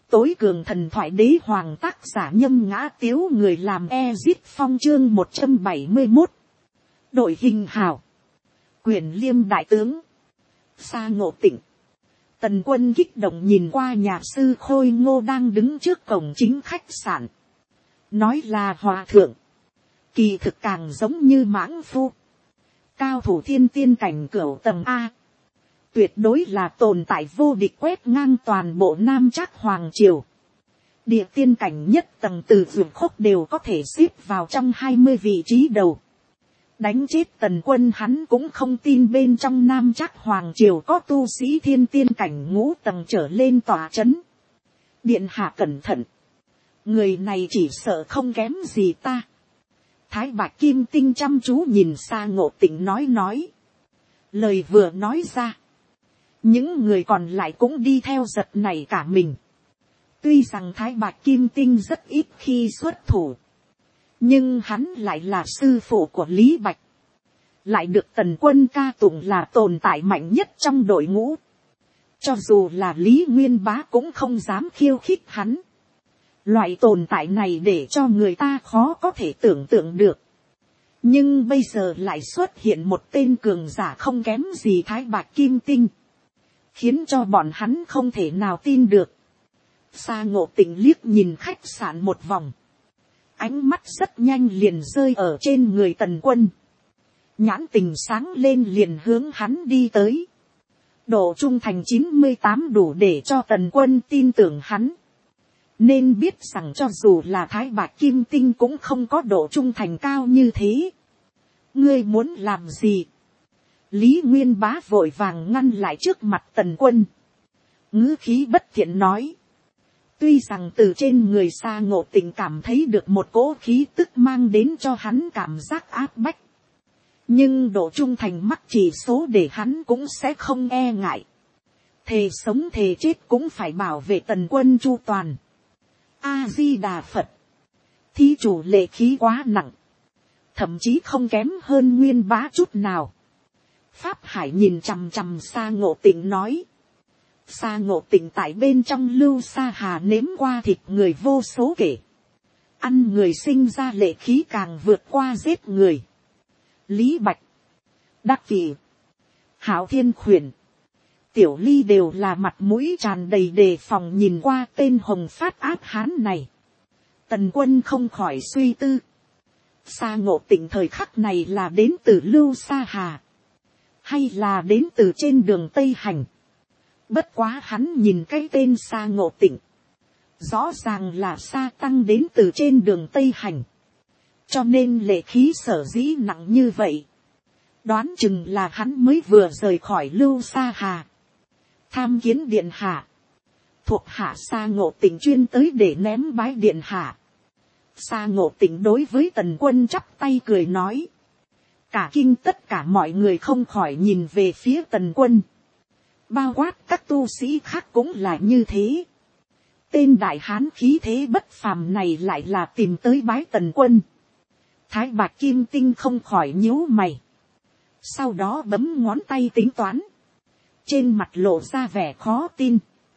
tối cường thần thoại đế hoàng, tác giả Nhâm Ngã Tiếu, người làm Ezit Phong, chương 171. Đội hình hào. Quyền Liêm đại tướng. Sa Ngộ Tịnh. Tần Quân kích động nhìn qua nhà sư Khôi Ngô đang đứng trước cổng chính khách sạn. Nói là hòa thượng. Kỳ thực càng giống như mãng phu. Cao thủ thiên tiên cảnh cửu tầng A. Tuyệt đối là tồn tại vô địch, quét ngang toàn bộ Nam Trác Hoàng Triều. Địa tiên cảnh nhất tầng từ Dược Khốc đều có thể xếp vào trong 20 vị trí đầu. Đánh chết Tần Quân hắn cũng không tin bên trong Nam Trác Hoàng Triều có tu sĩ thiên tiên cảnh ngũ tầng trở lên tòa chấn. Điện hạ cẩn thận. Người này chỉ sợ không kém gì ta. Thái Bạch Kim Tinh chăm chú nhìn Sa Ngộ Tịnh nói. Lời vừa nói ra. Những người còn lại cũng đi theo giật nảy cả mình. Tuy rằng Thái Bạch Kim Tinh rất ít khi xuất thủ. Nhưng hắn lại là sư phụ của Lý Bạch. Lại được Tần Quân ca tụng là tồn tại mạnh nhất trong đội ngũ. Cho dù là Lý Nguyên Bá cũng không dám khiêu khích hắn. Loại tồn tại này để cho người ta khó có thể tưởng tượng được. Nhưng bây giờ lại xuất hiện một tên cường giả không kém gì Thái Bạch Kim Tinh. Khiến cho bọn hắn không thể nào tin được. Sa Ngộ Tịnh liếc nhìn khách sạn một vòng. Ánh mắt rất nhanh liền rơi ở trên người Tần Quân. Nhãn tình sáng lên liền hướng hắn đi tới. Độ trung thành 98 đủ để cho Tần Quân tin tưởng hắn. Nên biết rằng cho dù là Thái Bạch Kim Tinh cũng không có độ trung thành cao như thế. Ngươi muốn làm gì? Lý Nguyên Bá vội vàng ngăn lại trước mặt Tần Quân. Ngữ khí bất thiện nói. Tuy rằng từ trên người Sa Ngộ Tịnh cảm thấy được một cỗ khí tức mang đến cho hắn cảm giác áp bách. Nhưng độ trung thành mắc chỉ số để hắn cũng sẽ không e ngại. Thề sống thề chết cũng phải bảo vệ Tần Quân chu toàn. A-di-đà Phật. Thí chủ lệ khí quá nặng. Thậm chí không kém hơn Nguyên Bá chút nào. Pháp Hải nhìn chằm chằm Sa Ngộ Tịnh nói. Sa Ngộ Tịnh tại bên trong Lưu Sa Hà nếm qua thịt người vô số kể. Ăn người sinh ra lệ khí càng vượt qua giết người. Lý Bạch, Đắc Kỷ, Hạo Thiên Khuyển, Tiểu Ly đều là mặt mũi tràn đầy đề phòng nhìn qua tên hồng phát áp hán này. Tần Quân không khỏi suy tư. Sa Ngộ Tịnh thời khắc này là đến từ Lưu Sa Hà. Hay là đến từ trên đường Tây Hành. Bất quá hắn nhìn cái tên Sa Ngộ Tịnh. Rõ ràng là Sa Tăng đến từ trên đường Tây Hành. Cho nên lệ khí sở dĩ nặng như vậy. Đoán chừng là hắn mới vừa rời khỏi Lưu Sa Hà. Tham kiến điện hạ. Thuộc hạ Sa Ngộ Tịnh chuyên tới để ném bái điện hạ. Sa Ngộ Tịnh đối với Tần Quân chắp tay cười nói. Cả kinh tất cả mọi người không khỏi nhìn về phía Tần Quân. Bao quát các tu sĩ khác cũng là như thế. Tên đại hán khí thế bất phàm này lại là tìm tới bái Tần Quân. Thái Bạch Kim Tinh không khỏi nhíu mày. Sau đó bấm ngón tay tính toán. Trên mặt lộ ra vẻ khó tin.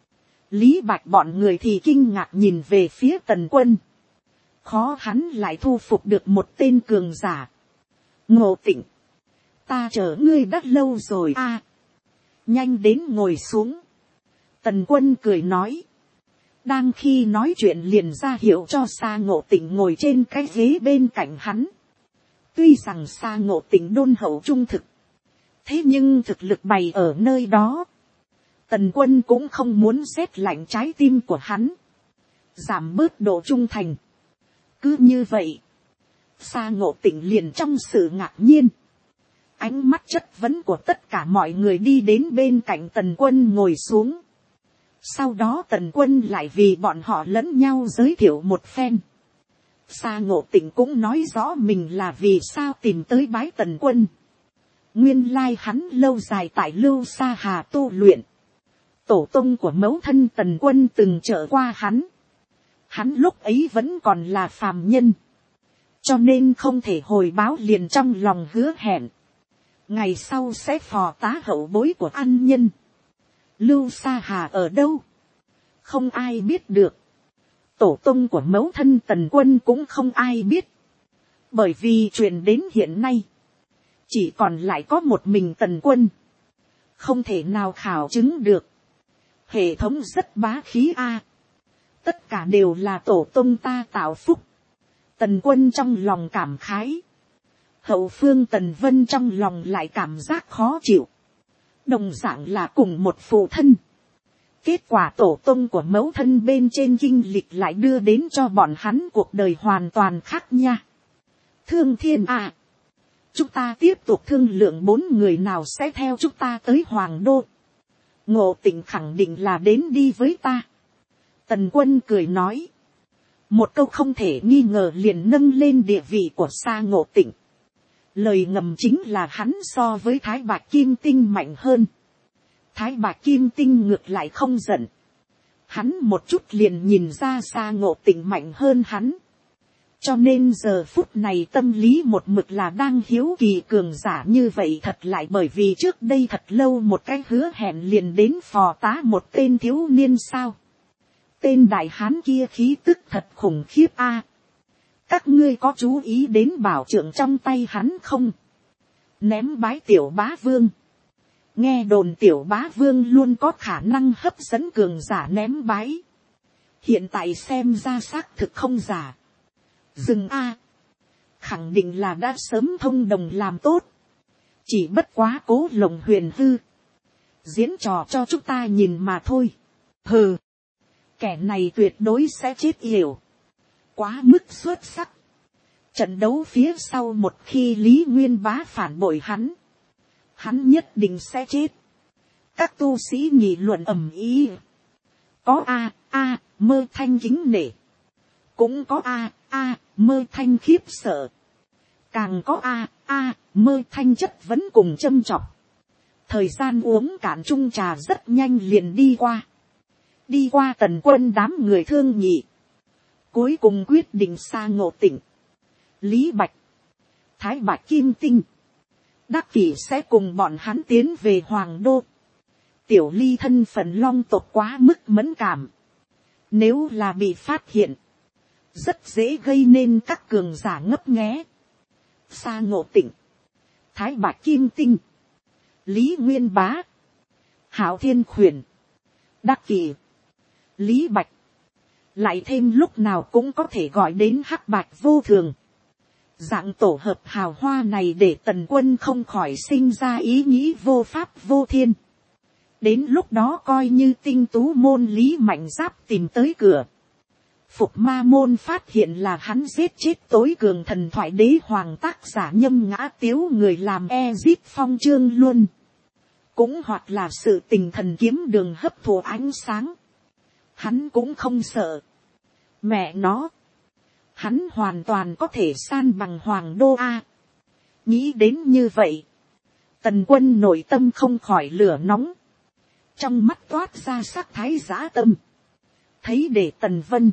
Lý Bạch bọn người thì kinh ngạc nhìn về phía Tần Quân. Khó hắn lại thu phục được một tên cường giả. Ngộ Tịnh. Ta chờ ngươi đã lâu rồi a. Nhanh đến ngồi xuống. Tần Quân cười nói. Đang khi nói chuyện liền ra hiệu cho Sa Ngộ Tịnh ngồi trên cái ghế bên cạnh hắn. Tuy rằng Sa Ngộ Tịnh đôn hậu trung thực. Thế nhưng thực lực bày ở nơi đó. Tần Quân cũng không muốn rét lạnh trái tim của hắn. Giảm bớt độ trung thành. Cứ như vậy. Sa Ngộ Tịnh liền trong sự ngạc nhiên. Ánh mắt chất vấn của tất cả mọi người đi đến bên cạnh Tần Quân ngồi xuống. Sau đó Tần Quân lại vì bọn họ lẫn nhau giới thiệu một phen. Sa Ngộ Tịnh cũng nói rõ mình là vì sao tìm tới bái Tần Quân. Nguyên lai hắn lâu dài tại Lưu Sa Hà tu luyện. Tổ tông của mẫu thân Tần Quân từng trợ qua hắn. Hắn lúc ấy vẫn còn là phàm nhân. Cho nên không thể hồi báo liền trong lòng hứa hẹn. Ngày sau sẽ phò tá hậu bối của ăn nhân. Lưu Sa Hà ở đâu? không ai biết được. Tổ tông của mẫu thân Tần Quân cũng không ai biết. Bởi vì truyền đến hiện nay, chỉ còn lại có một mình Tần Quân. Không thể nào khảo chứng được. Hệ thống rất bá khí a. Tất cả đều là tổ tông ta tạo phúc. Tần Quân trong lòng cảm khái. Hậu phương Tần Vân trong lòng lại cảm giác khó chịu. Đồng dạng là cùng một phụ thân. Kết quả tổ tông của mẫu thân bên trên kinh lịch lại đưa đến cho bọn hắn cuộc đời hoàn toàn khác nha. Thương Thiên à. Chúng ta tiếp tục thương lượng 4 người nào sẽ theo chúng ta tới Hoàng Đô. Ngộ Tịnh khẳng định là đến đi với ta. Tần Quân cười nói. Một câu không thể nghi ngờ liền nâng lên địa vị của Sa Ngộ Tịnh. Lời ngầm chính là hắn so với Thái Bạch Kim Tinh mạnh hơn. Thái Bạch Kim Tinh ngược lại không giận. Hắn một chút liền nhìn ra Sa Ngộ Tịnh mạnh hơn hắn. Cho nên giờ phút này tâm lý một mực là đang hiếu kỳ cường giả như vậy thật lại bởi vì trước đây thật lâu một cái hứa hẹn liền đến phò tá một tên thiếu niên sao. Tên đại hán kia khí tức thật khủng khiếp a. Các ngươi có chú ý đến bảo trượng trong tay hắn không? Ném bái tiểu bá vương. Nghe đồn tiểu bá vương luôn có khả năng hấp dẫn cường giả ném bái. Hiện tại xem ra xác thực không giả. Dừng a. Khẳng định là đã sớm thông đồng làm tốt. Chỉ bất quá cố lồng huyền hư. Diễn trò cho chúng ta nhìn mà thôi. Hừ. Kẻ này tuyệt đối sẽ chết yểu. Quá mức xuất sắc. Trận đấu phía sau một khi Lý Nguyên Bá phản bội hắn. Hắn nhất định sẽ chết. Các tu sĩ nghị luận ầm ĩ. Có Mơ Thanh kính nể. Cũng có Mơ Thanh khiếp sợ. Càng có Mơ Thanh chất vấn cùng châm chọc. Thời gian uống cạn chung trà rất nhanh liền đi qua. Đi qua Tần Quân đám người thương nhị. Cuối cùng quyết định Sa Ngộ Tịnh, Lý Bạch, Thái Bạch Kim Tinh, Đắc Kỷ sẽ cùng bọn hắn tiến về Hoàng Đô. Tiểu Ly thân phận long tộc quá mức mẫn cảm. Nếu là bị phát hiện, rất dễ gây nên các cường giả ngấp nghé. Sa Ngộ Tịnh, Thái Bạch Kim Tinh, Lý Nguyên Bá, Hạo Thiên Khuyển, Đắc Kỷ, Lý Bạch. Lại thêm lúc nào cũng có thể gọi đến Hắc Bạch vô thường. Dạng tổ hợp hào hoa này để Tần Quân không khỏi sinh ra ý nghĩ vô pháp vô thiên. Đến lúc đó coi như tinh tú môn Lý Mạnh Giáp tìm tới cửa. Phục Ma môn phát hiện là hắn giết chết tối cường thần thoại đế hoàng tác giả Nhâm Ngã Tiếu người làm Ezit Phong chương luôn. Cũng hoặc là sự tình thần kiếm đường hấp thụ ánh sáng. Hắn cũng không sợ. Mẹ nó. Hắn hoàn toàn có thể san bằng Hoàng Đô A. Nghĩ đến như vậy. Tần Quân nội tâm không khỏi lửa nóng. Trong mắt toát ra sắc thái dã tâm. Thấy để Tần Vân.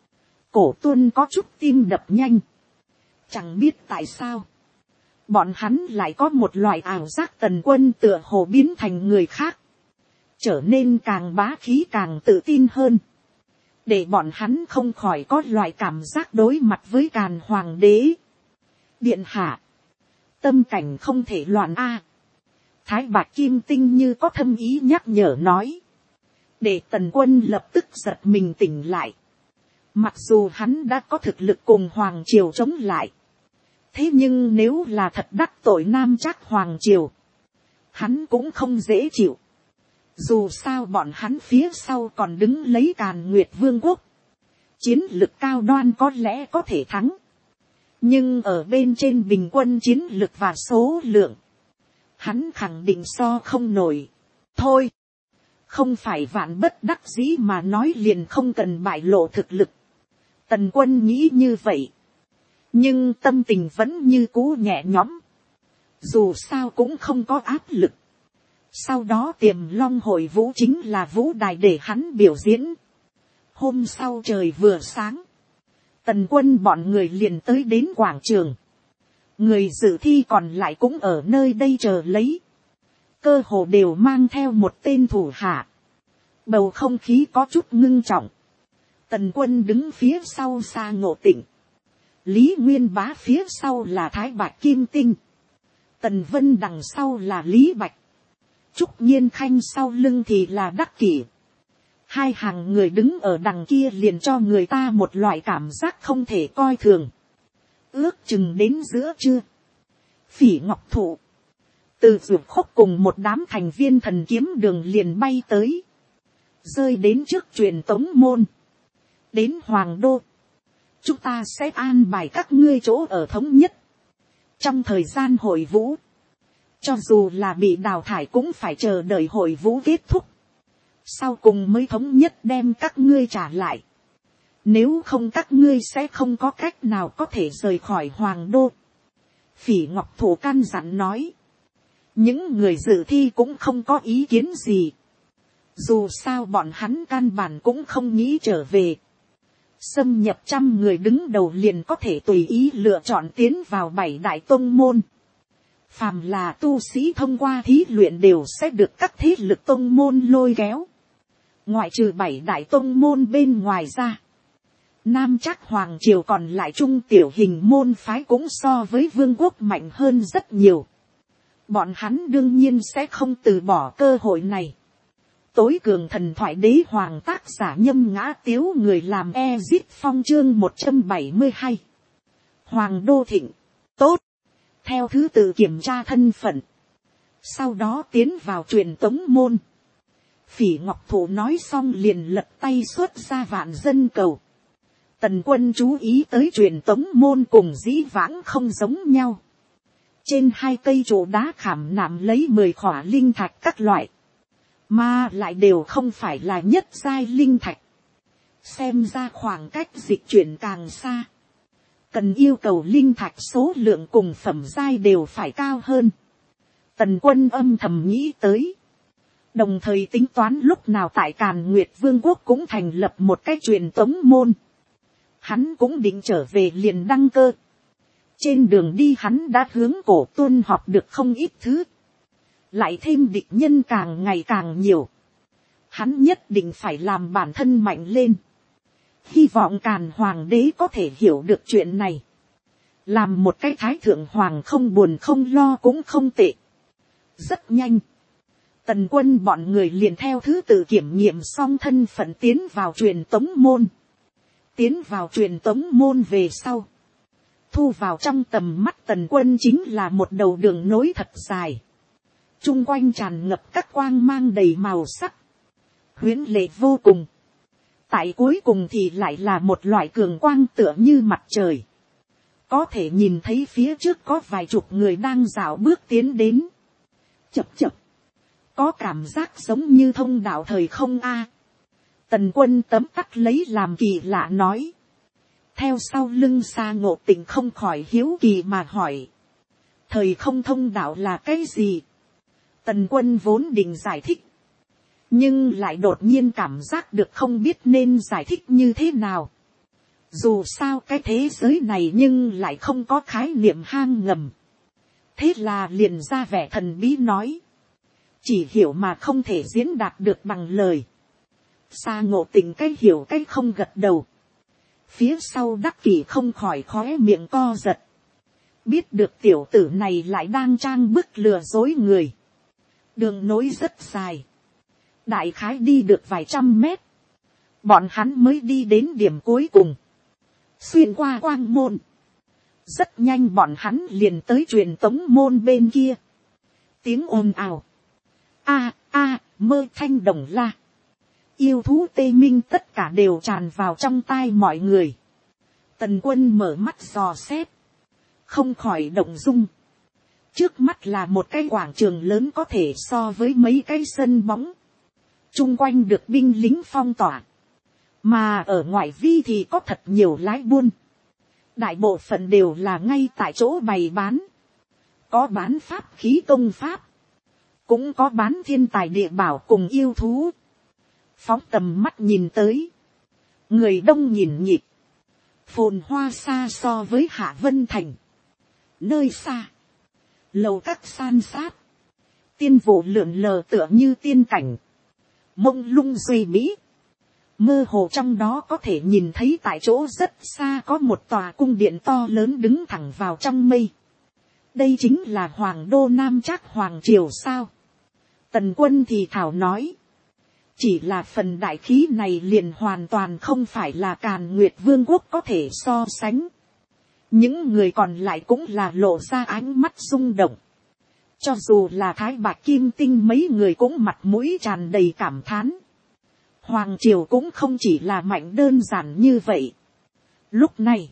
Cổ Tuân có chút tim đập nhanh. Chẳng biết tại sao. Bọn hắn lại có một loại ảo giác Tần Quân tựa hồ biến thành người khác. Trở nên càng bá khí càng tự tin hơn. Để bọn hắn không khỏi có loại cảm giác đối mặt với Càn Hoàng đế. Điện hạ. Tâm cảnh không thể loạn a. Thái Bạch Kim Tinh như có thâm ý nhắc nhở nói. Để Tần Quân lập tức giật mình tỉnh lại. Mặc dù hắn đã có thực lực cùng Hoàng Triều chống lại. Thế nhưng nếu là thật đắc tội Nam Trác Hoàng Triều. Hắn cũng không dễ chịu. Dù sao bọn hắn phía sau còn đứng lấy Càn Nguyệt Vương quốc. Chiến lực cao đoan có lẽ có thể thắng. Nhưng ở bên trên bình quân chiến lực và số lượng. Hắn khẳng định so không nổi. Thôi. Không phải vạn bất đắc dĩ mà nói liền không cần bại lộ thực lực. Tần Quân nghĩ như vậy. Nhưng tâm tình vẫn như cũ nhẹ nhõm. Dù sao cũng không có áp lực. Sau đó Tiềm Long hội vũ chính là vũ đài để hắn biểu diễn. Hôm sau trời vừa sáng. Tần Quân bọn người liền tới đến quảng trường. Người dự thi còn lại cũng ở nơi đây chờ lấy. Cơ hồ đều mang theo một tên thủ hạ. Bầu không khí có chút ngưng trọng. Tần Quân đứng phía sau Sa Ngộ Tịnh. Lý Nguyên Bá phía sau là Thái Bạch Kim Tinh. Tần Vân đằng sau là Lý Bạch. Trúc Nhiên Khanh sau lưng thì là Đắc Kỷ. Hai hàng người đứng ở đằng kia liền cho người ta một loại cảm giác không thể coi thường. Ước chừng đến giữa trưa. Phỉ Ngọc Thụ từ Dược Khốc cùng một đám thành viên Thần Kiếm Đường liền bay tới. Rơi đến trước truyền tống môn. Đến Hoàng Đô. Chúng ta sẽ an bài các ngươi chỗ ở thống nhất. Trong thời gian hội vũ. Cho dù là bị đào thải cũng phải chờ đợi hội vũ kết thúc. Sau cùng mới thống nhất đem các ngươi trả lại. Nếu không các ngươi sẽ không có cách nào có thể rời khỏi Hoàng Đô. Phỉ Ngọc Thụ căn dặn nói. Những người dự thi cũng không có ý kiến gì. Dù sao bọn hắn căn bản cũng không nghĩ trở về. Xâm nhập 100 người đứng đầu liền có thể tùy ý lựa chọn tiến vào 7 đại tông môn. Phàm là tu sĩ thông qua thí luyện đều sẽ được các thế lực tông môn lôi kéo. Ngoại trừ 7 đại tông môn bên ngoài ra. Nam Trác Hoàng Triều còn lại trung tiểu hình môn phái cũng so với vương quốc mạnh hơn rất nhiều. Bọn hắn đương nhiên sẽ không từ bỏ cơ hội này. Tối cường thần thoại đế hoàng tác giả Nhâm Ngã Tiếu người làm Ezit Phong chương 172. Hoàng Đô Thịnh. Tốt. Theo thứ tự kiểm tra thân phận. Sau đó tiến vào truyền tống môn. Phỉ Ngọc Thụ nói xong liền lật tay xuất ra vạn dân cầu. Tần Quân chú ý tới truyền tống môn cùng dĩ vãng không giống nhau. Trên 2 cây trụ đá khảm nạm lấy 10 khỏa linh thạch các loại. Mà lại đều không phải là nhất giai linh thạch. Xem ra khoảng cách dịch chuyển càng xa. Cần yêu cầu linh thạch số lượng cùng phẩm giai đều phải cao hơn. Tần Quân âm thầm nghĩ tới. Đồng thời tính toán lúc nào tại Càn Nguyệt Vương quốc cũng thành lập một cái truyền tống môn. Hắn cũng định trở về liền đăng cơ. Trên đường đi hắn đã hướng Cổ Tuân học được không ít thứ. Lại thêm địch nhân càng ngày càng nhiều. Hắn nhất định phải làm bản thân mạnh lên. Hy vọng Càn Hoàng đế có thể hiểu được chuyện này. Làm một cái thái thượng hoàng không buồn không lo cũng không tệ. Rất nhanh. Tần Quân bọn người liền theo thứ tự kiểm nghiệm xong thân phận tiến vào truyền tống môn. Tiến vào truyền tống môn về sau. Thu vào trong tầm mắt Tần Quân chính là một đầu đường nối thật dài. Trung quanh tràn ngập các quang mang đầy màu sắc. Huyễn lệ vô cùng. Tại cuối cùng thì lại là một loại cường quang tựa như mặt trời. Có thể nhìn thấy phía trước có vài chục người đang dạo bước tiến đến. Chập chập. Có cảm giác giống như thông đạo thời không a. Tần Quân tấm tắc lấy làm kỳ lạ nói. Theo sau lưng Sa Ngộ Tịnh không khỏi hiếu kỳ mà hỏi. Thời không thông đạo là cái gì? Tần Quân vốn định giải thích. Nhưng lại đột nhiên cảm giác được không biết nên giải thích như thế nào. Dù sao cái thế giới này nhưng lại không có khái niệm hang ngầm. Thế là liền ra vẻ thần bí nói. Chỉ hiểu mà không thể diễn đạt được bằng lời. Sa Ngộ Tịnh cái hiểu cái không gật đầu. Phía sau Đắc Kỷ không khỏi khóe miệng co giật. Biết được tiểu tử này lại đang trang bức lừa dối người. Đường nối rất dài. Đại khái đi được vài trăm mét. Bọn hắn mới đi đến điểm cuối cùng. Xuyên qua quang môn. Rất nhanh bọn hắn liền tới truyền tống môn bên kia. Tiếng ồn ào. Mơ thanh đồng la. Yêu thú tê minh tất cả đều tràn vào trong tai mọi người. Tần Quân mở mắt dò xét. Không khỏi động dung. Trước mắt là một cái quảng trường lớn có thể so với mấy cái sân bóng. Trung quanh được binh lính phong tỏa. Mà ở ngoại vi thì có thật nhiều lái buôn. Đại bộ phận đều là ngay tại chỗ bày bán. Có bán pháp khí công pháp. Cũng có bán thiên tài địa bảo cùng yêu thú. Phóng tầm mắt nhìn tới. Người đông nhìn nhịp. Phồn hoa xa so với Hạ Vân Thành. Nơi xa. Lầu các san sát. Tiên vụ lượn lờ tựa như tiên cảnh. mông lung duy mỹ. Mơ hồ trong đó có thể nhìn thấy tại chỗ rất xa có một tòa cung điện to lớn đứng thẳng vào trong mây. Đây chính là hoàng đô Nam Trác hoàng triều sao? Tần Quân thì thảo nói. Chỉ là phần đại khí này liền hoàn toàn không phải là Càn Nguyệt Vương quốc có thể so sánh. Những người còn lại cũng là lộ ra ánh mắt rung động. Cho dù là Thái Bạch Kim Tinh mấy người cũng mặt mũi tràn đầy cảm thán. Hoàng triều cũng không chỉ là mạnh đơn giản như vậy. Lúc này,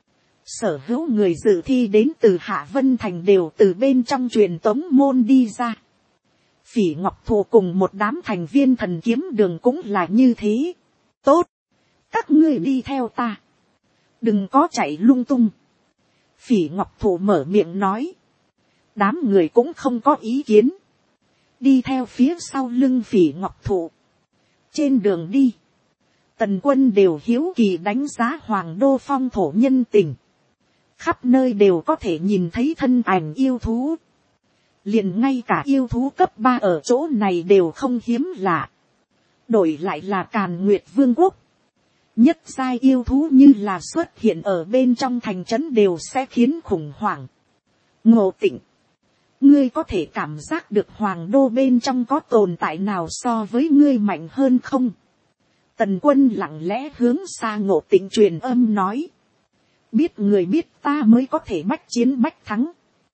sở hữu người dự thi đến từ Hạ Vân Thành đều từ bên trong truyền tống môn đi ra. Phỉ Ngọc Thụ cùng một đám thành viên thần kiếm đường cũng là như thế. Tốt, các ngươi đi theo ta. Đừng có chạy lung tung. Phỉ Ngọc Thụ mở miệng nói. Đám người cũng không có ý kiến. Đi theo phía sau lưng Phỉ Ngọc Thụ. Trên đường đi, Tần Quân đều hiếu kỳ đánh giá hoàng đô phong thổ nhân tình. Khắp nơi đều có thể nhìn thấy thân ảnh yêu thú. Liền ngay cả yêu thú cấp 3 ở chỗ này đều không hiếm lạ. Đổi lại là Càn Nguyệt Vương quốc. Nhất giai yêu thú như là xuất hiện ở bên trong thành trấn đều sẽ khiến khủng hoảng. Ngộ Tịnh, ngươi có thể cảm giác được hoàng đô bên trong có tồn tại nào so với ngươi mạnh hơn không? Tần Quân lặng lẽ hướng xa Ngộ Tịnh truyền âm nói. Biết người biết ta mới có thể bách chiến bách thắng.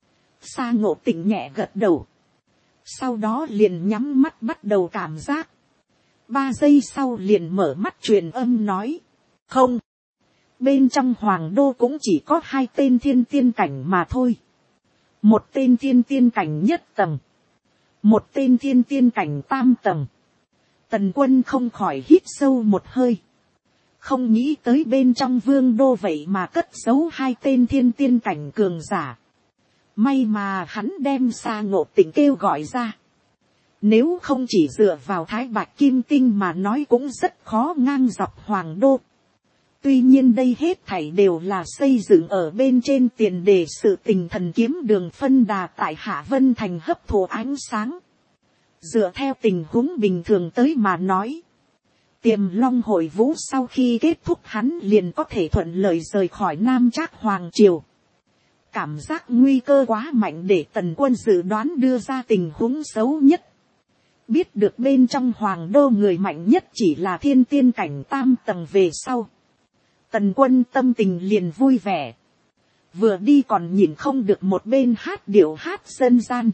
Sa Ngộ Tịnh nhẹ gật đầu. Sau đó liền nhắm mắt bắt đầu cảm giác. 3 giây sau liền mở mắt truyền âm nói. Không. Bên trong hoàng đô cũng chỉ có 2 tên thiên tiên cảnh mà thôi. Một tên thiên tiên cảnh nhất tầng. Một tên thiên tiên cảnh tam tầng. Tần Quân không khỏi hít sâu một hơi. Không nghĩ tới bên trong vương đô vậy mà cất giấu 2 tên thiên tiên cảnh cường giả. May mà hắn đem Sa Ngộ Tịnh kêu gọi ra. Nếu không chỉ dựa vào Thái Bạch Kim Tinh mà nói cũng rất khó ngang dọc hoàng đô. Tuy nhiên đây hết thảy đều là xây dựng ở bên trên tiền đề sự tình thần kiếm đường phân đà tại Hạ Vân Thành hấp thụ ánh sáng. Dựa theo tình huống bình thường tới mà nói. Tiềm Long hội vũ sau khi kết thúc hắn liền có thể thuận lợi rời khỏi Nam Trác hoàng triều. Cảm giác nguy cơ quá mạnh để Tần Quân dự đoán đưa ra tình huống xấu nhất. Biết được bên trong hoàng đô người mạnh nhất chỉ là thiên tiên cảnh tam tầng về sau. Tần Quân tâm tình liền vui vẻ. Vừa đi còn nhìn không được một bên hát điệu hát dân gian.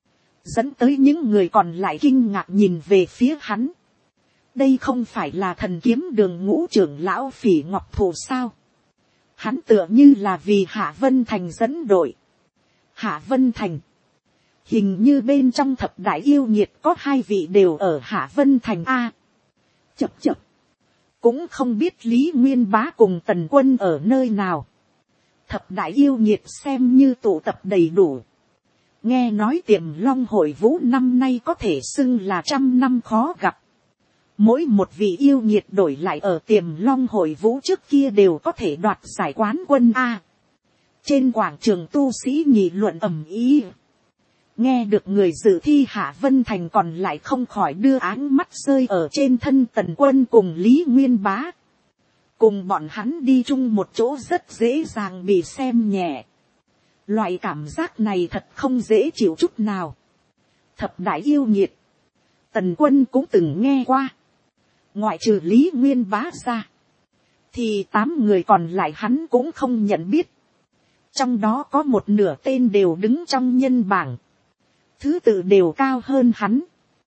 Dẫn tới những người còn lại kinh ngạc nhìn về phía hắn. Đây không phải là thần kiếm đường ngũ trưởng lão Phỉ Ngọc Thụ sao? Hắn tựa như là vì Hạ Vân Thành dẫn đội. Hạ Vân Thành. Hình như bên trong thập đại yêu nghiệt có 2 vị đều ở Hạ Vân Thành A. Chập chập. Cũng không biết Lý Nguyên Bá cùng Tần Quân ở nơi nào. Thập đại yêu nghiệt xem như tụ tập đầy đủ. Nghe nói Tiềm Long hội vũ năm nay có thể xưng là 100 năm khó gặp. Mỗi một vị yêu nghiệt đổi lại ở Tiềm Long hội vũ trước kia đều có thể đoạt giải quán quân A. Trên quảng trường tu sĩ nghị luận ầm ĩ. Nghe được người dự thi Hạ Vân Thành còn lại không khỏi đưa ánh mắt rơi ở trên thân Tần Quân cùng Lý Nguyên Bá. Cùng bọn hắn đi chung một chỗ rất dễ dàng bị xem nhẹ. Loại cảm giác này thật không dễ chịu chút nào. Thập đại yêu nghiệt. Tần Quân cũng từng nghe qua. Ngoại trừ Lý Nguyên Bá ra. Thì 8 người còn lại hắn cũng không nhận biết. Trong đó có một nửa tên đều đứng trong nhân bảng. Thứ tự đều cao hơn hắn.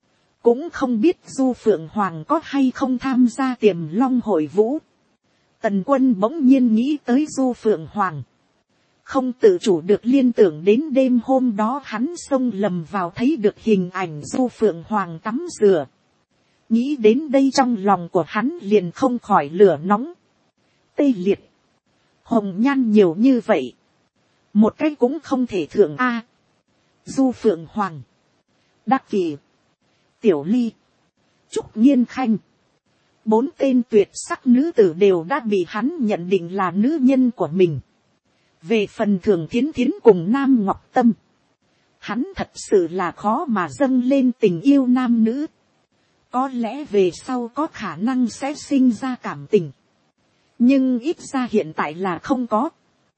Cũng không biết Du Phượng Hoàng có hay không tham gia Tiềm Long hội vũ. Tần Quân bỗng nhiên nghĩ tới Du Phượng Hoàng. Không tự chủ được liên tưởng đến đêm hôm đó hắn xông lầm vào thấy được hình ảnh Du Phượng Hoàng tắm rửa. Nghĩ đến đây trong lòng của hắn liền không khỏi lửa nóng. Tê liệt. Hồng nhan nhiều như vậy. Một cái cũng không thể thưởng A. Du Phượng Hoàng. Đắc Kỳ. Tiểu Ly. Trúc Nhiên Khanh. 4 tên tuyệt sắc nữ tử đều đã bị hắn nhận định là nữ nhân của mình. Về phần Thường Thiến Thiến cùng Nam Ngọc Tâm. Hắn thật sự là khó mà dâng lên tình yêu nam nữ. Có lẽ về sau có khả năng sẽ sinh ra cảm tình. Nhưng ít ra hiện tại là không có.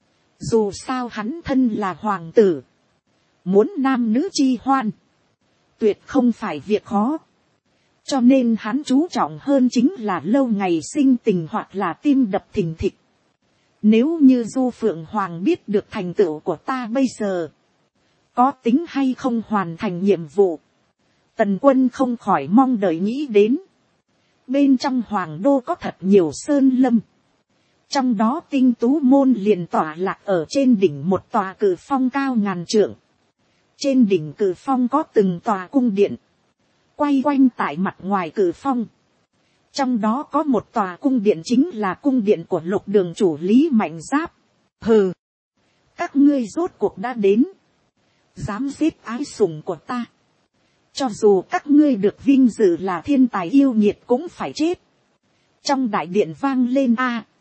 Dù sao hắn thân là hoàng tử. Muốn nam nữ chi hoan. Tuyệt không phải việc khó. Cho nên hắn chú trọng hơn chính là lâu ngày sinh tình hoặc là tim đập thình thịch. Nếu như Du Phượng Hoàng biết được thành tựu của ta bây giờ. Có tính hay không hoàn thành nhiệm vụ. Tần Quân không khỏi mong đợi nghĩ đến. Bên trong hoàng đô có thật nhiều sơn lâm. Trong đó Tinh Tú Môn liền tỏa lạc ở trên đỉnh một tòa cự phong cao ngàn trượng. Trên đỉnh cự phong có từng tòa cung điện. Quay quanh tại mặt ngoài cự phong. Trong đó có một tòa cung điện chính là cung điện của Lục Đường chủ Lý Mạnh Giáp. Hừ! Các ngươi rốt cuộc đã đến. Dám giết ái sủng của ta. Cho dù các ngươi được vinh dự là thiên tài yêu nghiệt cũng phải chết. Trong đại điện vang lên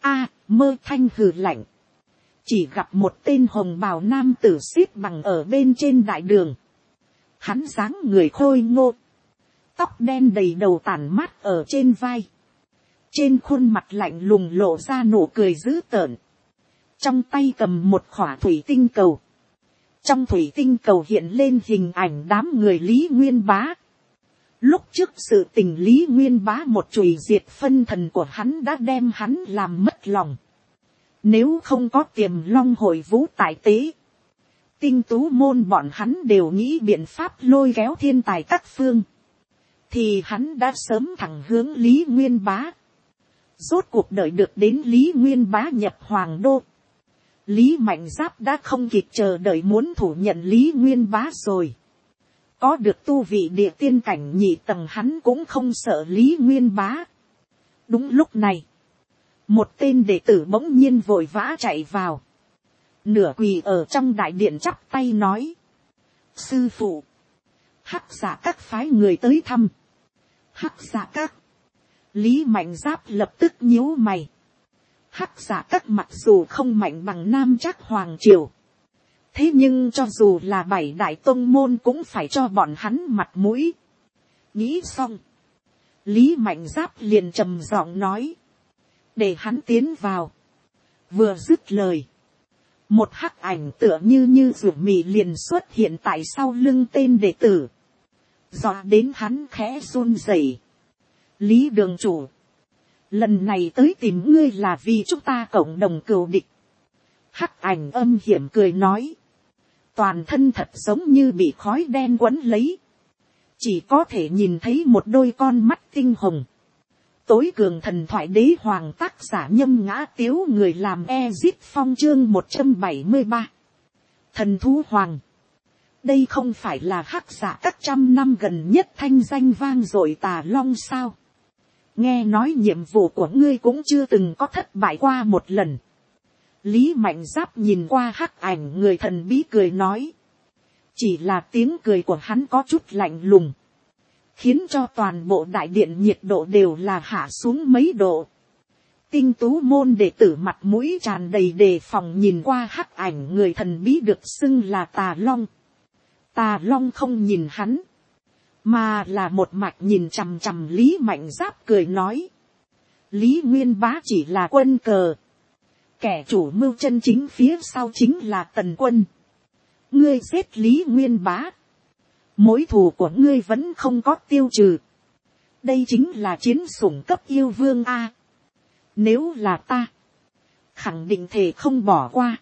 mơ thanh hừ lạnh. Chỉ gặp một tên hồng bào nam tử xếp bằng ở bên trên đại đường. Hắn dáng người khôi ngô. Tóc đen đầy đầu tản mát ở trên vai. Trên khuôn mặt lạnh lùng lộ ra nụ cười dữ tợn. Trong tay cầm một khỏa thủy tinh cầu. Trong thủy tinh cầu hiện lên hình ảnh đám người Lý Nguyên Bá. Lúc trước sự tình Lý Nguyên Bá một chùy diệt phân thần của hắn đã đem hắn làm mất lòng. Nếu không có Tiềm Long hội vũ tại tế. Tinh Tú Môn bọn hắn đều nghĩ biện pháp lôi kéo thiên tài các phương. Thì hắn đã sớm thẳng hướng Lý Nguyên Bá. Rốt cuộc đợi được đến Lý Nguyên Bá nhập hoàng đô. Lý Mạnh Giáp đã không kịp chờ đợi muốn thủ nhận Lý Nguyên Bá rồi. Có được tu vị địa tiên cảnh nhị tầng hắn cũng không sợ Lý Nguyên Bá. Đúng lúc này. Một tên đệ tử bỗng nhiên vội vã chạy vào. Nửa quỳ ở trong đại điện chắp tay nói. Sư phụ. Hắc Giả Các phái người tới thăm. Hắc Giả Các. Lý Mạnh Giáp lập tức nhíu mày. Hắc Giả Các mặc dù không mạnh bằng Nam Trác Hoàng Triều. Thế nhưng cho dù là 7 đại tông môn cũng phải cho bọn hắn mặt mũi. Nghĩ xong. Lý Mạnh Giáp liền trầm giọng nói. Để hắn tiến vào. Vừa dứt lời. Một hắc ảnh tựa như rủ mì liền xuất hiện tại sau lưng tên đệ tử. Dọa đến hắn khẽ run rẩy. Lý đường chủ. Lần này tới tìm ngươi là vì chúng ta cộng đồng cừu địch. Hắc ảnh âm hiểm cười nói. Toàn thân thật giống như bị khói đen quấn lấy. Chỉ có thể nhìn thấy một đôi con mắt tinh hồng. Tối cường thần thoại đế hoàng tác giả Nhâm Ngã Tiếu người làm Ezit Phong chương 173. Thần thú hoàng. Đây không phải là Hắc Giả Các trăm năm gần nhất thanh danh vang dội Tà Long sao? Nghe nói nhiệm vụ của ngươi cũng chưa từng có thất bại qua một lần. Lý Mạnh Giáp nhìn qua hắc ảnh người thần bí cười nói. Chỉ là tiếng cười của hắn có chút lạnh lùng. Khiến cho toàn bộ đại điện nhiệt độ đều là hạ xuống mấy độ. Tinh Tú Môn đệ tử mặt mũi tràn đầy đề phòng nhìn qua hắc ảnh người thần bí được xưng là Tà Long. Tà Long không nhìn hắn. Mà là một mạch nhìn chằm chằm Lý Mạnh Giáp cười nói. Lý Nguyên Bá chỉ là quân cờ. Kẻ chủ mưu chân chính phía sau chính là Tần Quân. Ngươi giết Lý Nguyên Bá. Mối thù của ngươi vẫn không có tiêu trừ. Đây chính là chiến sủng cấp yêu vương A. Nếu là ta. Khẳng định thể không bỏ qua.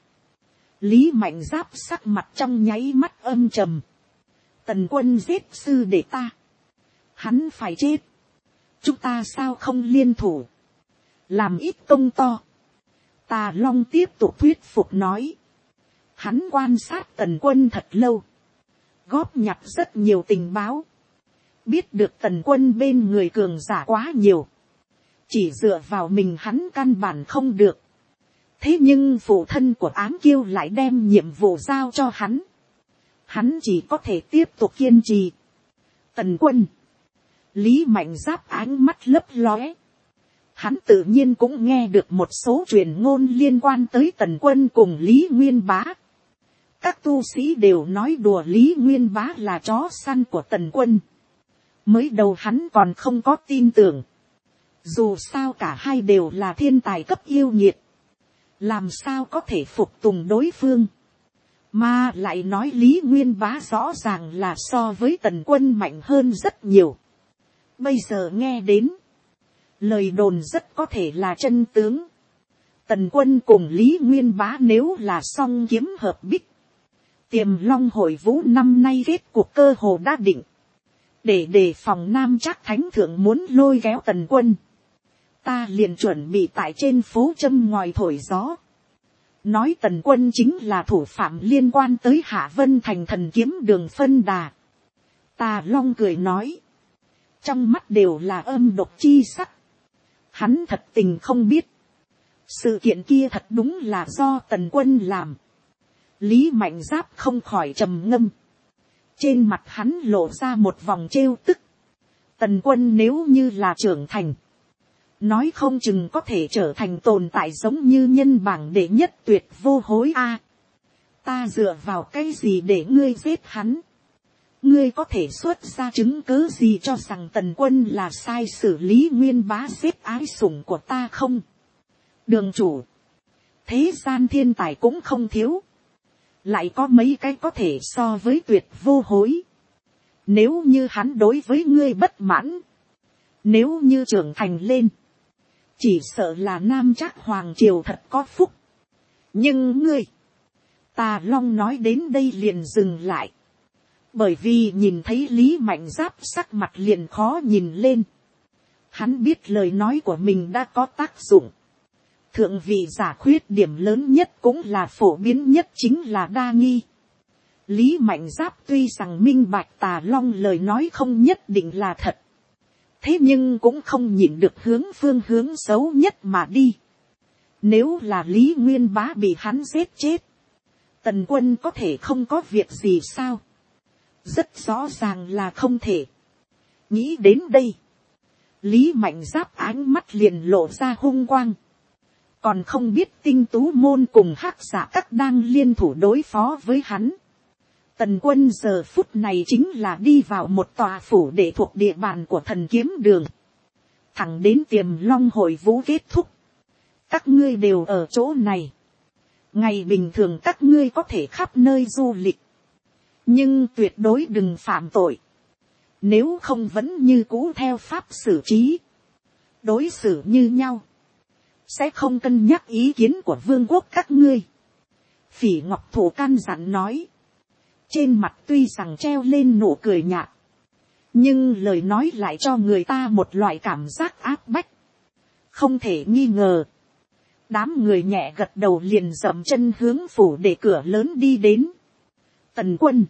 Lý Mạnh Giáp sắc mặt trong nháy mắt âm trầm. Tần Quân giết sư đệ ta. Hắn phải chết. Chúng ta sao không liên thủ. Làm ít công to. Tà Long tiếp tục thuyết phục nói. Hắn quan sát Tần Quân thật lâu. Góp nhặt rất nhiều tình báo. Biết được Tần Quân bên người cường giả quá nhiều. Chỉ dựa vào mình hắn căn bản không được. Thế nhưng phụ thân của Ám Kiêu lại đem nhiệm vụ giao cho hắn. Hắn chỉ có thể tiếp tục kiên trì. Tần Quân. Lý Mạnh Giáp ánh mắt lấp lóe. Hắn tự nhiên cũng nghe được một số truyền ngôn liên quan tới Tần Quân cùng Lý Nguyên Bá. Các tu sĩ đều nói đùa Lý Nguyên Bá là chó săn của Tần Quân. Mới đầu hắn còn không có tin tưởng. Dù sao cả hai đều là thiên tài cấp yêu nghiệt. Làm sao có thể phục tùng đối phương. Mà lại nói Lý Nguyên Bá rõ ràng là so với Tần Quân mạnh hơn rất nhiều. Bây giờ nghe đến. Lời đồn rất có thể là chân tướng. Tần Quân cùng Lý Nguyên Bá nếu là song kiếm hợp bích. Tiềm Long hội vũ năm nay kết cuộc cơ hồ đã định. Để đề phòng Nam Trác Thánh Thượng muốn lôi kéo Tần Quân. Ta liền chuẩn bị tại trên phố châm ngòi thổi gió. Nói Tần Quân chính là thủ phạm liên quan tới Hạ Vân Thành thần kiếm đường phân đà. Tà Long cười nói. Trong mắt đều là âm độc chi sắc. Hắn thật tình không biết. Sự kiện kia thật đúng là do Tần Quân làm. Lý Mạnh Giáp không khỏi trầm ngâm. Trên mặt hắn lộ ra một vòng trêu tức. Tần Quân nếu như là trưởng thành. Nói không chừng có thể trở thành tồn tại giống như nhân bảng đệ nhất tuyệt vô hối a. Ta dựa vào cái gì để ngươi giết hắn? Ngươi có thể xuất ra chứng cứ gì cho rằng Tần Quân là sai xử Lý Nguyên Bá giết ái sủng của ta không? Đường chủ. Thế gian thiên tài cũng không thiếu. Lại có mấy cái có thể so với tuyệt vô hối. Nếu như hắn đối với ngươi bất mãn. Nếu như trưởng thành lên. Chỉ sợ là Nam Trác Hoàng Triều thật có phúc. Nhưng ngươi. Tà Long nói đến đây liền dừng lại. Bởi vì nhìn thấy Lý Mạnh Giáp sắc mặt liền khó nhìn lên. Hắn biết lời nói của mình đã có tác dụng. Thượng vị giả khuyết điểm lớn nhất cũng là phổ biến nhất chính là đa nghi. Lý Mạnh Giáp tuy rằng minh bạch Tà Long lời nói không nhất định là thật. Thế nhưng cũng không nhịn được phương hướng xấu nhất mà đi. Nếu là Lý Nguyên Bá bị hắn giết chết. Tần Quân có thể không có việc gì sao? Rất rõ ràng là không thể. Nghĩ đến đây. Lý Mạnh Giáp ánh mắt liền lộ ra hung quang. Còn không biết Tinh Tú Môn cùng Hắc Giả Các đang liên thủ đối phó với hắn. Tần Quân giờ phút này chính là đi vào một tòa phủ để thuộc địa bàn của thần kiếm đường. Thẳng đến Tiềm Long hội vũ kết thúc. Các ngươi đều ở chỗ này. Ngày bình thường các ngươi có thể khắp nơi du lịch. Nhưng tuyệt đối đừng phạm tội. Nếu không vẫn như cũ theo pháp xử trí. Đối xử như nhau. Sẽ không cân nhắc ý kiến của vương quốc các ngươi. Phỉ Ngọc Thủ can dặn nói. Trên mặt tuy rằng treo lên nụ cười nhạt. Nhưng lời nói lại cho người ta một loại cảm giác áp bách. Không thể nghi ngờ. Đám người nhẹ gật đầu liền dậm chân hướng phủ để cửa lớn đi đến. Tần Quân.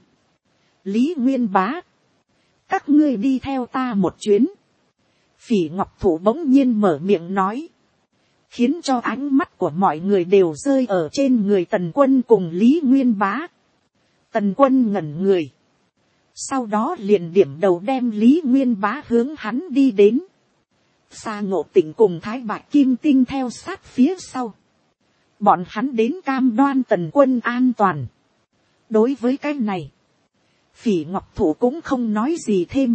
Lý Nguyên Bá. Các ngươi đi theo ta một chuyến. Phỉ Ngọc Thủ bỗng nhiên mở miệng nói. Khiến cho ánh mắt của mọi người đều rơi ở trên người Tần Quân cùng Lý Nguyên Bá. Tần Quân ngẩn người. Sau đó liền điểm đầu đem Lý Nguyên Bá hướng hắn đi đến. Sa Ngộ Tịnh cùng Thái Bạch Kim Tinh theo sát phía sau. Bọn hắn đến cam đoan Tần Quân an toàn. Đối với cái này. Phỉ Ngọc Thủ cũng không nói gì thêm.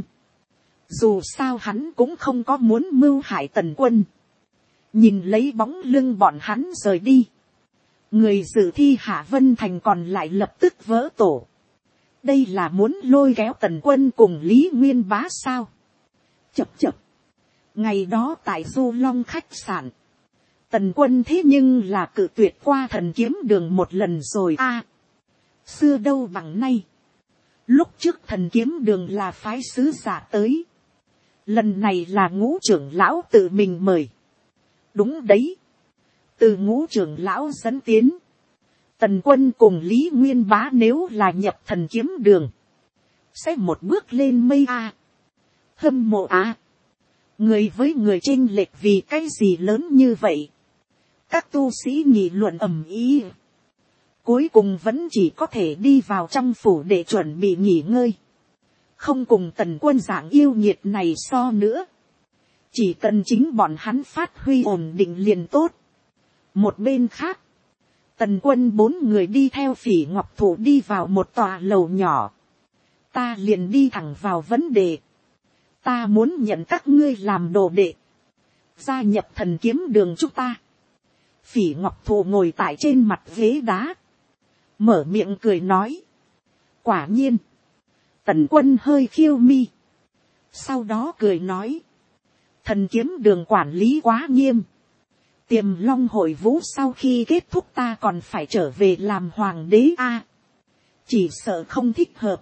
Dù sao hắn cũng không có muốn mưu hại Tần Quân. Nhìn lấy bóng lưng bọn hắn rời đi. Người dự thi Hạ Vân Thành còn lại lập tức vỡ tổ. Đây là muốn lôi kéo Tần Quân cùng Lý Nguyên Bá sao? Chập chập. Ngày đó tại Du Long khách sạn. Tần Quân thế nhưng là cự tuyệt qua thần kiếm đường một lần rồi a. Xưa đâu bằng nay. Lúc trước thần kiếm đường là phái sứ giả tới. Lần này là Ngũ trưởng lão tự mình mời. Đúng đấy. Từ Ngũ trưởng lão dẫn tiến. Tần Quân cùng Lý Nguyên Bá nếu là nhập thần kiếm đường. Sẽ một bước lên mây a. Hâm mộ a. Người với người chênh lệch vì cái gì lớn như vậy. Các tu sĩ nghị luận ầm ĩ. Cuối cùng vẫn chỉ có thể đi vào trong phủ để chuẩn bị nghỉ ngơi. Không cùng Tần Quân dạng yêu nghiệt này so nữa. Chỉ cần chính bọn hắn phát huy ổn định liền tốt. Một bên khác. Tần Quân 4 người đi theo Phỉ Ngọc Thủ đi vào một tòa lầu nhỏ. Ta liền đi thẳng vào vấn đề. ta muốn nhận các ngươi làm đồ đệ, gia nhập thần kiếm đường chúng ta. Phỉ Ngọc Thụ ngồi tại trên mặt ghế đá, mở miệng cười nói. Quả nhiên, Tần Quân hơi khiêu mi, sau đó cười nói, thần kiếm đường quản lý quá nghiêm, Tiềm Long hội vũ sau khi kết thúc ta còn phải trở về làm hoàng đế a, chỉ sợ không thích hợp.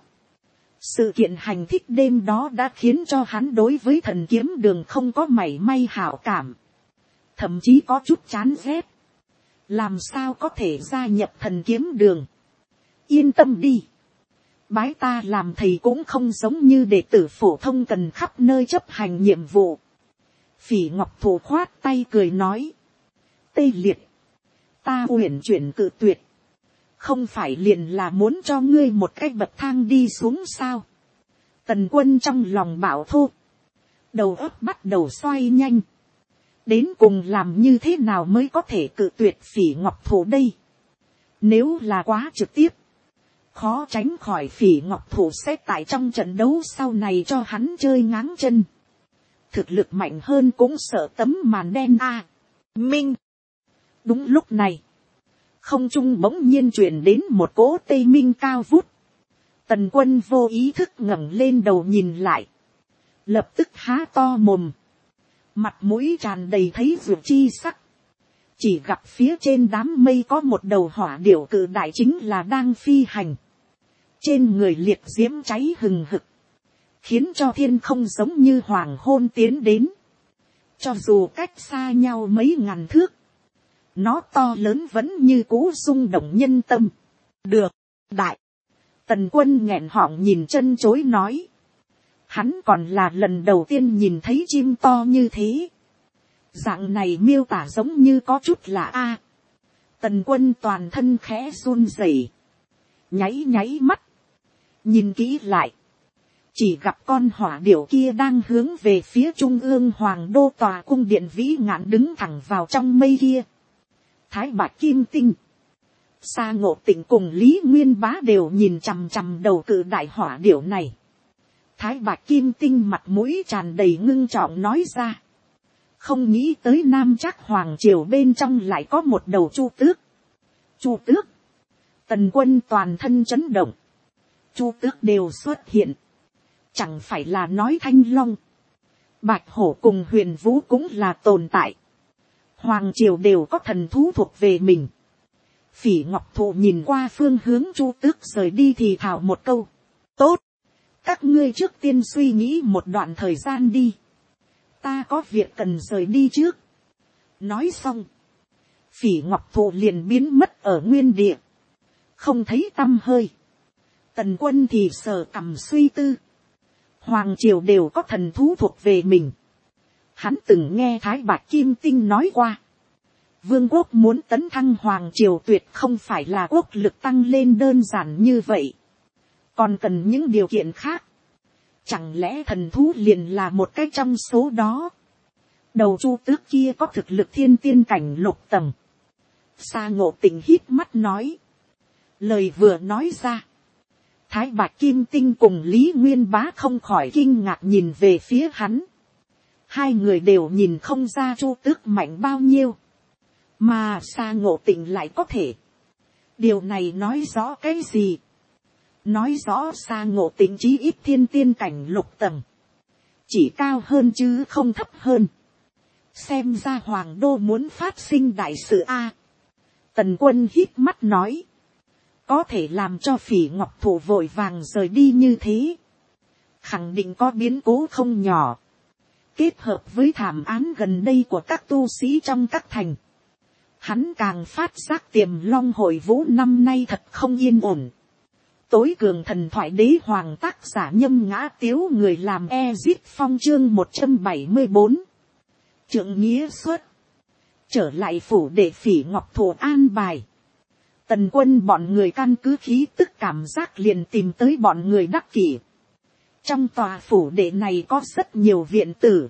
Sự kiện hành thích đêm đó đã khiến cho hắn đối với thần kiếm đường không có mảy may hảo cảm, thậm chí có chút chán ghét. Làm sao có thể gia nhập thần kiếm đường? Yên tâm đi, bái ta làm thầy cũng không giống như đệ tử phổ thông cần khắp nơi chấp hành nhiệm vụ. Phỉ Ngọc Thụ khoát tay cười nói, tê liệt, ta uyển chuyển cự tuyệt, không phải liền là muốn cho ngươi một cái bậc thang đi xuống sao? Tần Quân trong lòng bảo thô, đầu óc bắt đầu xoay nhanh, đến cùng làm như thế nào mới có thể cự tuyệt Phỉ Ngọc Thụ đây? Nếu là quá trực tiếp, khó tránh khỏi Phỉ Ngọc Thụ sẽ tại trong trận đấu sau này cho hắn chơi ngáng chân. Thực lực mạnh hơn cũng sợ tấm màn đen a. Minh. Đúng lúc này, không trung bỗng nhiên truyền đến một cỗ tây minh cao vút. Tần Quân vô ý thức ngẩng lên đầu nhìn lại, lập tức há to mồm, mặt mũi tràn đầy thấy ruột chi sắc. Chỉ gặp phía trên đám mây có một đầu hỏa điểu cự đại, chính là đang phi hành, trên người liệt diễm cháy hừng hực, khiến cho thiên không giống như hoàng hôn tiến đến. Cho dù cách xa nhau mấy ngàn thước, nó to lớn vẫn như cũ rung động nhân tâm. Được, đại. Tần Quân nghẹn họng nhìn chân chối nói. Hắn còn là lần đầu tiên nhìn thấy chim to như thế. Dạng này miêu tả giống như có chút là a. Tần Quân toàn thân khẽ run rẩy, nháy nháy mắt, nhìn kỹ lại, chỉ gặp con hỏa điểu kia đang hướng về phía trung ương hoàng đô tòa cung điện vĩ ngạn đứng thẳng vào trong mây kia. Thái Bạch Kim Tinh, Sa Ngộ Tịnh cùng Lý Nguyên Bá đều nhìn chằm chằm đầu cự đại hỏa điểu này. Thái Bạch Kim Tinh mặt mũi tràn đầy ngưng trọng nói ra, không nghĩ tới Nam Trác hoàng triều bên trong lại có một đầu Chu Tước. Chu Tước? Tần Quân toàn thân chấn động. Chu Tước đều xuất hiện, chẳng phải là nói Thanh Long, Bạch Hổ cùng Huyền Vũ cũng là tồn tại. Hoàng triều đều có thần thú thuộc về mình. Phỉ Ngọc Thụ nhìn qua phương hướng Chu Tước rời đi thì thào một câu, tốt, các ngươi trước tiên suy nghĩ một đoạn thời gian đi, ta có việc cần rời đi trước. Nói xong, Phỉ Ngọc Thụ liền biến mất ở nguyên địa, không thấy tăm hơi. Tần Quân thì sờ cằm suy tư. Hoàng triều đều có thần thú thuộc về mình. Hắn từng nghe Thái Bạch Kim Tinh nói qua, vương quốc muốn tấn thăng hoàng triều tuyệt không phải là quốc lực tăng lên đơn giản như vậy, còn cần những điều kiện khác. Chẳng lẽ thần thú liền là một cái trong số đó? Đầu Chu Tước kia có thực lực thiên tiên cảnh lục tầng. Sa Ngộ Tịnh hít mắt nói. Lời vừa nói ra, Thái Bạch Kim Tinh cùng Lý Nguyên Bá không khỏi kinh ngạc nhìn về phía hắn. Hai người đều nhìn không ra Chu Tước mạnh bao nhiêu, mà Sa Ngộ Tịnh lại có thể. Điều này nói rõ cái gì? Nói rõ Sa Ngộ Tịnh chí ít thiên tiên cảnh lục tầng, chỉ cao hơn chứ không thấp hơn. Xem ra hoàng đô muốn phát sinh đại sự a. Tần Quân hít mắt nói, có thể làm cho Phỉ Ngọc Thụ vội vàng rời đi như thế, khẳng định có biến cố không nhỏ. Kết hợp với thảm án gần đây của các tu sĩ trong các thành, hắn càng phát giác Tiềm Long hội vũ năm nay thật không yên ổn. Tối cường thần thoại đế hoàng tác giả Nhâm Ngã Tiếu, người làm Ezit Phong chương 174. Trượng nghĩa xuất, trở lại phủ để Phỉ Ngọc Thụ an bài. Tần Quân bọn người căn cứ khí tức cảm giác liền tìm tới bọn người Đắc Kỷ. Trong tòa phủ đệ này có rất nhiều viện tử,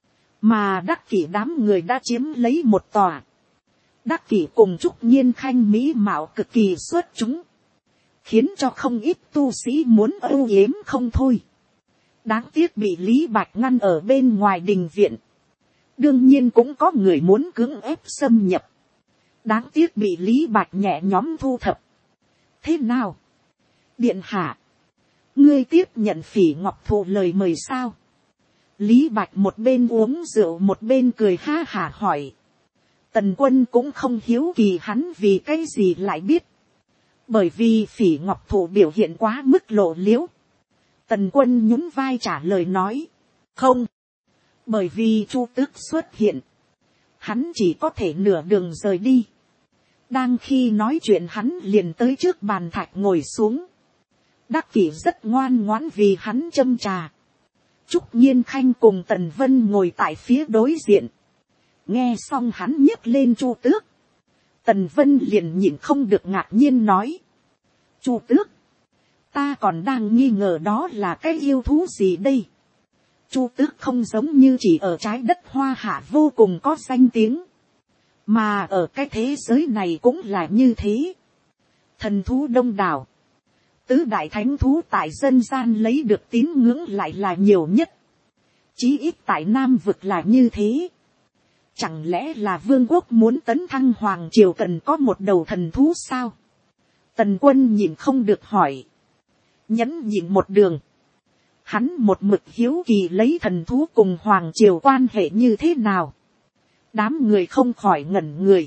mà Đắc Kỷ đám người đã chiếm lấy một tòa. Đắc Kỷ cùng Trúc Nhiên Khanh mỹ mạo cực kỳ xuất chúng, khiến cho không ít tu sĩ muốn âu yếm không thôi. Đáng tiếc bị Lý Bạch ngăn ở bên ngoài đình viện. Đương nhiên cũng có người muốn cưỡng ép xâm nhập. Đáng tiếc bị Lý Bạch nhẹ nhõm thu thập. Thế nào? Điện hạ. Ngươi tiếp nhận Phỉ Ngọc Thụ lời mời sao? Lý Bạch một bên uống rượu một bên cười ha hả hỏi. Tần Quân cũng không hiếu kỳ hắn vì cái gì lại biết. Bởi vì Phỉ Ngọc Thụ biểu hiện quá mức lộ liễu. Tần Quân nhún vai trả lời nói. Không. Bởi vì Chu Tước xuất hiện. Hắn chỉ có thể nửa đường rời đi. Đang khi nói chuyện hắn liền tới trước bàn thạch ngồi xuống. Đắc Kỷ rất ngoan ngoãn vì hắn châm trà. Trúc Nhiên Khanh cùng Tần Vân ngồi tại phía đối diện. Nghe xong hắn nhấc lên Chu Tước. Tần Vân liền nhịn không được ngạc nhiên nói. Chu Tước. Ta còn đang nghi ngờ đó là cái yêu thú gì đây. Chu Tước không giống như chỉ ở trái đất Hoa Hạ vô cùng có danh tiếng. Mà ở cái thế giới này cũng là như thế. Thần thú đông đảo. Tứ đại thánh thú tại dân gian lấy được tín ngưỡng lại là nhiều nhất. Chí ít tại Nam vực là như thế. Chẳng lẽ là vương quốc muốn tấn thăng hoàng triều cần có một đầu thần thú sao? Tần Quân nhìn không được hỏi. Nhẫn nhịn một đường. Hắn một mực hiếu kỳ lấy thần thú cùng hoàng triều quan hệ như thế nào. Đám người không khỏi ngẩn người.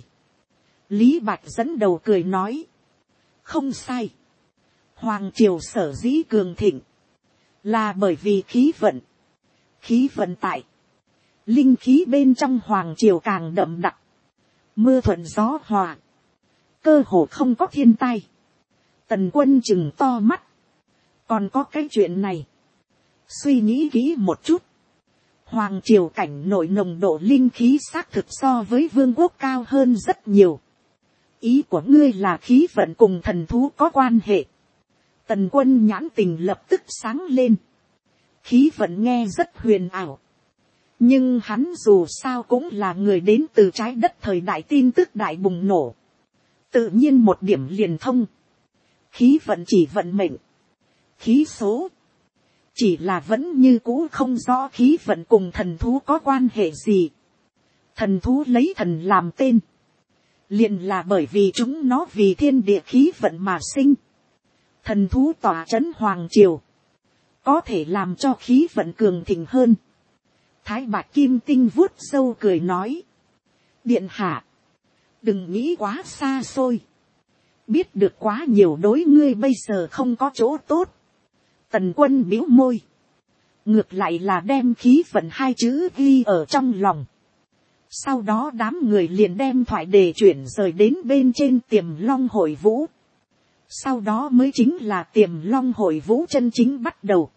Lý Bạch dẫn đầu cười nói. Không sai. Hoàng triều sở dĩ cường thịnh. Là bởi vì khí vận. Khí vận tại. Linh khí bên trong hoàng triều càng đậm đặc. Mưa thuận gió hòa. Cơ hồ không có thiên tai. Tần Quân chừng to mắt. Còn có cái chuyện này. Suy nghĩ kỹ một chút. Hoàng triều cảnh nội nồng độ linh khí xác thực so với vương quốc cao hơn rất nhiều. Ý của ngươi là khí vận cùng thần thú có quan hệ. Tần Quân nhãn tình lập tức sáng lên. Khí vận nghe rất huyền ảo. Nhưng hắn dù sao cũng là người đến từ trái đất thời đại tin tức đại bùng nổ. Tự nhiên một điểm liền thông. Khí vận chỉ vận mệnh. Khí số. Chỉ là vẫn như cũ không rõ khí vận cùng thần thú có quan hệ gì. Thần thú lấy thần làm tên. Liền là bởi vì chúng nó vì thiên địa khí vận mà sinh. Thần thú tỏa trấn hoàng triều. Có thể làm cho khí vận cường thịnh hơn. Thái Bạch Kim Tinh vuốt râu cười nói. Điện hạ. Đừng nghĩ quá xa xôi. Biết được quá nhiều đối ngươi bây giờ không có chỗ tốt. Tần Quân bĩu môi. Ngược lại là đem khí vận hai chữ ghi ở trong lòng. Sau đó đám người liền đem thoại đề chuyển rời đến bên trên Tiềm Long Hội Vũ. Sau đó mới chính là Tiềm Long Hội Vũ chân chính bắt đầu.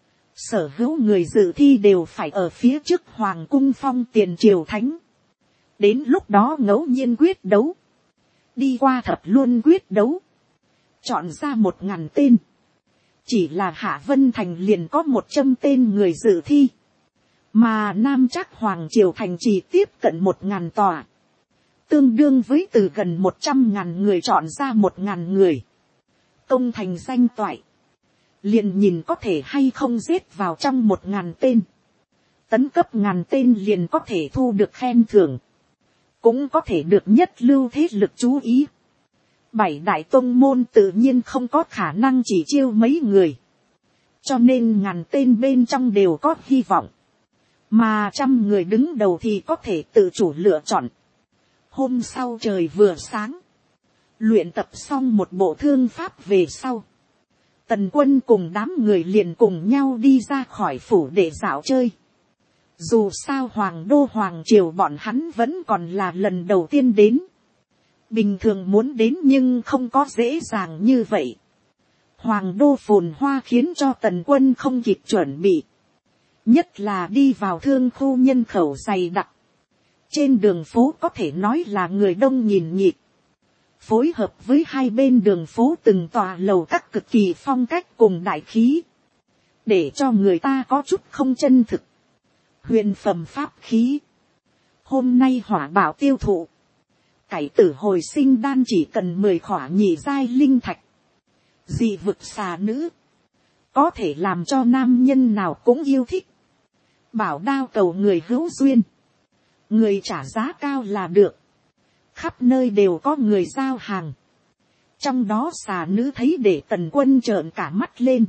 Sở hữu người dự thi đều phải ở phía trước Hoàng cung phong tiền triều thánh. Đến lúc đó ngẫu nhiên quyết đấu. Đi qua thập luân quyết đấu. Chọn ra 1000 tên. Chỉ là Hạ Vân Thành liền có 100 tên người dự thi. Mà Nam Trác Hoàng triều thành chỉ tiếp cận 1000 tòa. Tương đương với từ gần 100.000 người chọn ra 1000 người. Công thành danh toại. Liền nhìn có thể hay không giết vào trong 1000 tên. Tấn cấp 1000 tên liền có thể thu được khen thưởng. Cũng có thể được nhất lưu thế lực chú ý. 7 đại tông môn tự nhiên không có khả năng chỉ chiêu mấy người. Cho nên 1000 tên bên trong đều có hy vọng. Mà 100 người đứng đầu thì có thể tự chủ lựa chọn. Hôm sau trời vừa sáng. Luyện tập xong một bộ thương pháp về sau. Tần Quân cùng đám người liền cùng nhau đi ra khỏi phủ để dạo chơi. Dù sao Hoàng đô Hoàng triều bọn hắn vẫn còn là lần đầu tiên đến. Bình thường muốn đến nhưng không có dễ dàng như vậy. Hoàng đô phồn hoa khiến cho Tần Quân không kịp chuẩn bị. Nhất là đi vào thương khu nhân khẩu dày đặc. Trên đường phố có thể nói là người đông nghìn nghịt. Phối hợp với hai bên đường phố từng tòa lầu các cực kỳ phong cách cùng đại khí. Để cho người ta có chút không chân thực. Huyền phẩm pháp khí. Hôm nay hỏa bảo tiêu thụ. Cải tử hồi sinh đan chỉ cần 10 khỏa nhị giai linh thạch. Dị vực xà nữ. có thể làm cho nam nhân nào cũng yêu thích. Bảo đao cầu người hữu duyên, người trả giá cao là được. Khắp nơi đều có người giao hàng. Trong đó xà nữ thấy để Tần Quân trợn cả mắt lên.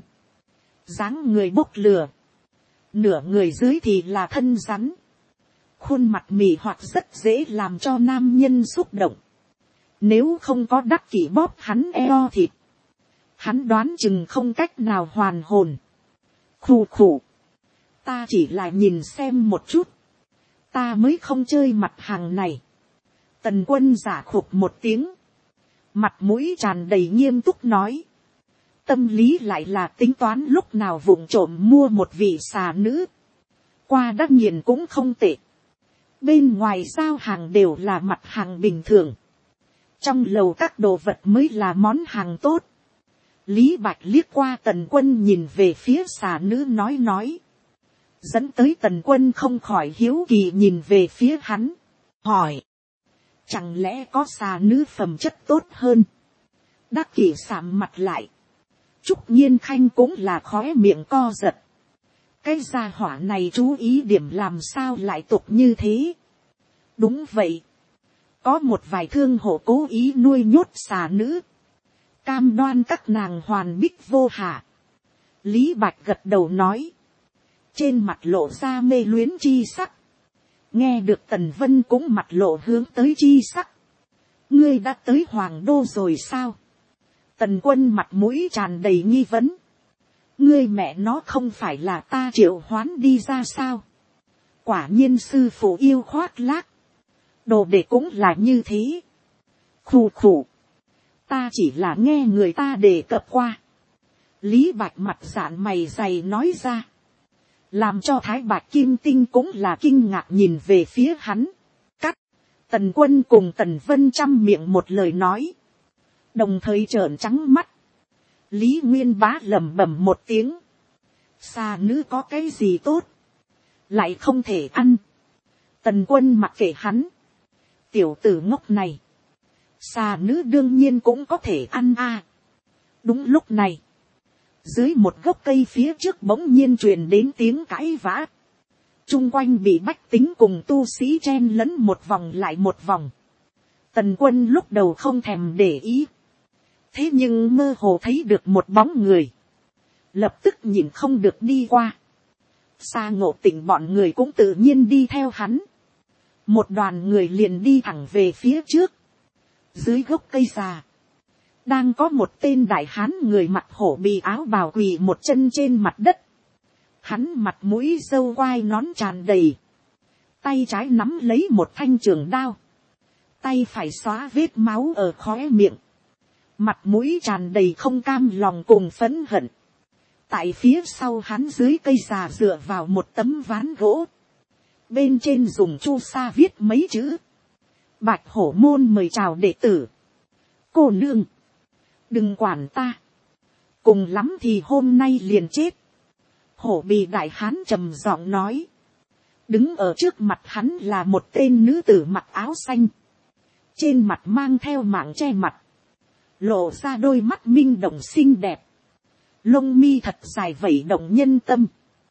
Dáng người bốc lửa, nửa người dưới thì là thân rắn, khuôn mặt mì hoặc rất dễ làm cho nam nhân xúc động. Nếu không có đắc kỷ bóp hắn eo thịt, hắn đoán chừng không cách nào hoàn hồn. Khù khù, ta chỉ là nhìn xem một chút, ta mới không chơi mặt hàng này. Tần Quân giả khục một tiếng, mặt mũi tràn đầy nghiêm túc nói. Tâm lý lại là tính toán lúc nào vụng trộm mua một vị xà nữ. Qua đã nghiền cũng không tệ. Bên ngoài giao hàng đều là mặt hàng bình thường. Trong lầu các đồ vật mới là món hàng tốt. Lý Bạch liếc qua Tần Quân nhìn về phía xà nữ nói. Dẫn tới Tần Quân không khỏi hiếu kỳ nhìn về phía hắn. Hỏi. Chẳng lẽ có xà nữ phẩm chất tốt hơn? Đắc Kỷ sạm mặt lại. Trúc Nhiên Khanh cũng là khóe miệng co giật. Cái gia hỏa này chú ý điểm làm sao lại tục như thế? Đúng vậy. Có một vài thương hộ cố ý nuôi nhốt xà nữ. Cam đoan các nàng hoàn bích vô hạ. Lý Bạch gật đầu nói. Trên mặt lộ ra mê luyến chi sắc. Nghe được Tần Vân cũng mặt lộ hướng tới chi sắc. Ngươi đã tới Hoàng Đô rồi sao? Tần Quân mặt mũi tràn đầy nghi vấn. Ngươi mẹ nó không phải là ta triệu hoán đi ra sao? Quả nhiên sư phụ yêu khoác lác. Đồ đệ cũng là như thế. Khù khù. Ta chỉ là nghe người ta đề cập qua. Lý Bạch mặt dạn mày dày nói ra. Làm cho Thái Bạch Kim Tinh cũng là kinh ngạc nhìn về phía hắn. Cắt. Tần Quân cùng Tần Vân chăm miệng một lời nói. Đồng thời trợn trắng mắt. Lý Nguyên Bá lẩm bẩm một tiếng. Xà nữ có cái gì tốt? Lại không thể ăn. Tần Quân mặc kệ hắn. Tiểu tử ngốc này. Xà nữ đương nhiên cũng có thể ăn a. Đúng lúc này. Dưới một gốc cây phía trước bỗng nhiên truyền đến tiếng cãi vã. Trung quanh bị bách tính cùng tu sĩ chen lẫn một vòng lại một vòng. Tần Quân lúc đầu không thèm để ý. Thế nhưng mơ hồ thấy được một bóng người. Lập tức nhìn không được đi qua. Sa Ngộ Tịnh bọn người cũng tự nhiên đi theo hắn. Một đoàn người liền đi thẳng về phía trước. Dưới gốc cây già. Đang có một tên đại hán người mặc hổ bì áo bào quỳ một chân trên mặt đất. Hắn mặt mũi râu quai nón tràn đầy. Tay trái nắm lấy một thanh trường đao. Tay phải xóa vết máu ở khóe miệng. Mặt mũi tràn đầy không cam lòng cùng phẫn hận. Tại phía sau hắn dưới cây già dựa vào một tấm ván gỗ. Bên trên dùng chu sa viết mấy chữ. Bạch Hổ môn mời chào đệ tử. Cô nương. Đừng quản ta. Cùng lắm thì hôm nay liền chết. Hổ bì đại hán trầm giọng nói. Đứng ở trước mặt hắn là một tên nữ tử mặc áo xanh. Trên mặt mang theo mảng che mặt. Lộ ra đôi mắt minh động xinh đẹp. Lông mi thật dài vẩy động nhân tâm.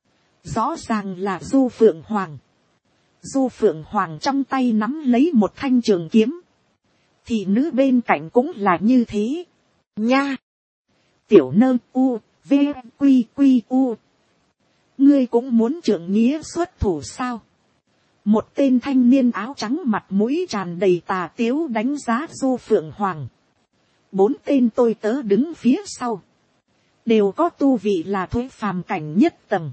Rõ ràng là Du Phượng Hoàng. Du Phượng Hoàng trong tay nắm lấy một thanh trường kiếm. Thị nữ bên cạnh cũng là như thế. Nha! Tiểu nơ u, v, quy quy u. Ngươi cũng muốn trượng nghĩa xuất thủ sao? Một tên thanh niên áo trắng mặt mũi tràn đầy tà tiếu đánh giá Du Phượng Hoàng. 4 tên tôi tớ đứng phía sau. Đều có tu vị là thuế phàm cảnh nhất tầng.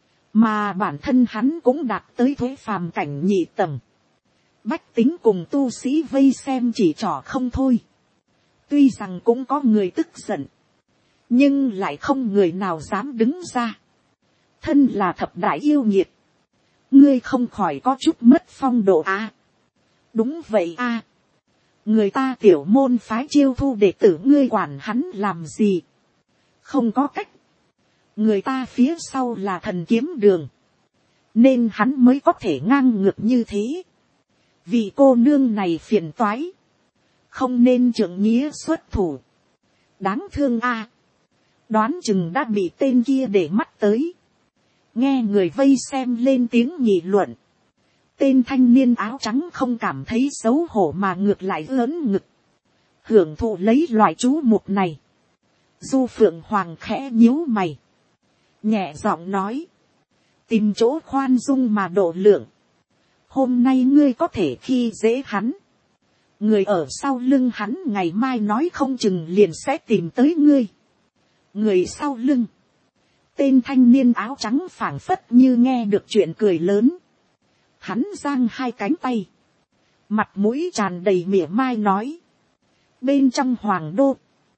Mà bản thân hắn cũng đạt tới thuế phàm cảnh nhị tầng. Bách tính cùng tu sĩ vây xem chỉ trỏ không thôi. Tuy rằng cũng có người tức giận. Nhưng lại không người nào dám đứng ra. Thân là thập đại yêu nghiệt. Ngươi không khỏi có chút mất phong độ à. Đúng vậy à. Người ta tiểu môn phái chiêu thu đệ tử ngươi quản hắn làm gì. Không có cách. Người ta phía sau là thần kiếm đường. Nên hắn mới có thể ngang ngược như thế. Vì cô nương này phiền toái. Không nên trượng nghĩa xuất thủ. Đáng thương a. đoán chừng đã bị tên kia để mắt tới. Nghe người vây xem lên tiếng nghị luận, tên thanh niên áo trắng không cảm thấy xấu hổ mà ngược lại lớn ngực, hưởng thụ lấy loại chú mục này. Du Phượng Hoàng khẽ nhíu mày, nhẹ giọng nói, tìm chỗ khoan dung mà độ lượng. Hôm nay ngươi có thể khi dễ hắn, người ở sau lưng hắn ngày mai nói không chừng liền sẽ tìm tới ngươi. Người sau lưng, tên thanh niên áo trắng phảng phất như nghe được chuyện cười lớn. Hắn giang hai cánh tay, mặt mũi tràn đầy mỉa mai nói, bên trong hoàng đô,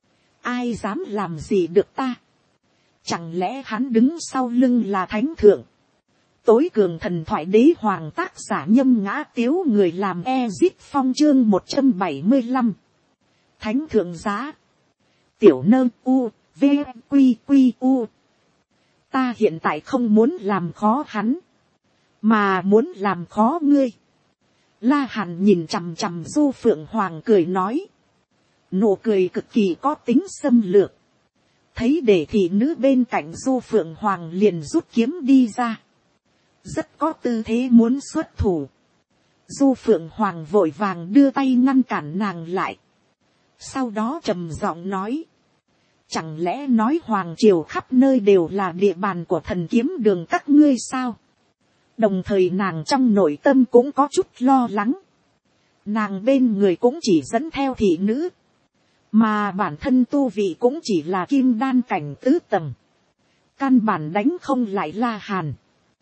ai dám làm gì được ta? Chẳng lẽ hắn đứng sau lưng là thánh thượng? Tối cường thần thoại đế hoàng, tác giả Nhâm Ngã Tiếu, người làm Ezit Phong, chương 175. Thánh thượng giá. Tiểu nơ u, v, quy quy u. Ta hiện tại không muốn làm khó hắn, mà muốn làm khó ngươi. La Hàn nhìn chằm chằm Du Phượng Hoàng cười nói, nụ cười cực kỳ có tính xâm lược. Thấy để thị nữ bên cạnh Du Phượng Hoàng liền rút kiếm đi ra, rất có tư thế muốn xuất thủ. Du Phượng Hoàng vội vàng đưa tay ngăn cản nàng lại, sau đó trầm giọng nói, chẳng lẽ nói hoàng triều khắp nơi đều là địa bàn của thần kiếm đường các ngươi sao? Đồng thời nàng trong nội tâm cũng có chút lo lắng. Nàng bên người cũng chỉ dẫn theo thị nữ, mà bản thân tu vị cũng chỉ là kim đan cảnh tứ tầng, căn bản đánh không lại La Hàn.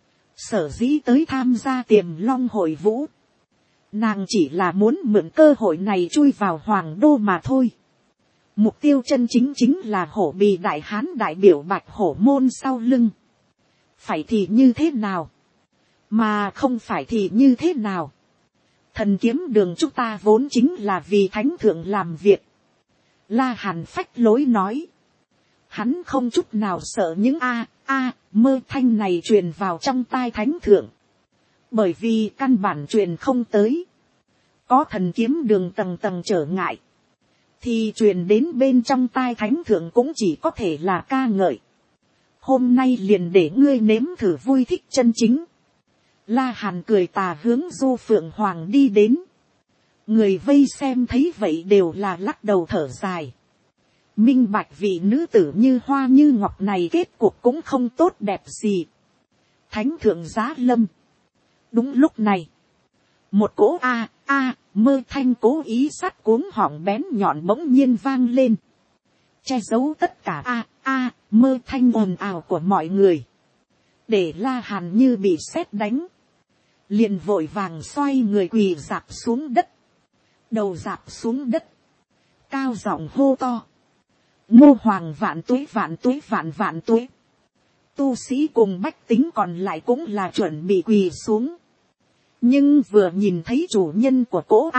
Sở dĩ tới tham gia Tiềm Long hội vũ, nàng chỉ là muốn mượn cơ hội này chui vào hoàng đô mà thôi. Mục tiêu chân chính chính là Hổ Bì đại hán đại biểu Bạch Hổ môn sau lưng. Phải thì như thế nào, mà không phải thì như thế nào? Thần kiếm đường chúng ta vốn chính là vì thánh thượng làm việc. La Hàn phách lối nói, hắn không chút nào sợ những mơ thanh này truyền vào trong tai thánh thượng, bởi vì căn bản truyền không tới. Có thần kiếm đường tầng tầng trở ngại, thì truyền đến bên trong tai thánh thượng cũng chỉ có thể là ca ngợi. Hôm nay liền để ngươi nếm thử vui thích chân chính. La Hàn cười tà hướng Du Phượng Hoàng đi đến. Người vây xem thấy vậy đều là lắc đầu thở dài. Minh bạch vị nữ tử như hoa như ngọc này kết cuộc cũng không tốt đẹp gì. Thánh thượng giá lâm. Đúng lúc này, một cỗ mơ thanh cố ý sắt cuống họng bén nhọn bỗng nhiên vang lên, che giấu tất cả mơ thanh ồn ào của mọi người, để La Hàn như bị sét đánh, liền vội vàng xoay người quỳ rạp xuống đất, đầu rạp xuống đất, cao giọng hô to, Ngô Hoàng vạn tuế vạn tuế vạn vạn tuế. Tu sĩ cùng bách tính còn lại cũng là chuẩn bị quỳ xuống, nhưng vừa nhìn thấy chủ nhân của cỗ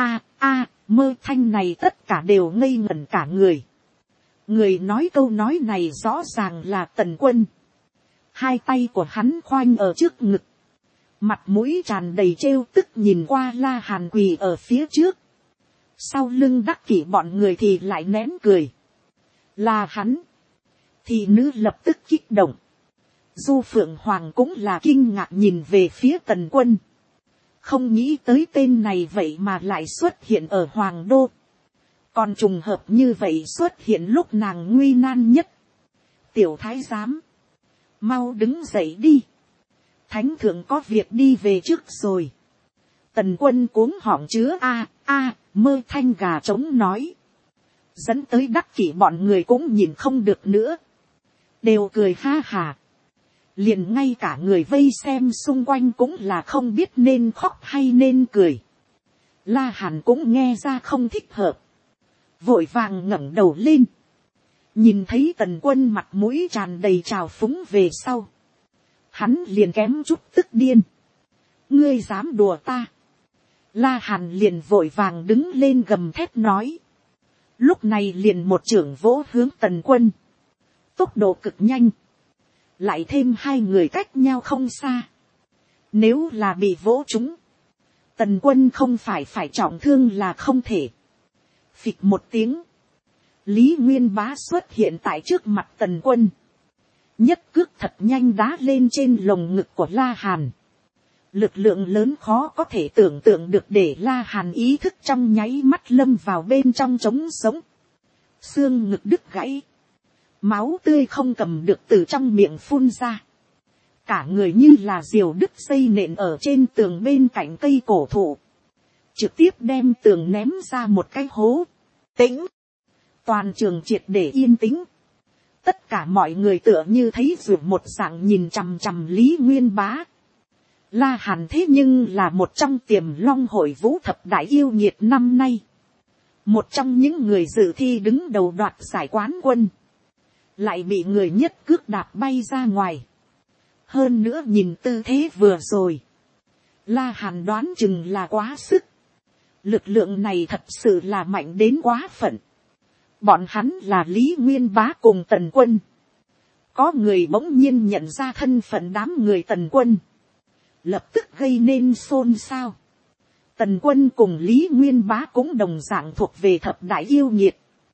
mơ thanh này tất cả đều ngây ngẩn cả người. Người nói câu nói này rõ ràng là Tần Quân. Hai tay của hắn khoanh ở trước ngực, mặt mũi tràn đầy trêu tức nhìn qua La Hàn quỳ ở phía trước. Sau lưng đắc kỷ bọn người thì lại nén cười. Là hắn. Thì nữ lập tức kích động. Du Phượng Hoàng cũng là kinh ngạc nhìn về phía Tần Quân. Không nghĩ tới tên này vậy mà lại xuất hiện ở Hoàng Đô. Còn trùng hợp như vậy xuất hiện lúc nàng nguy nan nhất. Tiểu thái giám, mau đứng dậy đi. Thánh thượng có việc đi về trước rồi. Tần Quân cuống họng chứa mơ thanh gà trống nói. Dẫn tới đắc kỷ bọn người cũng nhìn không được nữa. Đều cười ha hà. Liền ngay cả người vây xem xung quanh cũng là không biết nên khóc hay nên cười. La Hàn cũng nghe ra không thích hợp. Vội vàng ngẩng đầu lên. Nhìn thấy Tần Quân mặt mũi tràn đầy trào phúng về sau. Hắn liền kém chút tức điên. Ngươi dám đùa ta. La Hàn liền vội vàng đứng lên gầm thét nói. Lúc này liền một chưởng vỗ hướng Tần Quân. Tốc độ cực nhanh. Lại thêm hai người cách nhau không xa. Nếu là bị vỗ trúng, Tần Quân không phải trọng thương là không thể. Phịch một tiếng. Lý Nguyên Bá xuất hiện tại trước mặt Tần Quân. Nhất cước thật nhanh đá lên trên lồng ngực của La Hàn. Lực lượng lớn khó có thể tưởng tượng được, để La Hàn ý thức trong nháy mắt lâm vào bên trong trống sống. Xương ngực đứt gãy. Máu tươi không cầm được từ trong miệng phun ra. Cả người như là diều đứt dây nện ở trên tường bên cạnh cây cổ thụ. Trực tiếp đem tường ném ra một cái hố. Tĩnh. Toàn trường triệt để yên tĩnh. Tất cả mọi người tựa như thấy ruột một dạng nhìn chằm chằm Lý Nguyên Bá. La Hàn thế nhưng là một trong Tiềm Long hội vũ thập đại yêu nghiệt năm nay. Một trong những người dự thi đứng đầu đoạt giải quán quân. Lại bị người nhất cước đạp bay ra ngoài. Hơn nữa nhìn tư thế vừa rồi. La Hàn đoán chừng là quá sức. Lực lượng này thật sự là mạnh đến quá phận. Bọn hắn là Lý Nguyên Bá cùng Tần Quân. Có người bỗng nhiên nhận ra thân phận đám người Tần Quân. Lập tức gây nên xôn xao. Tần Quân cùng Lý Nguyên Bá cũng đồng dạng thuộc về thập đại yêu nghiệt.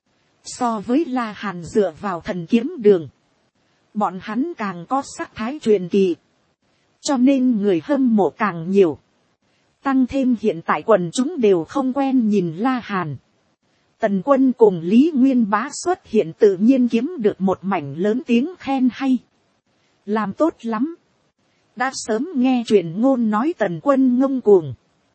So với La Hàn dựa vào thần kiếm đường. Bọn hắn càng có sắc thái truyền kỳ. Cho nên người hâm mộ càng nhiều. Tăng thêm hiện tại quần chúng đều không quen nhìn La Hàn. Tần Quân cùng Lý Nguyên Bá xuất hiện tự nhiên kiếm được một mảnh lớn tiếng khen hay. Làm tốt lắm. Đã sớm nghe truyền ngôn nói Tần Quân ngông cuồng.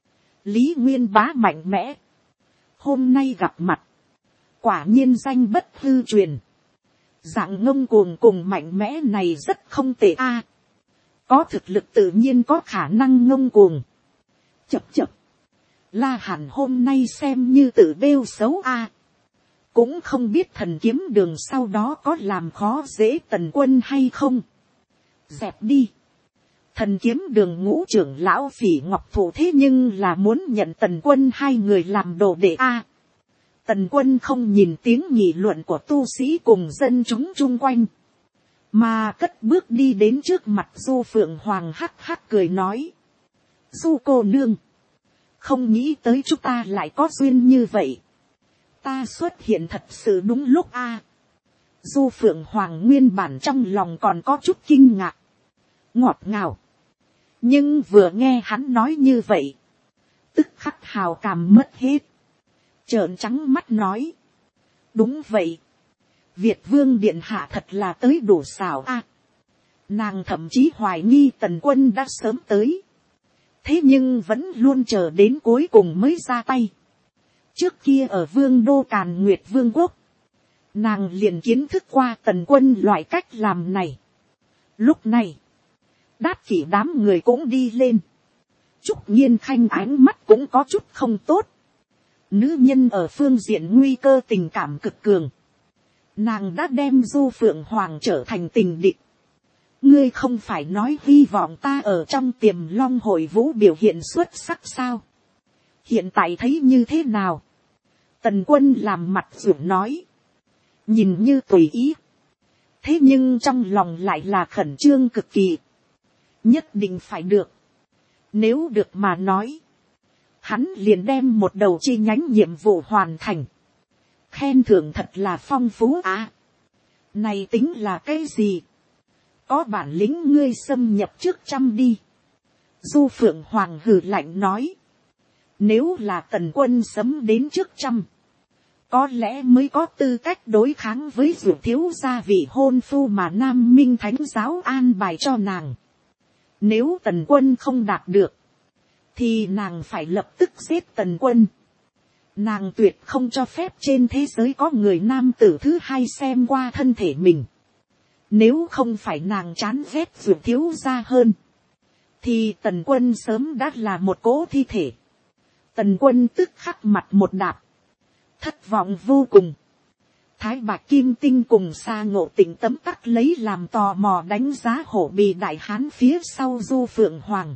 Lý Nguyên Bá mạnh mẽ. Hôm nay gặp mặt. Quả nhiên danh bất hư truyền. Dạng ngông cuồng cùng mạnh mẽ này rất không tệ a. Có thực lực tự nhiên có khả năng ngông cuồng. Chập chập. La Hàn hôm nay xem như tự bêu xấu a. Cũng không biết thần kiếm đường sau đó có làm khó dễ Tần Quân hay không. Dẹp đi. Thần kiếm đường ngũ trưởng lão Phỉ Ngọc Thụ thế nhưng là muốn nhận Tần Quân hai người làm đồ đệ a. Tần Quân không nhìn tiếng nghị luận của tu sĩ cùng dân chúng chung quanh. Mà cất bước đi đến trước mặt Du Phượng Hoàng hắc hắc cười nói. Du cô nương. Không nghĩ tới chúng ta lại có duyên như vậy. Ta xuất hiện thật sự đúng lúc a. Du Phượng Hoàng nguyên bản trong lòng còn có chút kinh ngạc. Ngọt ngào. Nhưng vừa nghe hắn nói như vậy. Tức khắc hào cảm mất hết. Trợn trắng mắt nói. Đúng vậy. Việt Vương Điện Hạ thật là tới đủ xảo a. Nàng thậm chí hoài nghi Tần Quân đã sớm tới. Thế nhưng vẫn luôn chờ đến cuối cùng mới ra tay. Trước kia ở Vương Đô Càn Nguyệt Vương Quốc. Nàng liền kiến thức qua Tần Quân loại cách làm này. Lúc này. Đát kỷ đám người cũng đi lên. Trúc Nhiên Khanh ánh mắt cũng có chút không tốt. Nữ nhân ở phương diện nguy cơ tình cảm cực cường. Nàng đã đem Du Phượng Hoàng trở thành tình địch. Ngươi không phải nói hy vọng ta ở trong Tiềm Long hội vũ biểu hiện xuất sắc sao? Hiện tại thấy như thế nào? Tần Quân làm mặt ruột nói. Nhìn như tùy ý. Thế nhưng trong lòng lại là khẩn trương cực kỳ. Nhất định phải được. Nếu được mà nói. Hắn liền đem một đầu chi nhánh nhiệm vụ hoàn thành. Khen thưởng thật là phong phú à. Này tính là cái gì? Có bản lĩnh ngươi xâm nhập trước 100 đi. Du Phượng Hoàng hừ lạnh nói. Nếu là Tần Quân sấm đến trước 100. Có lẽ mới có tư cách đối kháng với Dụ thiếu gia vị hôn phu mà Nam Minh Thánh giáo an bài cho nàng. Nếu Tần Quân không đạt được. Thì nàng phải lập tức giết Tần Quân. Nàng tuyệt không cho phép trên thế giới có người nam tử thứ hai xem qua thân thể mình. Nếu không phải nàng chán ghét Dụ thiếu gia hơn. Thì Tần Quân sớm đã là một cỗ thi thể. Tần Quân tức khắc mặt một đạp. Thất vọng vô cùng. Thái Bạch Kim Tinh cùng Sa Ngộ Tịnh tấm tắc lấy làm tò mò đánh giá Hổ Bì Đại Hán phía sau Du Phượng Hoàng.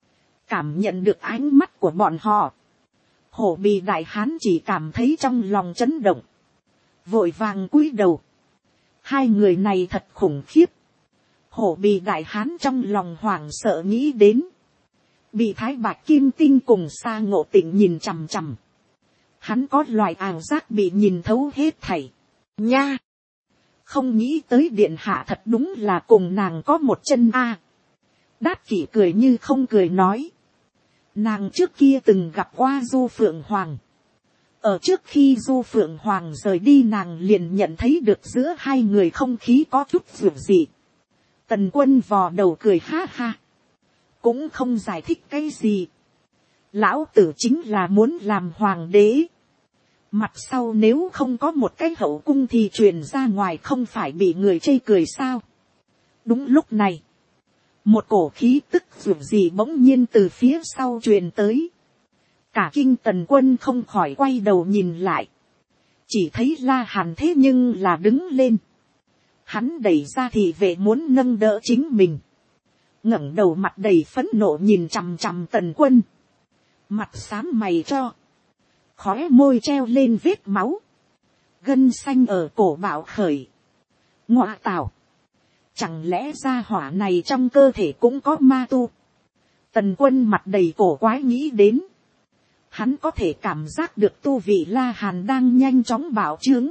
Cảm nhận được ánh mắt của bọn họ. Hổ Bì Đại Hán chỉ cảm thấy trong lòng chấn động. Vội vàng cúi đầu. Hai người này thật khủng khiếp. Hổ Bì Đại Hán trong lòng hoảng sợ nghĩ đến. Bị Thái Bạch Kim Tinh cùng Sa Ngộ Tịnh nhìn chằm chằm. Hắn có loại ảo giác bị nhìn thấu hết thảy. nha. Không nghĩ tới điện hạ thật đúng là cùng nàng có một chân a. Đát kỷ cười như không cười nói. Nàng trước kia từng gặp qua Du Phượng Hoàng. Ở trước khi Du Phượng Hoàng rời đi nàng liền nhận thấy được giữa hai người không khí có chút dường dị. Tần Quân vò đầu cười ha ha. Cũng không giải thích cái gì. Lão tử chính là muốn làm hoàng đế. Mặt sau nếu không có một cái hậu cung thì truyền ra ngoài không phải bị người chê cười sao. Đúng lúc này. Một cổ khí tức dường gì bỗng nhiên từ phía sau truyền tới. Cả kinh Tần Quân không khỏi quay đầu nhìn lại. Chỉ thấy La Hàn thế nhưng là đứng lên. Hắn đẩy ra thị vệ muốn nâng đỡ chính mình. Ngẩng đầu mặt đầy phẫn nộ nhìn chằm chằm Tần Quân. Mặt xám mày cho. Khóe môi treo lên vết máu. Gân xanh ở cổ bạo khởi. Ngọa tảo. Chẳng lẽ gia hỏa này trong cơ thể cũng có ma tu. Tần Quân mặt đầy cổ quái nghĩ đến. Hắn có thể cảm giác được tu vị La Hàn đang nhanh chóng bạo trướng.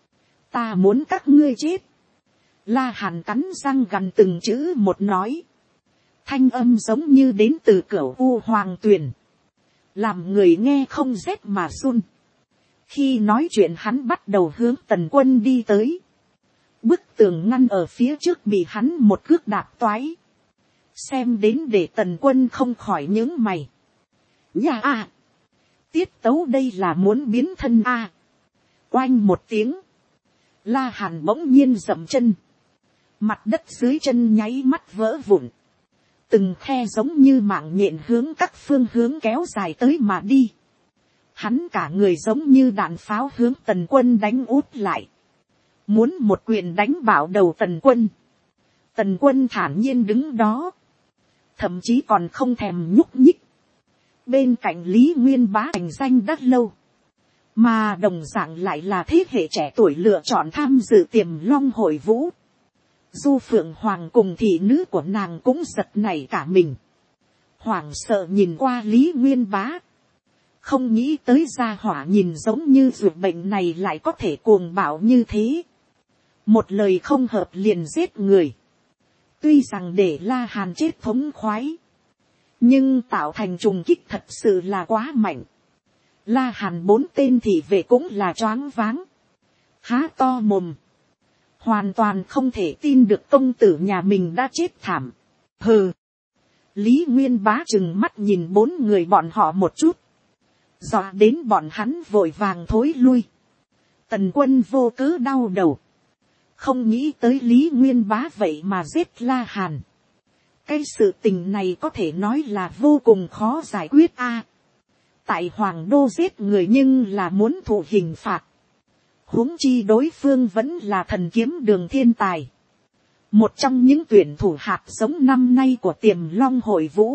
Ta muốn các ngươi chết. La Hàn cắn răng gằn từng chữ một nói. Thanh âm giống như đến từ Cửu U Hoàng Tuyền. Làm người nghe không rét mà run. Khi nói chuyện hắn bắt đầu hướng Tần Quân đi tới. Bức tường ngăn ở phía trước bị hắn một cước đạp toái. Xem đến để Tần Quân không khỏi nhướng mày. Nhà à. Tiết tấu đây là muốn biến thân à. Oanh một tiếng. La Hàn bỗng nhiên dậm chân. Mặt đất dưới chân nháy mắt vỡ vụn. Từng khe giống như mạng nhện hướng các phương hướng kéo dài tới mà đi. Hắn cả người giống như đạn pháo hướng Tần Quân đánh út lại. Muốn một quyền đánh bảo đầu Tần Quân. Tần Quân thản nhiên đứng đó. Thậm chí còn không thèm nhúc nhích. Bên cạnh Lý Nguyên Bá thành danh đã lâu. Mà đồng dạng lại là thế hệ trẻ tuổi lựa chọn tham dự Tiềm Long hội vũ. Du Phượng Hoàng cùng thị nữ của nàng cũng giật nảy cả mình. Hoảng sợ nhìn qua Lý Nguyên Bá. Không nghĩ tới gia hỏa nhìn giống như ruột bệnh này lại có thể cuồng bạo như thế. Một lời không hợp liền giết người. Tuy rằng để La Hàn chết thống khoái. Nhưng tạo thành trùng kích thật sự là quá mạnh. La Hàn 4 tên thị vệ cũng là choáng váng. Há to mồm. Hoàn toàn không thể tin được công tử nhà mình đã chết thảm. Hừ. Lý Nguyên Bá trừng mắt nhìn 4 người bọn họ một chút. Dọa đến bọn hắn vội vàng thối lui. Tần Quân vô cớ đau đầu. Không nghĩ tới Lý Nguyên Bá vậy mà giết La Hàn. Cái sự tình này có thể nói là vô cùng khó giải quyết a. Tại Hoàng Đô giết người nhưng là muốn thụ hình phạt. Huống chi đối phương vẫn là thần kiếm đường thiên tài. Một trong những tuyển thủ hạt giống năm nay của Tiềm Long hội vũ.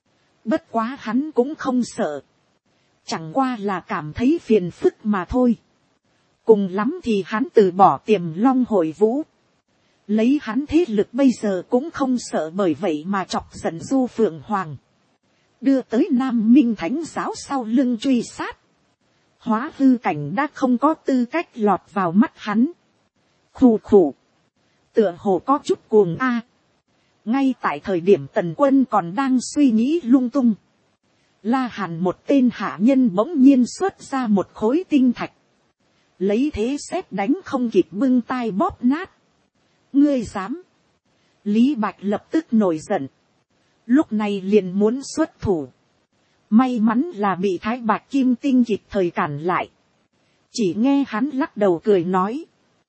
Bất quá hắn cũng không sợ. Chẳng qua là cảm thấy phiền phức mà thôi. Cùng lắm thì hắn từ bỏ Tiềm Long hội vũ. Lấy hắn thế lực bây giờ cũng không sợ bởi vậy mà chọc giận Du Phượng Hoàng. Đưa tới Nam Minh Thánh giáo sau lưng truy sát. Hóa hư cảnh đã không có tư cách lọt vào mắt hắn. Khù khù. Tựa hồ có chút cuồng a. Ngay tại thời điểm Tần Quân còn đang suy nghĩ lung tung. La Hàn một tên hạ nhân bỗng nhiên xuất ra một khối tinh thạch. Lấy thế sét đánh không kịp bưng tay bóp nát. Ngươi dám. Lý Bạch lập tức nổi giận. Lúc này liền muốn xuất thủ. May mắn là bị Thái Bạch Kim Tinh kịp thời cản lại. Chỉ nghe hắn lắc đầu cười nói.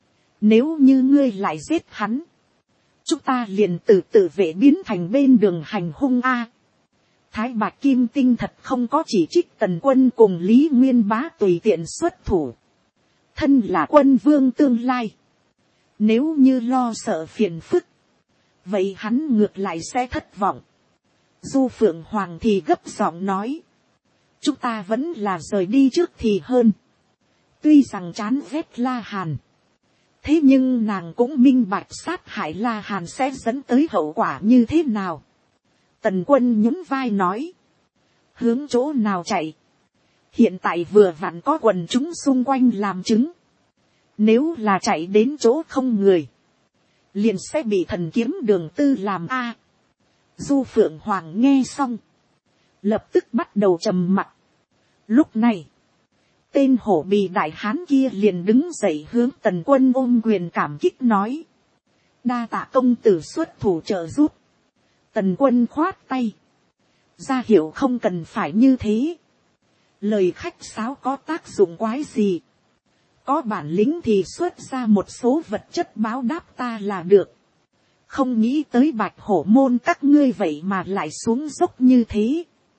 Nếu như ngươi lại giết hắn. Chúng ta liền tự vệ biến thành bên đường hành hung a. Thái Bạch Kim Tinh thật không có chỉ trích Tần Quân cùng Lý Nguyên Bá tùy tiện xuất thủ. Thân là quân vương tương lai. Nếu như lo sợ phiền phức. Vậy hắn ngược lại sẽ thất vọng. Du Phượng Hoàng thì gấp giọng nói. Chúng ta vẫn là rời đi trước thì hơn. Tuy rằng chán ghét La Hàn. Thế nhưng nàng cũng minh bạch sát hại La Hàn sẽ dẫn tới hậu quả như thế nào. Tần Quân nhún vai nói. Hướng chỗ nào chạy. Hiện tại vừa vặn có quần chúng xung quanh làm chứng. Nếu là chạy đến chỗ không người, liền sẽ bị thần kiếm đường tư làm a. Du Phượng Hoàng nghe xong, lập tức bắt đầu trầm mặc. Lúc này, tên hổ bì đại hán kia liền đứng dậy hướng Tần Quân ôm quyền cảm kích nói: đa tạ công tử xuất thủ trợ giúp. Tần Quân khoát tay, ra hiệu không cần phải như thế. Lời khách sáo có tác dụng quái gì? Có bản lĩnh thì xuất ra một số vật chất báo đáp ta là được. Không nghĩ tới Bạch Hổ môn các ngươi vậy mà lại xuống dốc như thế.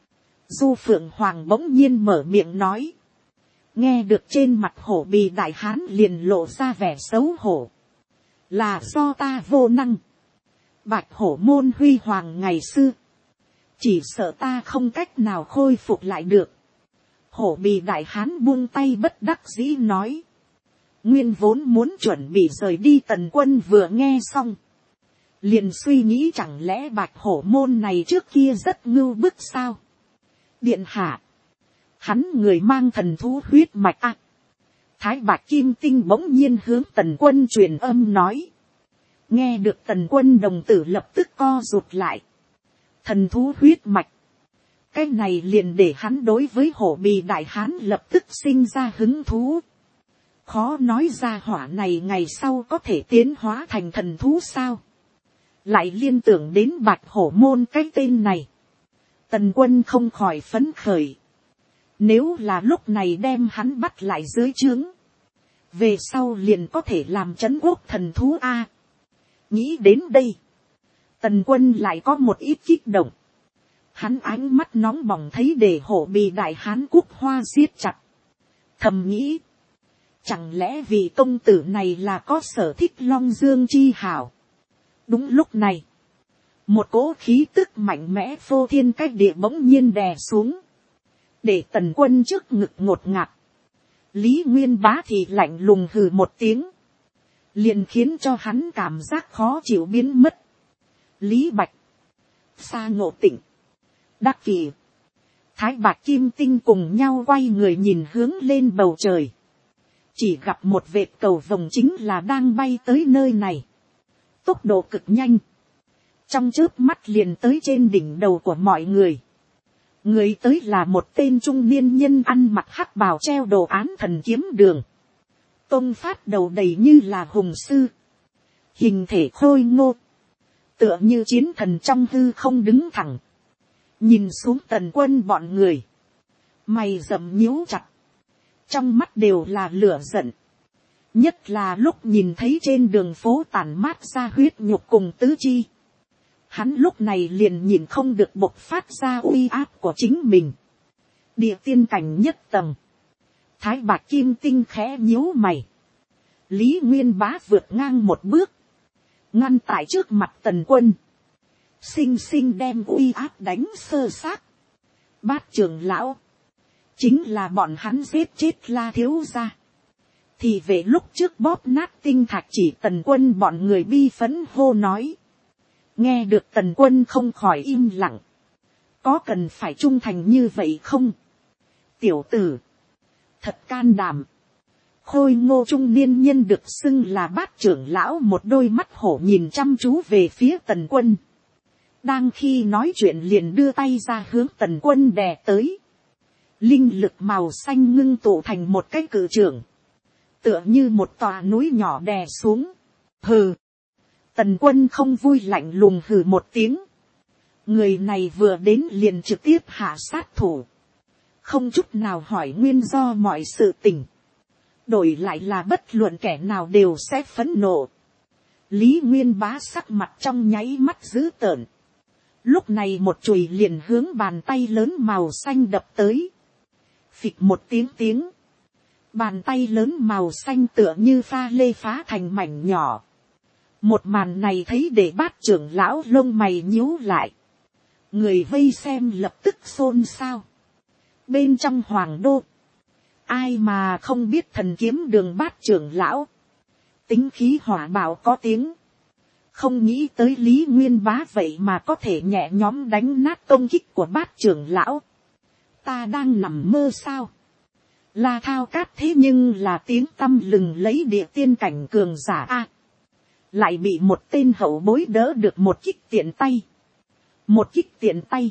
Du Phượng Hoàng bỗng nhiên mở miệng nói. Nghe được trên mặt hổ bì đại hán liền lộ ra vẻ xấu hổ. Là do ta vô năng. Bạch Hổ môn huy hoàng ngày xưa, chỉ sợ ta không cách nào khôi phục lại được. Hổ bì đại hán buông tay bất đắc dĩ nói. Nguyên vốn muốn chuẩn bị rời đi Tần Quân vừa nghe xong, liền suy nghĩ chẳng lẽ Bạch Hổ môn này trước kia rất ngưu bức sao? Điện hạ, hắn người mang thần thú huyết mạch à? Thái Bạch Kim Tinh bỗng nhiên hướng Tần Quân truyền âm nói. Nghe được Tần Quân đồng tử lập tức co rụt lại. Thần thú huyết mạch, cái này liền để hắn đối với hổ bì đại hán lập tức sinh ra hứng thú. Khó nói ra hỏa này ngày sau có thể tiến hóa thành thần thú sao? Lại liên tưởng đến Bạch Hổ môn cái tên này, Tần Quân không khỏi phấn khởi. Nếu là lúc này đem hắn bắt lại dưới trướng, về sau liền có thể làm trấn quốc thần thú a. Nghĩ đến đây, Tần Quân lại có một ít kích động. Hắn ánh mắt nóng bỏng thấy để hổ bì đại hán cúc hoa siết chặt. Thầm nghĩ, chẳng lẽ vì công tử này là có sở thích long dương chi hảo? Đúng lúc này, một cỗ khí tức mạnh mẽ phô thiên cách địa bỗng nhiên đè xuống, để Tần Quân trước ngực ngột ngạt. Lý Nguyên Bá thì lạnh lùng hừ một tiếng, liền khiến cho hắn cảm giác khó chịu biến mất. Lý Bạch, Sa Ngộ Tịnh, Đắc Kỳ, Thái Bạch Kim Tinh cùng nhau quay người nhìn hướng lên bầu trời. Chỉ gặp một vệt cầu vồng chính là đang bay tới nơi này. Tốc độ cực nhanh, trong chớp mắt liền tới trên đỉnh đầu của mọi người. Người tới là một tên trung niên nhân ăn mặc hắc bào treo đồ án thần kiếm đường. Tông phát đầu đầy như là hùng sư, hình thể khôi ngô, tựa như chiến thần trong hư không đứng thẳng. Nhìn xuống Tần Quân bọn người, mày rậm nhíu chặt, trong mắt đều là lửa giận. Nhất là lúc nhìn thấy trên đường phố tàn mát ra huyết nhục cùng tứ chi, hắn lúc này liền nhìn không được bộc phát ra uy áp của chính mình. Địa tiên cảnh nhất tầng. Thái Bạch Kim Tinh khẽ nhíu mày. Lý Nguyên Bá vượt ngang một bước, ngăn tại trước mặt Tần Quân, xinh xinh đem uy áp đánh sơ xác. Bát trưởng lão, chính là bọn hắn giết chết La thiếu gia, thì về lúc trước bóp nát tinh thạch chỉ Tần Quân bọn người bi phấn hô nói. Nghe được Tần Quân không khỏi im lặng. Có cần phải trung thành như vậy không? Tiểu tử, thật can đảm. Khôi ngô trung niên nhân được xưng là Bát trưởng lão một đôi mắt hổ nhìn chăm chú về phía Tần Quân. Đang khi nói chuyện liền đưa tay ra hướng Tần Quân đè tới. Linh lực màu xanh ngưng tụ thành một cái cự trưởng, tựa như một tòa núi nhỏ đè xuống. Hừ. Tần Quân không vui lạnh lùng hừ một tiếng. Người này vừa đến liền trực tiếp hạ sát thủ, không chút nào hỏi nguyên do mọi sự tình. Đổi lại là bất luận kẻ nào đều sẽ phẫn nộ. Lý Nguyên Bá sắc mặt trong nháy mắt dữ tợn. Lúc này một chùy liền hướng bàn tay lớn màu xanh đập tới. Phịch một tiếng. Bàn tay lớn màu xanh tựa như pha lê phá thành mảnh nhỏ. Một màn này thấy để Bát trưởng lão lông mày nhíu lại. Người vây xem lập tức xôn xao. Bên trong hoàng đô, ai mà không biết thần kiếm đường Bát trưởng lão. Tính khí hỏa bạo có tiếng. Không nghĩ tới Lý Nguyên Bá vậy mà có thể nhẹ nhõm đánh nát công kích của Bát trưởng lão. Ta đang nằm mơ sao? La Thao Cát thế nhưng là tiếng tăm lừng lấy địa tiên cảnh cường giả a, lại bị một tên hậu bối đỡ được một kích tiện tay. Một kích tiện tay,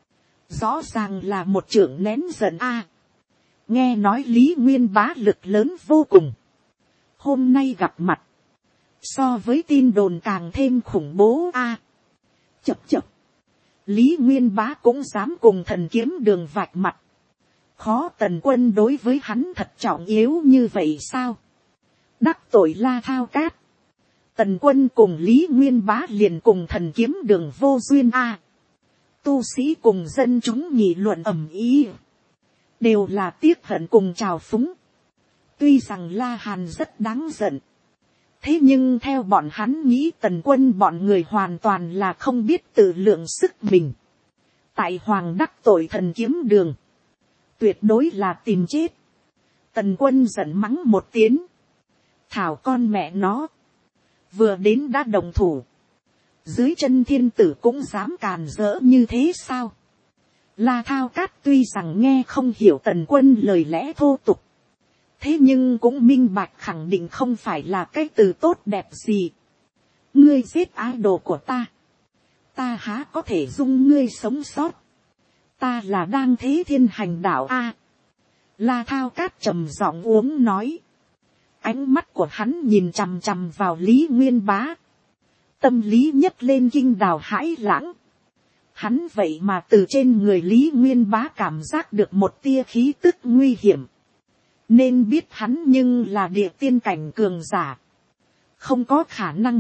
rõ ràng là một trưởng nén giận a. Nghe nói Lý Nguyên Bá lực lớn vô cùng, hôm nay gặp mặt, so với tin đồn càng thêm khủng bố a. Chập chập, Lý Nguyên Bá cũng dám cùng Thần Kiếm Đường vạch mặt. Khó Tần Quân đối với hắn thật trọng yếu như vậy sao? Đắc tội La Thao Cát, Tần Quân cùng Lý Nguyên Bá liền cùng Thần Kiếm Đường vô duyên a. Tu sĩ cùng dân chúng nghị luận ầm ĩ, đều là tiếc hận cùng trào phúng. Tuy rằng La Hàn rất đáng giận, thế nhưng theo bọn hắn nghĩ Tần Quân bọn người hoàn toàn là không biết tự lượng sức mình. Tại Hoàng đắc tội Thần Kiếm Đường, tuyệt đối là tìm chết. Tần Quân giận mắng một tiếng, thảo con mẹ nó, vừa đến đã đồng thủ, dưới chân thiên tử cũng dám càn rỡ như thế sao? La Thao Cát tuy rằng nghe không hiểu Tần Quân lời lẽ thô tục, thế nhưng cũng minh bạch khẳng định không phải là cái từ tốt đẹp gì. Ngươi giết idol của ta há có thể dung ngươi sống sót? Ta là đang thế thiên hành đạo a. La Thao Cát trầm giọng uống nói, ánh mắt của hắn nhìn chằm chằm vào Lý Nguyên Bá, tâm lý nhấc lên kinh đào hãi lãng. Hắn vậy mà từ trên người Lý Nguyên Bá cảm giác được một tia khí tức nguy hiểm, nên biết hắn nhưng là địa tiên cảnh cường giả, không có khả năng.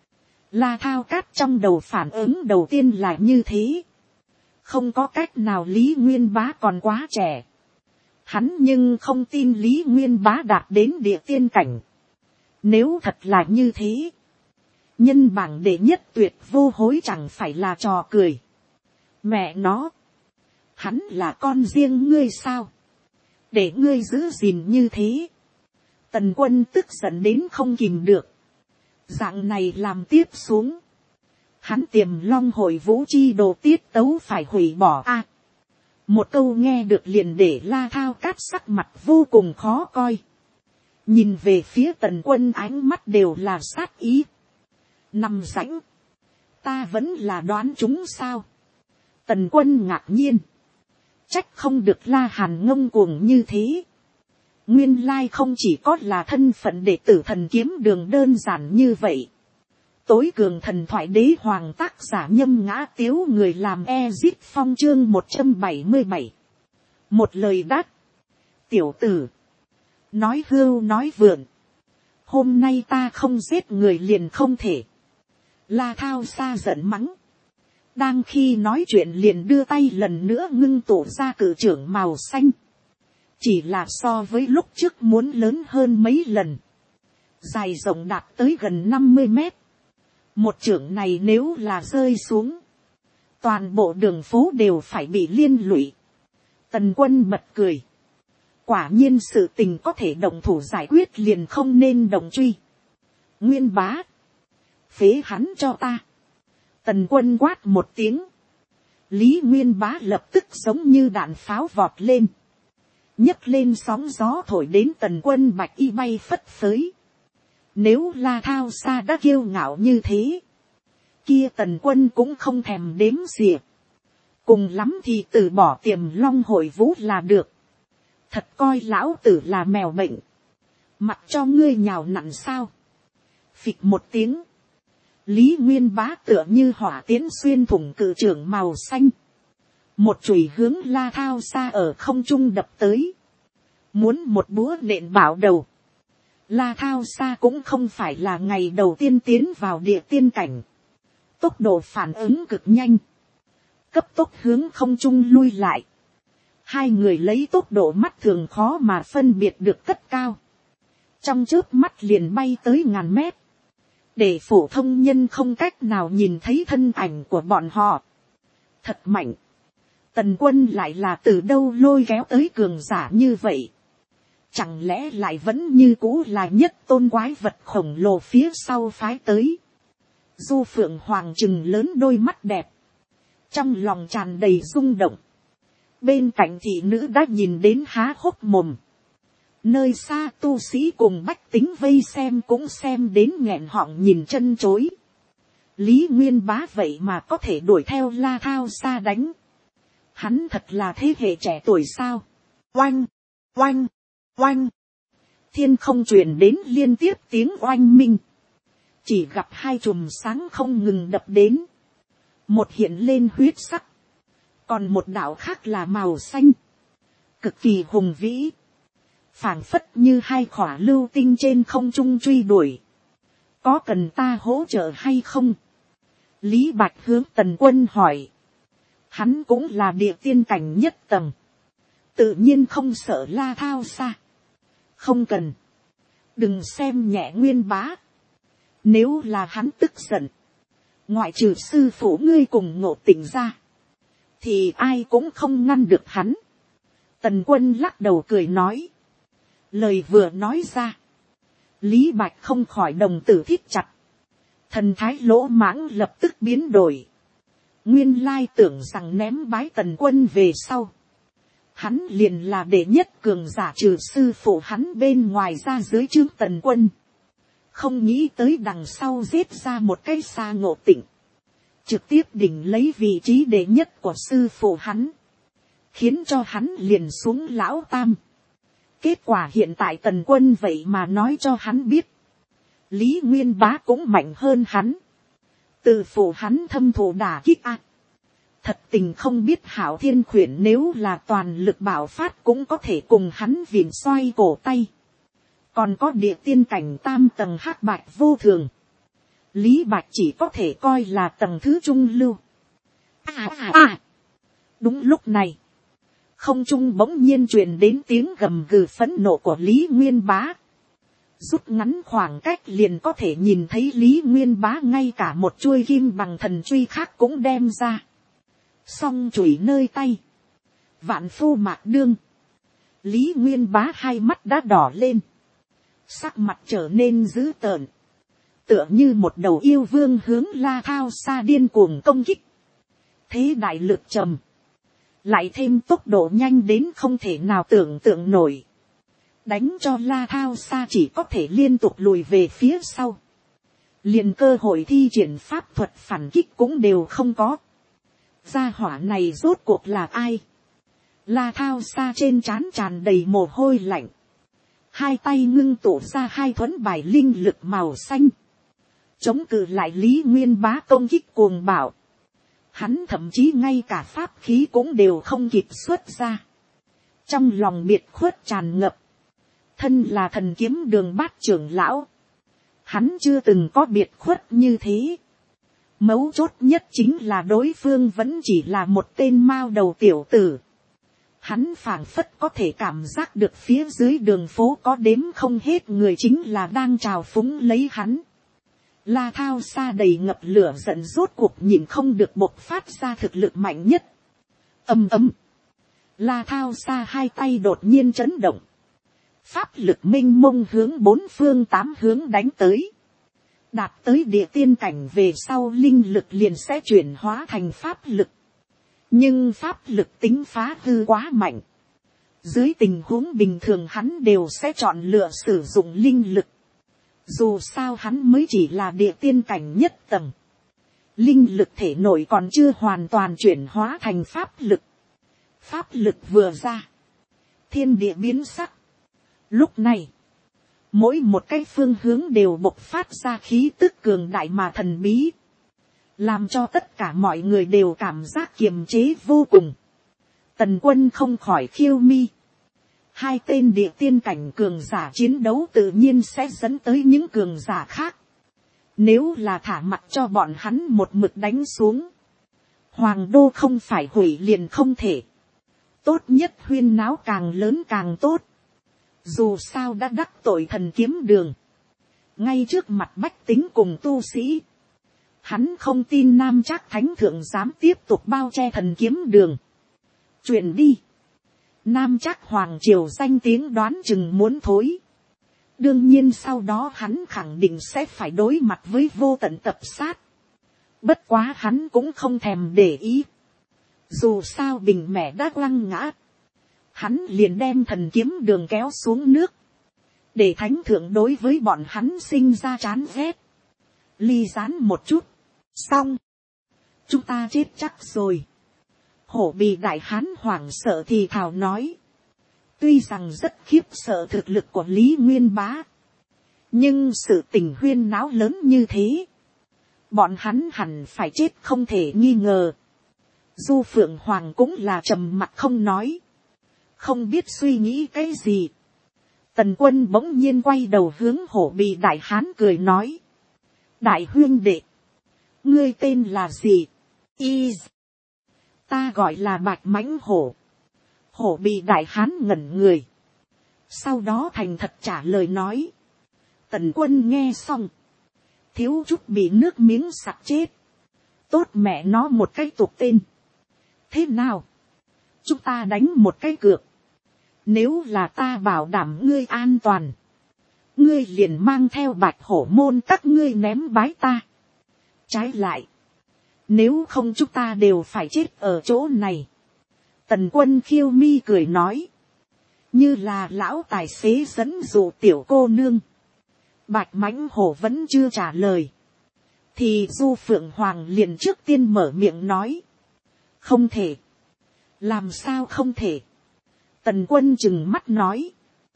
La Thao Cát trong đầu phản ứng đầu tiên là như thế, không có cách nào, Lý Nguyên Bá còn quá trẻ. Hắn nhưng không tin Lý Nguyên Bá đạt đến địa tiên cảnh. Nếu thật là như thế, nhân bảng đệ nhất tuyệt vô hối chẳng phải là trò cười. Mẹ nó, hắn là con riêng ngươi sao? Để ngươi giữ gìn như thế. Tần Quân tức giận đến không kìm được. Dạng này làm tiếp xuống, hắn Tiềm Long Hội Vũ chi đồ tiết tấu phải hủy bỏ a. Một câu nghe được liền để La Thao Cát sắc mặt vô cùng khó coi. Nhìn về phía Tần Quân ánh mắt đều là sát ý. Nằm rãnh, ta vẫn là đoán chúng sao? Tần Quân ngạc nhiên, trách không được La Hàn ngông cuồng như thế. Nguyên lai không chỉ có là thân phận đệ tử Thần Kiếm Đường đơn giản như vậy. Tối cường thần thoại đế hoàng tác giả Nhâm Ngã Tiếu người làm Ezit Phong chương 177. Một lời đáp, tiểu tử, nói hưu nói vượn, hôm nay ta không giết người liền không thể. La Thao Sa giận mắng, đang khi nói chuyện liền đưa tay lần nữa ngưng tụ ra cự trưởng màu xanh, chỉ là so với lúc trước muốn lớn hơn mấy lần, dài rộng đạt tới gần 50 mét. Một chưởng này nếu là rơi xuống, toàn bộ đường phố đều phải bị liên lụy. Tần Quân bật cười, quả nhiên sự tình có thể động thủ giải quyết liền không nên động truy. Nguyên Bá, phế hắn cho ta. Tần Quân quát một tiếng, Lý Nguyên Bá lập tức giống như đạn pháo vọt lên, nhấc lên sóng gió thổi đến Tần Quân bạch y bay phất phới. Nếu La Thao Sa đã kiêu ngạo như thế, kia Tần Quân cũng không thèm đếm xỉa. Cùng lắm thì từ bỏ Tiềm Long Hội Vũ là được. Thật coi lão tử là mèo bệnh, mặc cho ngươi nhào nặn sao? Phịch một tiếng, Lý Nguyên Bá tựa như hỏa tiến xuyên thủng cự trưởng màu xanh, một chùy hướng La Thao Sa ở không trung đập tới, muốn một búa nện bảo đầu. La Thao Sa cũng không phải là ngày đầu tiên tiến vào địa tiên cảnh, tốc độ phản ứng cực nhanh, cấp tốc hướng không trung lui lại. Hai người lấy tốc độ mắt thường khó mà phân biệt được cất cao, trong chớp mắt liền bay tới ngàn mét, để phổ thông nhân không cách nào nhìn thấy thân ảnh của bọn họ. Thật mạnh, Tần Quân lại là từ đâu lôi kéo tới cường giả như vậy? Chẳng lẽ lại vẫn như cũ là nhất tôn quái vật khổng lồ phía sau phái tới? Du Phượng Hoàng trừng lớn đôi mắt đẹp, trong lòng tràn đầy rung động. Bên cạnh thị nữ đã nhìn đến há hốc mồm, Nơi xa tu sĩ cùng bách tính vây xem cũng xem đến nghẹn họng nhìn chân chối. Lý Nguyên Bá vậy mà có thể đuổi theo La Thao Sa đánh. Hắn thật là thế hệ trẻ tuổi sao. Oanh, oanh, oanh. Thiên không truyền đến liên tiếp tiếng oanh minh. Chỉ gặp hai chùm sáng không ngừng đập đến. Một hiện lên huyết sắc. Còn một đạo khác là màu xanh. Cực kỳ hùng vĩ. Phảng phất như hai khỏa lưu tinh trên không trung truy đuổi. Có cần ta hỗ trợ hay không? Lý Bạch hướng Tần Quân hỏi. Hắn cũng là địa tiên cảnh nhất tầng. Tự nhiên không sợ La Thao Sa. Không cần. Đừng xem nhẹ Nguyên Bá. Nếu là hắn tức giận. Ngoại trừ sư phụ ngươi cùng Ngộ Tịnh ra. Thì ai cũng không ngăn được hắn. Tần Quân lắc đầu cười nói. Lời vừa nói ra. Lý Bạch không khỏi đồng tử thít chặt. Thần thái lỗ mãng lập tức biến đổi. Nguyên lai tưởng rằng ném bái Tần Quân về sau. Hắn liền là đệ nhất cường giả trừ sư phụ hắn bên ngoài ra dưới trướng Tần Quân. Không nghĩ tới đằng sau giết ra một cái xa Ngộ Tịnh. Trực tiếp đỉnh lấy vị trí đệ nhất của sư phụ hắn. Khiến cho hắn liền xuống lão tam. Kết quả hiện tại Tần Quân vậy mà nói cho hắn biết. Lý Nguyên Bá cũng mạnh hơn hắn. Từ phụ hắn thâm thụ đả kích ác. Thật tình không biết Hảo Thiên Khuyển nếu là toàn lực bạo phát cũng có thể cùng hắn vịn xoay cổ tay. Còn có địa tiên cảnh tam tầng hắc bạch vô thường. Lý Bạch chỉ có thể coi là tầng thứ trung lưu. Đúng lúc này. Không trung bỗng nhiên truyền đến tiếng gầm gừ phẫn nộ của Lý Nguyên Bá. Rút ngắn khoảng cách liền có thể nhìn thấy Lý Nguyên Bá ngay cả một chuôi kim bằng thần truy khác cũng đem ra. Song chùy nơi tay. Vạn phu mạc đương. Lý Nguyên Bá hai mắt đã đỏ lên. Sắc mặt trở nên dữ tợn. Tựa như một đầu yêu vương hướng La Thao Sa điên cuồng công kích. Thế đại lực trầm. Lại thêm tốc độ nhanh đến không thể nào tưởng tượng nổi. Đánh cho La Thao Sa chỉ có thể liên tục lùi về phía sau. Liền cơ hội thi triển pháp thuật phản kích cũng đều không có. Gia hỏa này rốt cuộc là ai? La Thao Sa trên trán tràn đầy mồ hôi lạnh. Hai tay ngưng tụ ra hai thuẫn bài linh lực màu xanh. Chống cự lại Lý Nguyên Bá công kích cuồng bạo. Hắn thậm chí ngay cả pháp khí cũng đều không kịp xuất ra. Trong lòng biệt khuất tràn ngập. Thân là thần kiếm đường bát trưởng lão. Hắn chưa từng có biệt khuất như thế. Mấu chốt nhất chính là đối phương vẫn chỉ là một tên mao đầu tiểu tử. Hắn phảng phất có thể cảm giác được phía dưới đường phố có đếm không hết người chính là đang trào phúng lấy hắn. La Thao Sa đầy ngập lửa giận rốt cuộc nhìn không được bộc phát ra thực lực mạnh nhất. Ầm ầm. La Thao Sa hai tay đột nhiên chấn động. Pháp lực mênh mông hướng bốn phương tám hướng đánh tới. Đạt tới địa tiên cảnh về sau linh lực liền sẽ chuyển hóa thành pháp lực. Nhưng pháp lực tính phá hư quá mạnh. Dưới tình huống bình thường hắn đều sẽ chọn lựa sử dụng linh lực. Dù sao hắn mới chỉ là địa tiên cảnh nhất tầng. Linh lực thể nội còn chưa hoàn toàn chuyển hóa thành pháp lực. Pháp lực vừa ra. Thiên địa biến sắc. Lúc này. Mỗi một cái phương hướng đều bộc phát ra khí tức cường đại mà thần bí. Làm cho tất cả mọi người đều cảm giác kiềm chế vô cùng. Tần Quân không khỏi khiêu mi. Hai tên địa tiên cảnh cường giả chiến đấu tự nhiên sẽ dẫn tới những cường giả khác. Nếu là thả mặt cho bọn hắn một mực đánh xuống. Hoàng đô không phải hủy liền không thể. Tốt nhất huyên náo càng lớn càng tốt. Dù sao đã đắc tội thần kiếm đường. Ngay trước mặt bách tính cùng tu sĩ. Hắn không tin Nam Trác Thánh Thượng dám tiếp tục bao che thần kiếm đường. Chuyện đi. Nam Trác Hoàng Triều danh tiếng đoán chừng muốn thối. Đương nhiên sau đó hắn khẳng định sẽ phải đối mặt với vô tận tập sát. Bất quá hắn cũng không thèm để ý. Dù sao bình mẻ đã lăng ngã. Hắn liền đem thần kiếm đường kéo xuống nước. để thánh thượng đối với bọn hắn sinh ra chán ghét, ly gián một chút, xong, chúng ta chết chắc rồi. Hổ Bì đại hán hoảng sợ thì thào nói, tuy rằng rất khiếp sợ thực lực của Lý Nguyên Bá, nhưng sự tình huyên náo lớn như thế, bọn hắn hẳn phải chết không thể nghi ngờ. Du Phượng Hoàng cũng là trầm mặc không nói, không biết suy nghĩ cái gì. Tần Quân bỗng nhiên quay đầu hướng Hổ Bì đại hán cười nói, đại huyên đệ, ngươi tên là gì? Ta gọi là Bạch Mãnh Hổ. Hổ Bì đại hán ngẩn người, sau đó thành thật trả lời nói. Tần Quân nghe xong, thiếu chút bị nước miếng sặc chết. Tốt mẹ nó một cái tục tên. Thế nào, chúng ta đánh một cái cược, nếu là ta bảo đảm ngươi an toàn, ngươi liền mang theo Bạch Hổ môn các ngươi ném bái ta. Trái lại, nếu không chúng ta đều phải chết ở chỗ này. Tần Quân khiêu mi cười nói, như là lão tài xế dẫn dụ tiểu cô nương. Bạch Mãnh Hổ vẫn chưa trả lời, thì Du Phượng Hoàng liền trước tiên mở miệng nói, không thể. Làm sao không thể? Tần Quân chừng mắt nói,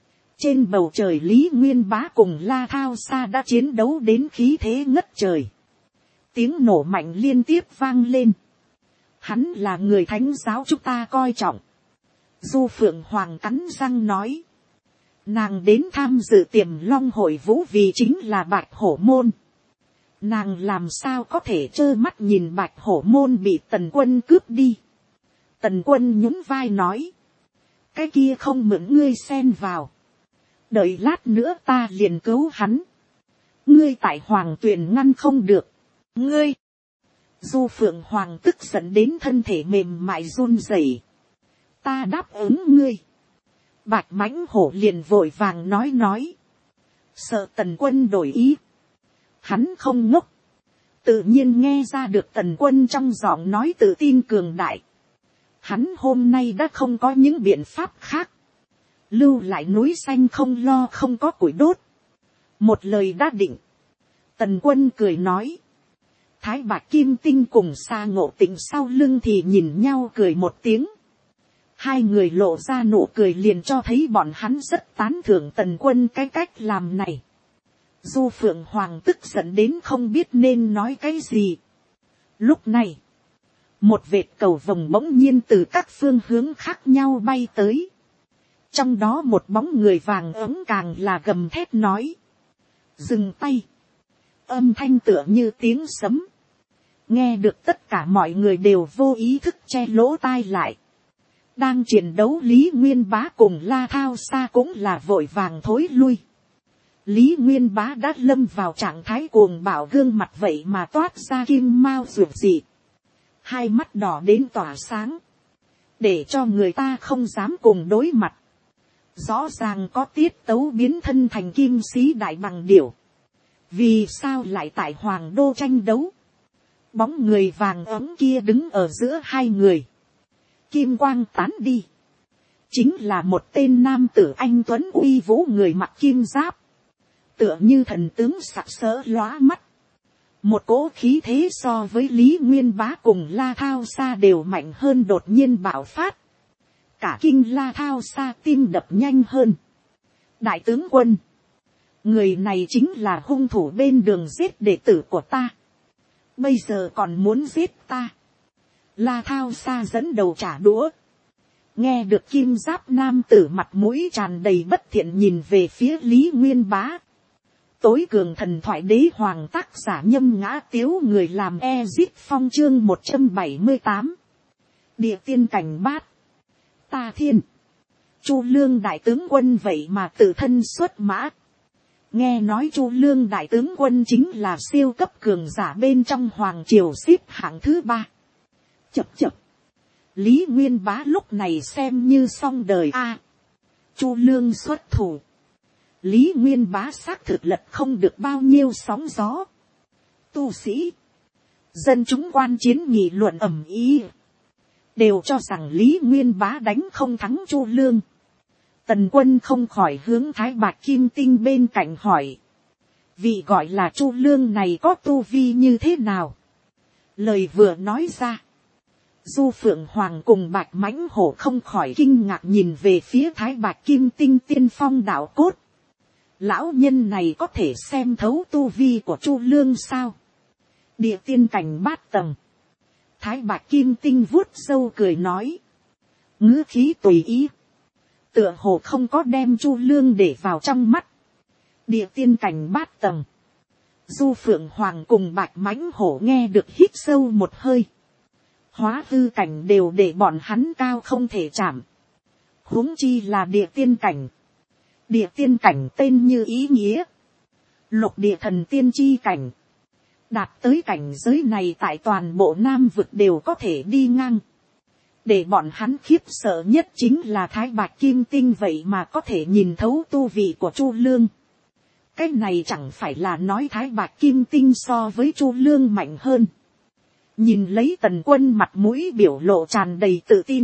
trên bầu trời Lý Nguyên Bá cùng La Thao Sa đã chiến đấu đến khí thế ngất trời, tiếng nổ mạnh liên tiếp vang lên. Hắn là người thánh giáo chúng ta coi trọng. Du Phượng Hoàng cắn răng nói, nàng đến tham dự Tiềm Long hội vũ vì chính là Bạch Hổ môn. Nàng làm sao có thể trơ mắt nhìn Bạch Hổ môn bị Tần Quân cướp đi. Tần Quân nhún vai nói, cái kia không mượn ngươi xen vào, đợi lát nữa ta liền cứu hắn. Ngươi tại Hoàng Tuyền ngăn không được. Ngươi! Du Phượng Hoàng tức giận đến thân thể mềm mại run rẩy. Ta đáp ứng ngươi. Bạch Mãnh Hổ liền vội vàng nói. Sợ Tần Quân đổi ý. Hắn không ngốc, tự nhiên nghe ra được Tần Quân trong giọng nói tự tin cường đại. Hắn hôm nay đã không có những biện pháp khác, lưu lại núi xanh không lo không có củi đốt. Một lời đã định. Tần Quân cười nói, Thái Bạch Kim Tinh cùng Sa Ngộ Tịnh sau lưng thì nhìn nhau cười một tiếng. Hai người lộ ra nụ cười liền cho thấy bọn hắn rất tán thưởng Tần Quân cái cách làm này. Du Phượng Hoàng tức giận đến không biết nên nói cái gì. Lúc này, một vệt cầu vồng bỗng nhiên từ các phương hướng khác nhau bay tới. Trong đó một bóng người vàng ấm càng là gầm thét nói, dừng tay. Âm thanh tựa như tiếng sấm, nghe được tất cả mọi người đều vô ý thức che lỗ tai lại. Đang chiến đấu Lý Nguyên Bá cùng La Thao Sa cũng là vội vàng thối lui. Lý Nguyên Bá đã lâm vào trạng thái cuồng bạo, gương mặt vậy mà toát ra kim mao ruột dị, hai mắt đỏ đến tỏa sáng, để cho người ta không dám cùng đối mặt. Rõ ràng có tiết tấu biến thân thành kim sĩ đại bằng điểu. Vì sao lại tại Hoàng Đô tranh đấu? Bóng người vàng ấm kia đứng ở giữa hai người, kim quang tán đi, chính là một tên nam tử anh tuấn uy vũ, người mặc kim giáp, tựa như thần tướng sặc sỡ lóa mắt. Một cỗ khí thế so với Lý Nguyên Bá cùng La Thao Sa đều mạnh hơn đột nhiên bạo phát. Cả kinh La Thao Sa tim đập nhanh hơn. Đại tướng quân, người này chính là hung thủ bên đường giết đệ tử của ta, bây giờ còn muốn giết ta. La Thao Sa dẫn đầu trả đũa. Nghe được kim giáp nam tử mặt mũi tràn đầy bất thiện nhìn về phía Lý Nguyên Bá. Tối cường thần thoại đế hoàng tác giả Nhâm Ngã Tiếu, người làm Ezit Phong chương 178. Địa tiên cảnh bát. Ta thiên. Chu Lương đại tướng quân vậy mà tự thân xuất mã. Nghe nói Chu Lương đại tướng quân chính là siêu cấp cường giả bên trong hoàng triều xếp hạng thứ 3. Chập. Lý Nguyên Bá lúc này xem như xong đời a. Chu Lương xuất thủ, Lý Nguyên Bá xác thực lật không được bao nhiêu sóng gió. Tu sĩ, dân chúng quan chiến nghị luận ầm ĩ, đều cho rằng Lý Nguyên Bá đánh không thắng Chu Lương. Tần Quân không khỏi hướng Thái Bạch Kim Tinh bên cạnh hỏi. Vị gọi là Chu Lương này có tu vi như thế nào? Lời vừa nói ra. Du Phượng Hoàng cùng Bạch Mãnh Hổ không khỏi kinh ngạc nhìn về phía Thái Bạch Kim Tinh tiên phong đạo cốt. Lão nhân này có thể xem thấu tu vi của Chu Lương sao? Địa tiên cảnh 8 tầng. Thái Bạch Kim Tinh vuốt râu cười nói. Ngữ khí tùy ý. Tựa hồ không có đem Chu Lương để vào trong mắt. Địa tiên cảnh 8 tầng. Du Phượng Hoàng cùng Bạch Mãnh Hổ nghe được hít sâu một hơi. Hóa hư cảnh đều để bọn hắn cao không thể chạm. Huống chi là địa tiên cảnh. Địa tiên cảnh tên như ý nghĩa. Lục địa thần tiên chi cảnh. Đạt tới cảnh giới này tại toàn bộ Nam vực đều có thể đi ngang. Để bọn hắn khiếp sợ nhất chính là Thái Bạch Kim Tinh vậy mà có thể nhìn thấu tu vị của Chu Lương. Cái này chẳng phải là nói Thái Bạch Kim Tinh so với Chu Lương mạnh hơn. Nhìn lấy Tần Quân mặt mũi biểu lộ tràn đầy tự tin.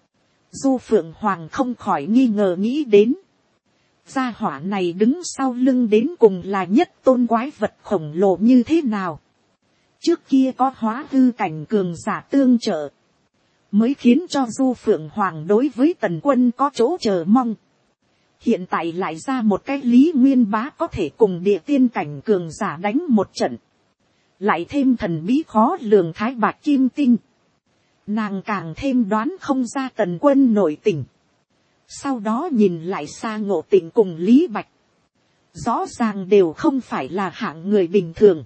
Du Phượng Hoàng không khỏi nghi ngờ nghĩ đến. Gia hỏa này đứng sau lưng đến cùng là nhất tôn quái vật khổng lồ như thế nào. Trước kia có hóa hư cảnh cường giả tương trợ. Mới khiến cho Du Phượng Hoàng đối với Tần Quân có chỗ chờ mong. Hiện tại lại ra một cái Lý Nguyên Bá có thể cùng địa tiên cảnh cường giả đánh một trận. Lại thêm thần bí khó lường Thái Bạch Kim Tinh. Nàng càng thêm đoán không ra Tần Quân nội tình. Sau đó nhìn lại Sa Ngộ Tịnh cùng Lý Bạch. Rõ ràng đều không phải là hạng người bình thường.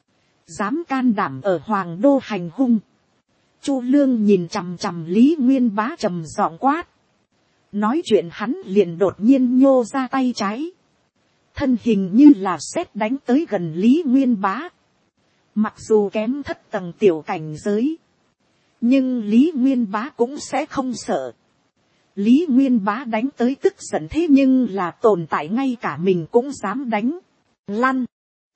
Dám can đảm ở Hoàng Đô hành hung. Chu Lương nhìn chằm chằm Lý Nguyên Bá trầm giọng quát. Nói chuyện hắn liền đột nhiên nhô ra tay trái. Thân hình như là sét đánh tới gần Lý Nguyên Bá. Mặc dù kém thất tầng tiểu cảnh giới. Nhưng Lý Nguyên Bá cũng sẽ không sợ. Lý Nguyên Bá đánh tới tức giận thế nhưng là tồn tại ngay cả mình cũng dám đánh. Lăn.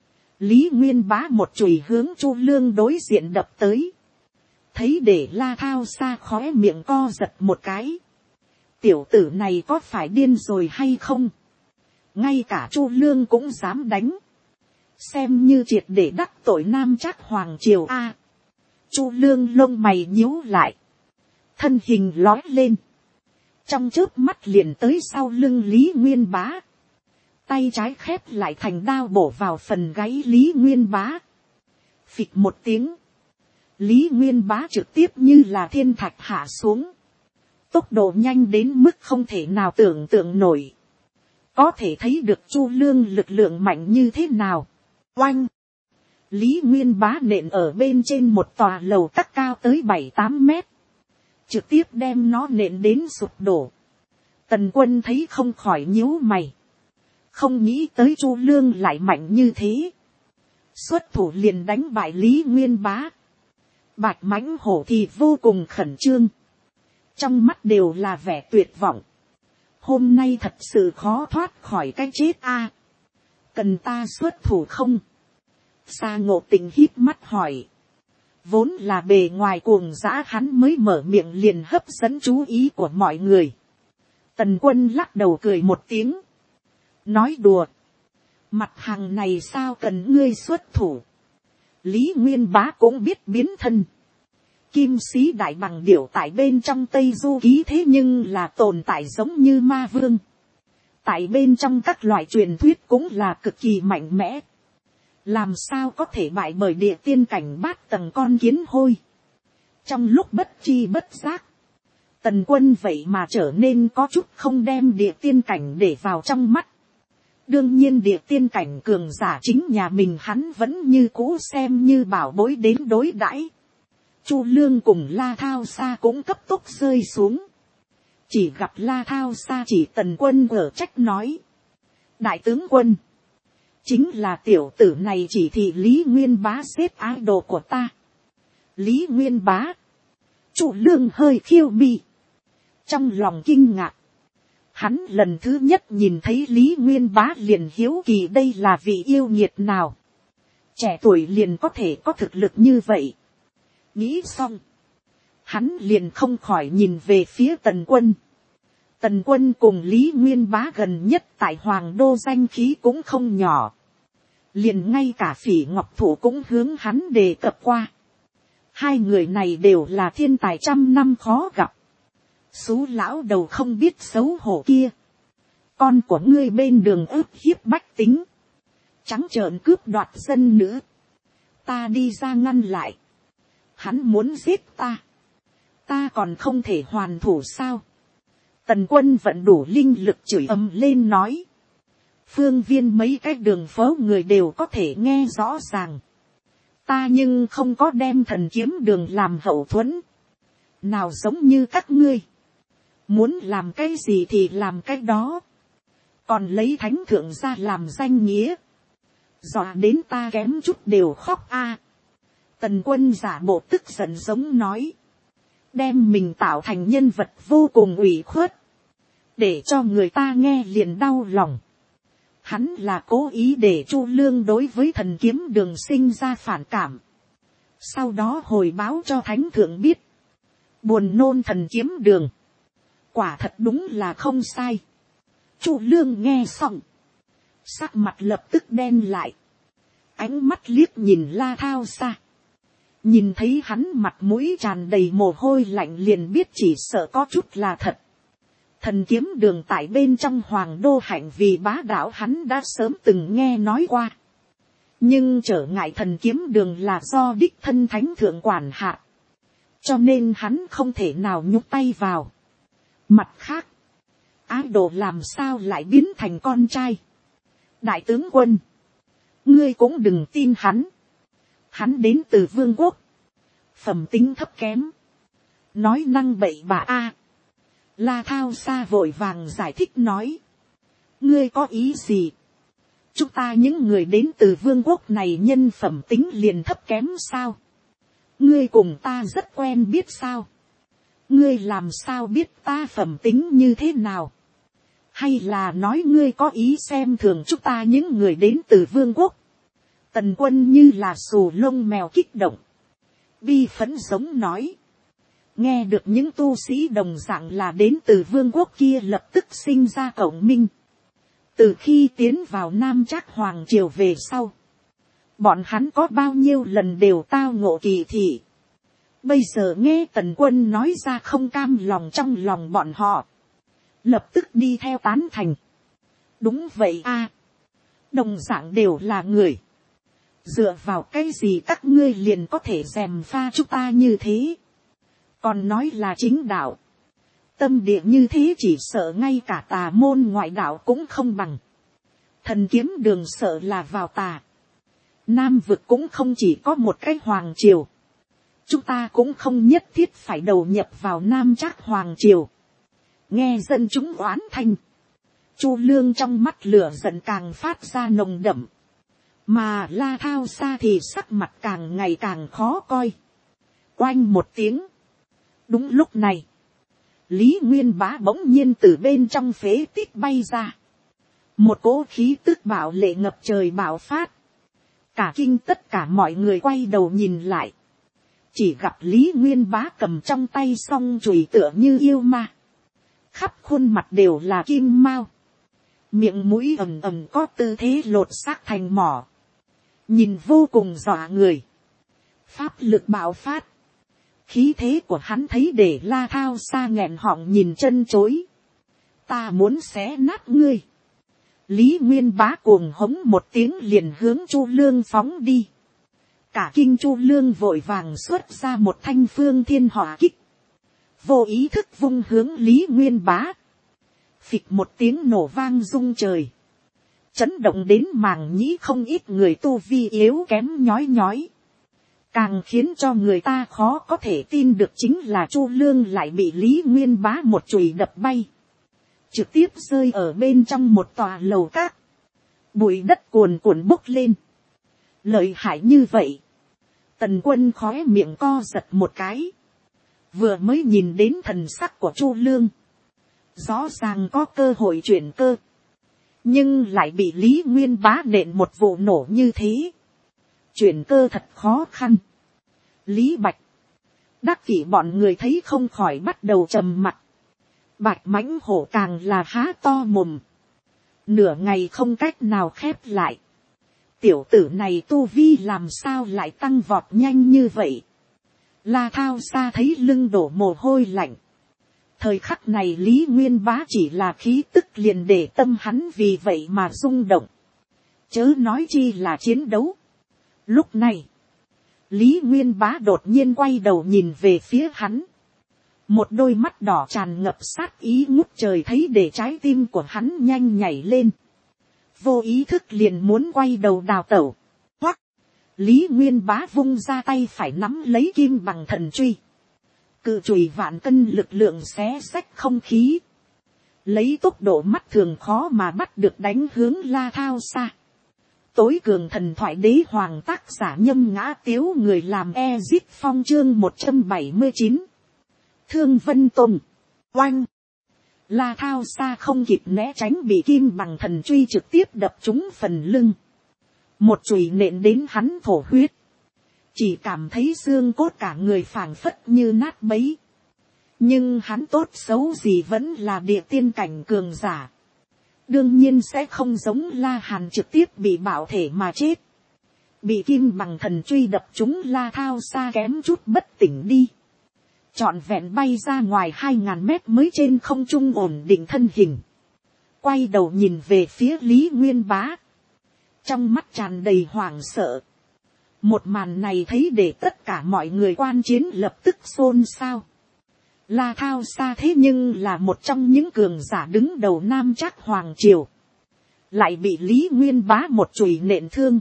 Lý Nguyên Bá một chùy hướng Chu Lương đối diện đập tới. Thấy để La Thao Sa khóe miệng co giật một cái. Tiểu tử này có phải điên rồi hay không? Ngay cả Chu Lương cũng dám đánh. Xem như triệt để đắc tội Nam Trác Hoàng Triều A. Chu Lương lông mày nhíu lại. Thân hình lói lên. Trong chớp mắt liền tới sau lưng Lý Nguyên Bá. Tay trái khép lại thành đao bổ vào phần gáy Lý Nguyên Bá. Phịch một tiếng. Lý Nguyên Bá trực tiếp như là thiên thạch hạ xuống. Tốc độ nhanh đến mức không thể nào tưởng tượng nổi. Có thể thấy được Chu Lương lực lượng mạnh như thế nào. Oanh! Lý Nguyên Bá nện ở bên trên một tòa lầu các cao tới 7-8 mét. Trực tiếp đem nó nện đến sụp đổ. Tần Quân thấy không khỏi nhíu mày. Không nghĩ tới Chu Lương lại mạnh như thế. Xuất thủ liền đánh bại Lý Nguyên Bá. Bạch Mãnh Hổ thì vô cùng khẩn trương. Trong mắt đều là vẻ tuyệt vọng. Hôm nay thật sự khó thoát khỏi cái chết a. Cần ta xuất thủ không? Sa Ngộ Tịnh híp mắt hỏi. Vốn là bề ngoài cuồng dã hắn mới mở miệng liền hấp dẫn chú ý của mọi người. Tần Quân lắc đầu cười một tiếng. Nói đùa. Mặt hàng này sao cần ngươi xuất thủ. Lý Nguyên Bá cũng biết biến thân. Kim sĩ đại bằng điểu tại bên trong Tây Du Ký thế nhưng là tồn tại giống như ma vương. Tại bên trong các loại truyền thuyết cũng là cực kỳ mạnh mẽ. Làm sao có thể bại bởi địa tiên cảnh 8 tầng con kiến hôi. Trong lúc bất chi bất giác. Tần Quân vậy mà trở nên có chút không đem địa tiên cảnh để vào trong mắt. Đương nhiên địa tiên cảnh cường giả chính nhà mình hắn vẫn như cũ xem như bảo bối đến đối đãi. Chu Lương cùng La Thao Sa cũng cấp tốc rơi xuống. Chỉ gặp La Thao Sa chỉ Tần Quân ở trách nói. Đại tướng quân. Chính là tiểu tử này chỉ thị Lý Nguyên Bá xếp idol của ta. Lý Nguyên Bá. Chu Lương hơi khiêu mi. Trong lòng kinh ngạc. Hắn lần thứ nhất nhìn thấy Lý Nguyên Bá liền hiếu kỳ đây là vị yêu nghiệt nào. Trẻ tuổi liền có thể có thực lực như vậy. Nghĩ xong. Hắn liền không khỏi nhìn về phía Tần Quân. Tần Quân cùng Lý Nguyên Bá gần nhất tại Hoàng Đô danh khí cũng không nhỏ. Liền ngay cả Phỉ Ngọc Thủ cũng hướng hắn đề cập qua. Hai người này đều là thiên tài trăm năm khó gặp. Xú lão đầu không biết xấu hổ kia. Con của ngươi bên đường ức hiếp bách tính. Trắng trợn cướp đoạt dân nữ. Ta đi ra ngăn lại. Hắn muốn giết ta. Ta còn không thể hoàn thủ sao? Tần Quân vận đủ linh lực chửi ầm lên nói. Phương viên mấy cái đường phố người đều có thể nghe rõ ràng. Ta nhưng không có đem Thần Kiếm Đường làm hậu thuẫn. Nào giống như các ngươi. Muốn làm cái gì thì làm cái đó. Còn lấy thánh thượng ra làm danh nghĩa. Dọa đến ta kém chút đều khóc a. Tần Quân giả bộ tức giận giống nói. Đem mình tạo thành nhân vật vô cùng ủy khuất. Để cho người ta nghe liền đau lòng. Hắn là cố ý để Chu Lương đối với Thần Kiếm Đường sinh ra phản cảm. Sau đó hồi báo cho thánh thượng biết. Buồn nôn Thần Kiếm Đường. Quả thật đúng là không sai. Chu Lương nghe xong. Sắc mặt lập tức đen lại. Ánh mắt liếc nhìn La Thao Xa. Nhìn thấy hắn mặt mũi tràn đầy mồ hôi lạnh liền biết chỉ sợ có chút là thật. Thần Kiếm Đường tại bên trong Hoàng Đô hạnh vì bá đạo hắn đã sớm từng nghe nói qua. Nhưng trở ngại Thần Kiếm Đường là do đích thân thánh thượng quản hạ. Cho nên hắn không thể nào nhúc tay vào. Mặt khác, ái đồ làm sao lại biến thành con trai. Đại tướng quân, ngươi cũng đừng tin hắn. Hắn đến từ vương quốc. Phẩm tính thấp kém. Nói năng bậy bạ a. La Thao Xa vội vàng giải thích nói. Ngươi có ý gì? Chúng ta những người đến từ vương quốc này nhân phẩm tính liền thấp kém sao? Ngươi cùng ta rất quen biết sao? Ngươi làm sao biết ta phẩm tính như thế nào? Hay là nói ngươi có ý xem thường chúng ta những người đến từ vương quốc? Tần Quân như là xù lông mèo kích động. Bi phẫn giống nói. Nghe được những tu sĩ đồng dạng là đến từ vương quốc kia lập tức sinh ra cộng minh. Từ khi tiến vào Nam Trác Hoàng Triều về sau. Bọn hắn có bao nhiêu lần đều tao ngộ kỳ thị. Bây giờ nghe Tần Quân nói ra không cam lòng trong lòng bọn họ. Lập tức đi theo tán thành. Đúng vậy a. Đồng dạng đều là người. Dựa vào cái gì các ngươi liền có thể gièm pha chúng ta như thế. Còn nói là chính đạo. Tâm địa như thế chỉ sợ ngay cả tà môn ngoại đạo cũng không bằng. Thần Kiếm Đường sợ là vào tà. Nam vực cũng không chỉ có một cái hoàng triều. Chúng ta cũng không nhất thiết phải đầu nhập vào Nam Trác Hoàng Triều. Nghe dân chúng oán thanh. Chu Lương trong mắt lửa giận càng phát ra nồng đậm. Mà La Thao Xa thì sắc mặt càng ngày càng khó coi. Oanh một tiếng. Đúng lúc này. Lý Nguyên Bá bỗng nhiên từ bên trong phế tích bay ra. Một cỗ khí tức bạo lệ ngập trời bạo phát. Cả kinh tất cả mọi người quay đầu nhìn lại. Chỉ gặp Lý Nguyên Bá cầm trong tay song chùy tựa như yêu ma. Khắp khuôn mặt đều là kim mao. Miệng mũi ầm ầm có tư thế lột xác thành mỏ. Nhìn vô cùng dọa người. Pháp lực bạo phát. Khí thế của hắn thấy để La Thao Xa nghẹn họng nhìn chân chối. Ta muốn xé nát ngươi. Lý Nguyên Bá cuồng hống một tiếng liền hướng Chu Lương phóng đi. Cả kinh Chu Lương vội vàng xuất ra một thanh phương thiên hỏa kích. Vô ý thức vung hướng Lý Nguyên Bá. Phịch một tiếng nổ vang rung trời. Chấn động đến màng nhĩ không ít người tu vi yếu kém nhói nhói. Càng khiến cho người ta khó có thể tin được chính là Chu Lương lại bị Lý Nguyên Bá một chùy đập bay. Trực tiếp rơi ở bên trong một tòa lầu các. Bụi đất cuồn cuộn bốc lên. Lợi hại như vậy. Tần Quân khóe miệng co giật một cái. Vừa mới nhìn đến thần sắc của Chu Lương. Rõ ràng có cơ hội chuyển cơ. Nhưng lại bị Lý Nguyên Bá nện một vụ nổ như thế. Chuyển cơ thật khó khăn. Lý Bạch. Đắc Kỷ bọn người thấy không khỏi bắt đầu trầm mặc. Bạch mãnh hổ càng là há to mồm. Nửa ngày không cách nào khép lại. Tiểu tử này tu vi làm sao lại tăng vọt nhanh như vậy. La Thao Sa thấy lưng đổ mồ hôi lạnh. Thời khắc này Lý Nguyên Bá chỉ là khí tức liền để tâm hắn vì vậy mà rung động. Chớ nói chi là chiến đấu. Lúc này, Lý Nguyên Bá đột nhiên quay đầu nhìn về phía hắn. Một đôi mắt đỏ tràn ngập sát ý ngút trời thấy để trái tim của hắn nhanh nhảy lên. Vô ý thức liền muốn quay đầu đào tẩu. Hoặc, Lý Nguyên Bá vung ra tay phải nắm lấy kim bằng thần truy. Cự chùy vạn cân lực lượng xé xách không khí. Lấy tốc độ mắt thường khó mà bắt được đánh hướng La Thao Sa. Tối cường thần thoại đế hoàng tác giả Nhâm Ngã Tiếu người làm Ezit Phong chương 179. Thương Vân Tùng. Oanh. La Thao Sa không kịp né tránh bị kim bằng thần truy trực tiếp đập trúng phần lưng. Một chùy nện đến hắn thổ huyết. Chỉ cảm thấy xương cốt cả người phảng phất như nát bấy. Nhưng hắn tốt xấu gì vẫn là địa tiên cảnh cường giả. Đương nhiên sẽ không giống La Hàn trực tiếp bị bạo thể mà chết. Bị kim bằng thần truy đập trúng La Thao Sa kém chút bất tỉnh đi. Trọn vẹn bay ra ngoài 2000 mét mới trên không trung ổn định thân hình. Quay đầu nhìn về phía Lý Nguyên Bá. Trong mắt tràn đầy hoảng sợ. Một màn này thấy để tất cả mọi người quan chiến lập tức xôn xao. La Thao Sa thế nhưng là một trong những cường giả đứng đầu Nam Trác Hoàng Triều. Lại bị Lý Nguyên Bá một chùy nện thương.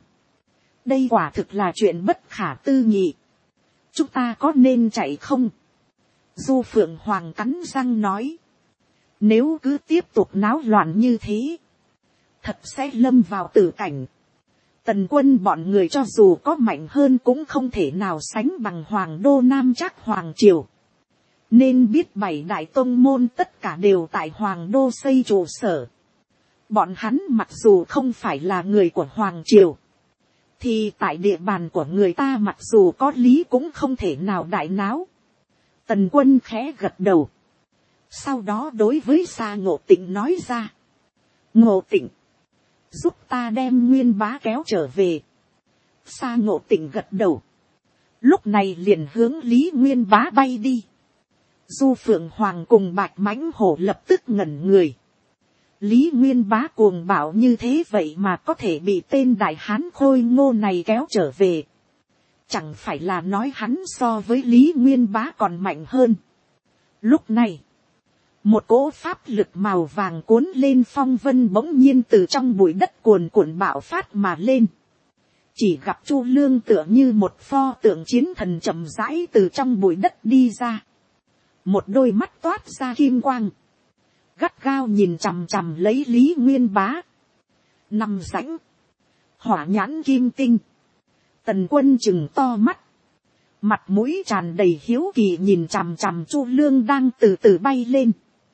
Đây quả thực là chuyện bất khả tư nghị. Chúng ta có nên chạy không? Du Phượng Hoàng cắn răng nói. Nếu cứ tiếp tục náo loạn như thế. Thật sẽ lâm vào tử cảnh. Tần Quân bọn người cho dù có mạnh hơn cũng không thể nào sánh bằng Hoàng đô Nam Trác Hoàng Triều. Nên biết 7 đại tông môn tất cả đều tại Hoàng đô xây trụ sở. Bọn hắn mặc dù không phải là người của Hoàng Triều. Thì tại địa bàn của người ta mặc dù có lý cũng không thể nào đại náo. Tần Quân khẽ gật đầu. Sau đó đối với Sa Ngộ Tịnh nói ra. Ngộ Tịnh. Giúp ta đem Nguyên Bá kéo trở về. Sa Ngộ Tịnh gật đầu. Lúc này liền hướng Lý Nguyên Bá bay đi. Du Phượng Hoàng cùng Bạch Mãnh Hổ lập tức ngẩn người. Lý Nguyên Bá cuồng bạo như thế vậy mà có thể bị tên đại hán khôi ngô này kéo trở về. Chẳng phải là nói hắn so với Lý Nguyên Bá còn mạnh hơn. Lúc này, một cỗ pháp lực màu vàng cuốn lên phong vân bỗng nhiên từ trong bụi đất cuồn cuộn bạo phát mà lên. Chỉ gặp Chu Lương tựa như một pho tượng chiến thần chậm rãi từ trong bụi đất đi ra. Một đôi mắt toát ra kim quang. Gắt gao nhìn chằm chằm lấy Lý Nguyên Bá. Nằm rãnh. Hỏa nhãn kim tinh. Tần Quân chừng to mắt. Mặt mũi tràn đầy hiếu kỳ nhìn chằm chằm Chu Lương đang từ từ bay lên.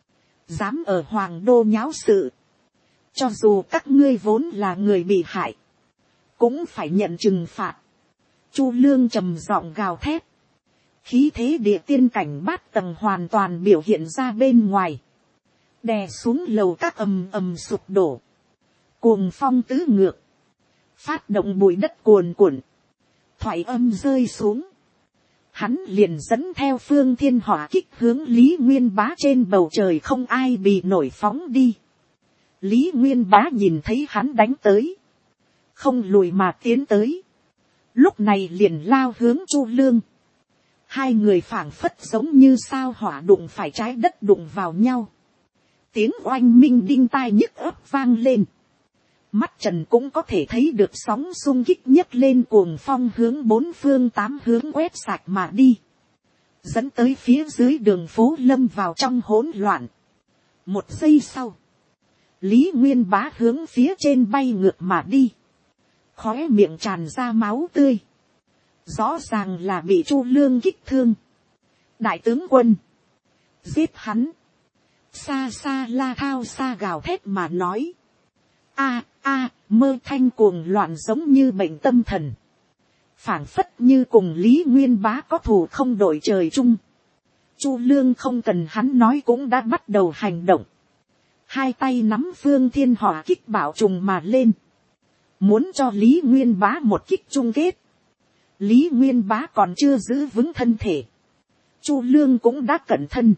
Dám ở Hoàng đô nháo sự. Cho dù các ngươi vốn là người bị hại. Cũng phải nhận trừng phạt. Chu Lương trầm giọng gào thét. Khí thế địa tiên cảnh bát tầng hoàn toàn biểu hiện ra bên ngoài. Đè xuống lầu các ầm ầm sụp đổ. Cuồng phong tứ ngược. Phát động bụi đất cuồn cuộn. Thoại âm rơi xuống. Hắn liền dẫn theo phương thiên hỏa kích hướng Lý Nguyên Bá trên bầu trời không ai bị nổi phóng đi. Lý Nguyên Bá nhìn thấy hắn đánh tới. Không lùi mà tiến tới. Lúc này liền lao hướng Chu Lương. Hai người phảng phất giống như sao hỏa đụng phải trái đất đụng vào nhau. Tiếng oanh minh đinh tai nhức ấp vang lên. Mắt trần cũng có thể thấy được sóng xung kích nhấc lên cuồng phong hướng bốn phương tám hướng quét sạch mà đi. Dẫn tới phía dưới đường phố lâm vào trong hỗn loạn. Một giây sau. Lý Nguyên Bá hướng phía trên bay ngược mà đi. Khóe miệng tràn ra máu tươi. Rõ ràng là bị Chu Lương kích thương. Đại tướng quân. Giết hắn. Xa xa La Thao Sa gào thét mà nói. Mơ thanh cuồng loạn giống như bệnh tâm thần. Phảng phất như cùng Lý Nguyên Bá có thù không đội trời chung. Chu Lương không cần hắn nói cũng đã bắt đầu hành động. Hai tay nắm Phương Thiên Hỏa kích bảo trùng mà lên. Muốn cho Lý Nguyên Bá một kích chung kết. Lý Nguyên Bá còn chưa giữ vững thân thể. Chu Lương cũng đã cẩn thân.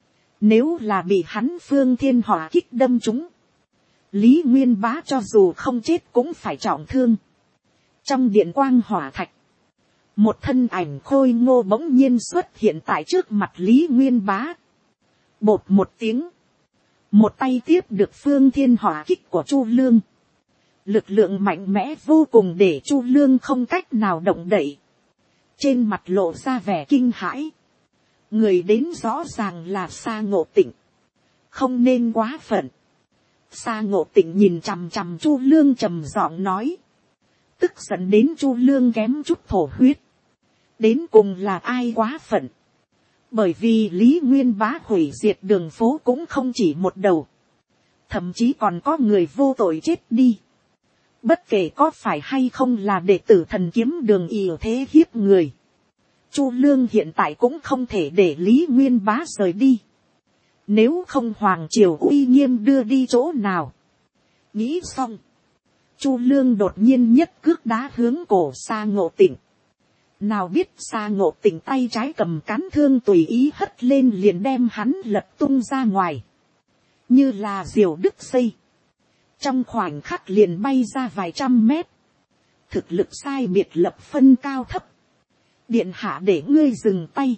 Nếu là bị hắn Phương Thiên Hỏa kích đâm trúng, Lý Nguyên Bá cho dù không chết cũng phải trọng thương. Trong điện quang hỏa thạch, một thân ảnh khôi ngô bỗng nhiên xuất hiện tại trước mặt Lý Nguyên Bá. Bột một tiếng, một tay tiếp được Phương Thiên Hỏa kích của Chu Lương. Lực lượng mạnh mẽ vô cùng để Chu Lương không cách nào động đậy. Trên mặt lộ ra vẻ kinh hãi. Người đến rõ ràng là Sa Ngộ Tịnh. Không nên quá phận. Sa Ngộ Tịnh nhìn chằm chằm Chu Lương trầm giọng nói. Tức giận đến Chu Lương kém chút thổ huyết. Đến cùng là ai quá phận? Bởi vì Lý Nguyên Bá hủy diệt đường phố cũng không chỉ một đầu. Thậm chí còn có người vô tội chết đi. Bất kể có phải hay không là đệ tử Thần Kiếm Đường ỷ thế hiếp người. Chu Lương hiện tại cũng không thể để Lý Nguyên Bá rời đi. Nếu không Hoàng Triều uy nghiêm đưa đi chỗ nào. Nghĩ xong. Chu Lương đột nhiên nhất cước đá hướng cổ Sa Ngộ Tịnh. Nào biết Sa Ngộ Tịnh tay trái cầm cán thương tùy ý hất lên liền đem hắn lật tung ra ngoài. Như là diều đứt dây. Trong khoảnh khắc liền bay ra vài trăm mét. Thực lực sai biệt lập phân cao thấp. Điện hạ để ngươi dừng tay.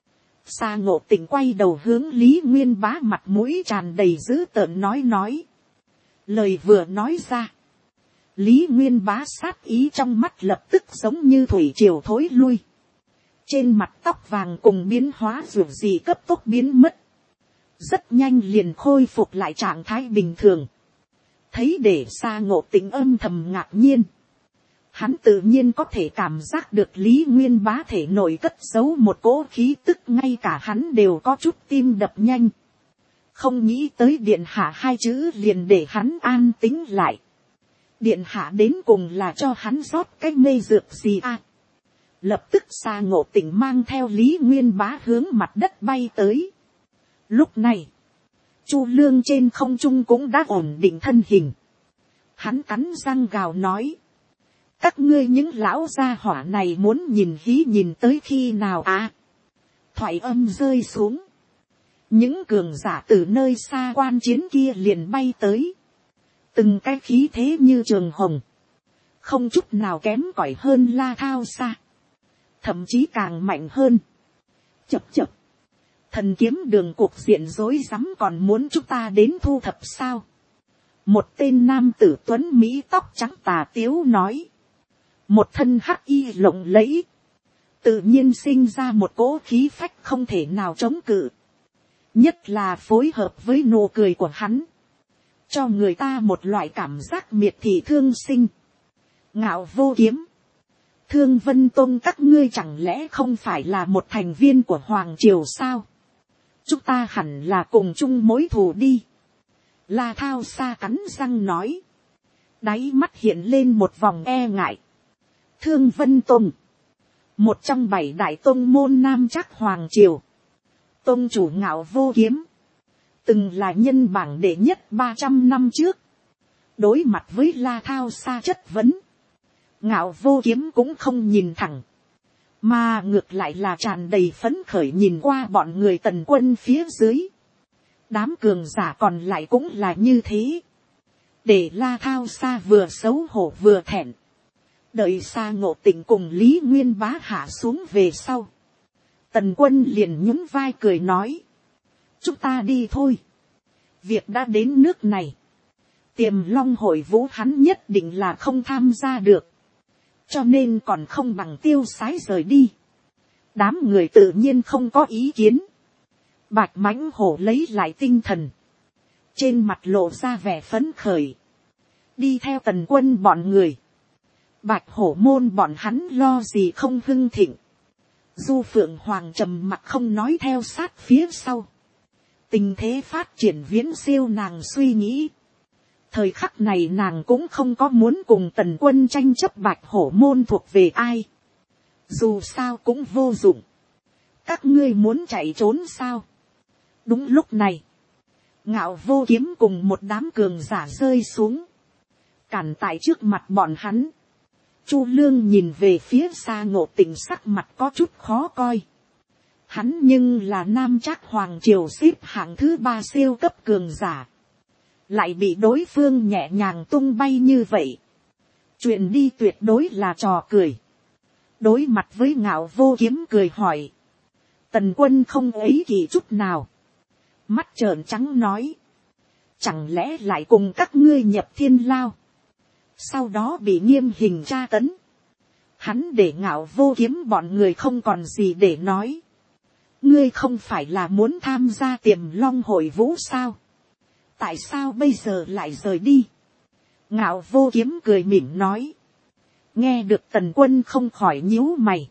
Sa Ngộ Tịnh quay đầu hướng Lý Nguyên Bá mặt mũi tràn đầy dữ tợn nói. Lời vừa nói ra. Lý Nguyên Bá sát ý trong mắt lập tức giống như thủy triều thối lui. Trên mặt tóc vàng cùng biến hóa dù gì cấp tốc biến mất. Rất nhanh liền khôi phục lại trạng thái bình thường. Thấy để Sa Ngộ Tịnh âm thầm ngạc nhiên. Hắn tự nhiên có thể cảm giác được Lý Nguyên Bá thể nội cất giấu một cỗ khí tức, ngay cả hắn đều có chút tim đập nhanh. Không nghĩ tới điện hạ hai chữ liền để hắn an tĩnh lại. Điện hạ đến cùng là cho hắn rót cái mê dược gì à? Lập tức Sa Ngộ Tịnh mang theo Lý Nguyên Bá hướng mặt đất bay tới. Lúc này, Chu Lương trên không trung cũng đã ổn định thân hình. Hắn cắn răng gào nói. Các ngươi những lão gia hỏa này muốn nhìn hí nhìn tới khi nào à? Thoại âm rơi xuống. Những cường giả từ nơi xa quan chiến kia liền bay tới. Từng cái khí thế như trường hồng. Không chút nào kém cỏi hơn La Thao Sa. Thậm chí càng mạnh hơn. Chập chập. Thần Kiếm Đường cuộc diện rối rắm còn muốn chúng ta đến thu thập sao? Một tên nam tử tuấn Mỹ tóc trắng tà tiếu nói. Một thân hắc y lộng lẫy. Tự nhiên sinh ra một cỗ khí phách không thể nào chống cự. Nhất là phối hợp với nụ cười của hắn. Cho người ta một loại cảm giác miệt thị thương sinh. Ngạo Vô Kiếm. Thương Vân Tông các ngươi chẳng lẽ không phải là một thành viên của Hoàng Triều sao? Chúng ta hẳn là cùng chung mối thù đi. La Thao Sa cắn răng nói. Đáy mắt hiện lên một vòng e ngại. Thương Vân Tông. Một trong 7 đại tông môn nam chắc Hoàng Triều. Tông chủ Ngạo Vô Kiếm. Từng là nhân bảng đệ nhất 300 năm trước. Đối mặt với La Thao Sa chất vấn. Ngạo Vô Kiếm cũng không nhìn thẳng. Mà ngược lại là tràn đầy phấn khởi nhìn qua bọn người Tần Quân phía dưới. Đám cường giả còn lại cũng là như thế. Để La Thao Sa vừa xấu hổ vừa thẹn. Đợi Sa Ngộ Tịnh cùng Lý Nguyên Bá hạ xuống về sau. Tần Quân liền nhún vai cười nói. Chúng ta đi thôi. Việc đã đến nước này. Tiềm Long hội vũ hắn nhất định là không tham gia được. Cho nên còn không bằng tiêu sái rời đi. Đám người tự nhiên không có ý kiến. Bạch Mãnh Hổ lấy lại tinh thần. Trên mặt lộ ra vẻ phấn khởi. Đi theo Tần Quân bọn người. Bạch Hổ môn bọn hắn lo gì không hưng thịnh. Du Phượng Hoàng trầm mặc không nói theo sát phía sau. Tình thế phát triển viễn siêu nàng suy nghĩ. Thời khắc này nàng cũng không có muốn cùng Tần Quân tranh chấp Bạch Hổ môn thuộc về ai. Dù sao cũng vô dụng. Các ngươi muốn chạy trốn sao? Đúng lúc này, Ngạo Vô Kiếm cùng một đám cường giả rơi xuống, cản tại trước mặt bọn hắn. Chu Lương nhìn về phía xa Ngộ Tình, sắc mặt có chút khó coi. Hắn nhưng là Nam Trác Hoàng Triều xếp hạng thứ 3 siêu cấp cường giả, lại bị đối phương nhẹ nhàng tung bay như vậy. Chuyện đi tuyệt đối là trò cười. Đối mặt với Ngạo Vô Kiếm cười hỏi. Tần Quân không ấy kỳ chút nào. Mắt trợn trắng nói. Chẳng lẽ lại cùng các ngươi nhập thiên lao. Sau đó bị nghiêm hình tra tấn. Hắn để Ngạo Vô Kiếm bọn người không còn gì để nói. Ngươi không phải là muốn tham gia Tiềm Long hội vũ sao? Tại sao bây giờ lại rời đi? Ngạo Vô Kiếm cười mỉm nói. Nghe được Tần Quân không khỏi nhíu mày.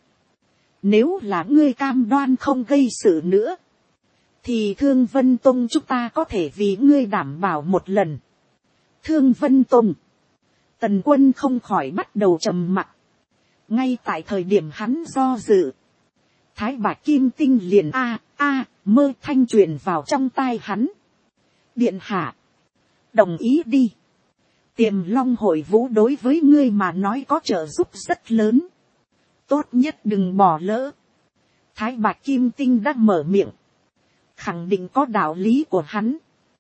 Nếu là ngươi cam đoan không gây sự nữa, thì Thương Vân Tông chúng ta có thể vì ngươi đảm bảo một lần. Thương Vân Tông. Tần Quân không khỏi bắt đầu trầm mặc. Ngay tại thời điểm hắn do dự, Thái Bạch Kim Tinh liền mơ thanh truyền vào trong tai hắn. Điện hạ, đồng ý đi. Tiềm Long hội vũ đối với ngươi mà nói có trợ giúp rất lớn. Tốt nhất đừng bỏ lỡ. Thái Bạch Kim Tinh đã mở miệng. Khẳng định có đạo lý của hắn.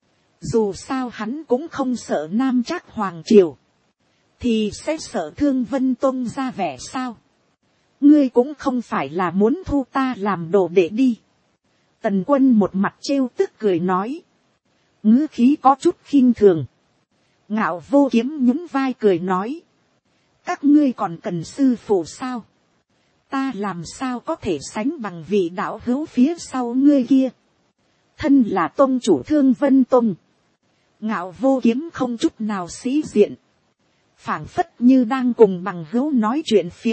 Dù sao hắn cũng không sợ Nam Trác Hoàng Triều. Thì sẽ sợ Thương Vân Tông ra vẻ sao? Ngươi cũng không phải là muốn thu ta làm đồ đệ đi. Tần Quân một mặt trêu tức cười nói. Ngữ khí có chút khinh thường. Ngạo Vô Kiếm nhún vai cười nói. Các ngươi còn cần sư phụ sao? Ta làm sao có thể sánh bằng vị đạo hữu phía sau ngươi kia? Thân là tông chủ Thương Vân Tông. Ngạo Vô Kiếm không chút nào sĩ diện. Phảng phất như đang cùng bằng hữu nói chuyện phiếm.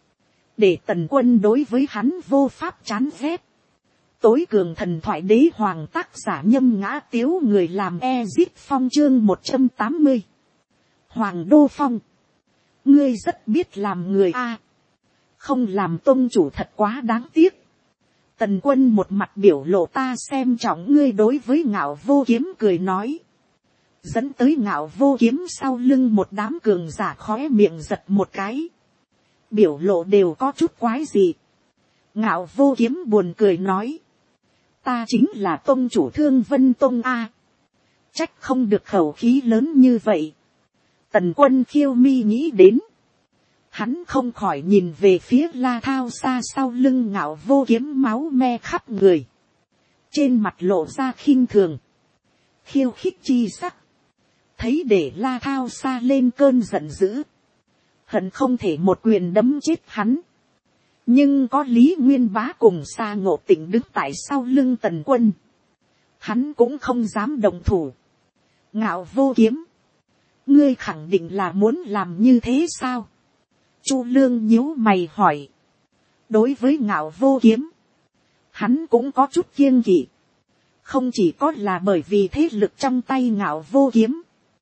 Để Tần Quân đối với hắn vô pháp chán ghét. Tối cường thần thoại đế hoàng tác giả Nhâm Ngã Tiếu, người làm Ezit Phong chương 180. Hoàng Đô Phong. Ngươi rất biết làm người a. Không làm tông chủ thật quá đáng tiếc. Tần Quân một mặt biểu lộ ta xem trọng ngươi đối với Ngạo Vô Kiếm cười nói. Dẫn tới Ngạo Vô Kiếm sau lưng một đám cường giả khóe miệng giật một cái. Biểu lộ đều có chút quái gì. Ngạo Vô Kiếm buồn cười nói. Ta chính là tông chủ Thương Vân Tông a. Trách không được khẩu khí lớn như vậy. Tần Quân khiêu mi nghĩ đến. Hắn không khỏi nhìn về phía La Thao xa sau lưng Ngạo Vô Kiếm, máu me khắp người. Trên mặt lộ ra khinh thường. Khiêu khích chi sắc. Thấy để La Thao xa lên cơn giận dữ. Hận không thể một quyền đấm chết hắn. Nhưng có Lý Nguyên Bá cùng Sa Ngộ Tịnh đứng tại sau lưng Tần Quân. Hắn cũng không dám động thủ. Ngạo Vô Kiếm. Ngươi khẳng định là muốn làm như thế sao? Chu Lương nhíu mày hỏi. Đối với Ngạo Vô Kiếm, hắn cũng có chút kiêng kỵ. Không chỉ có là bởi vì thế lực trong tay Ngạo Vô Kiếm,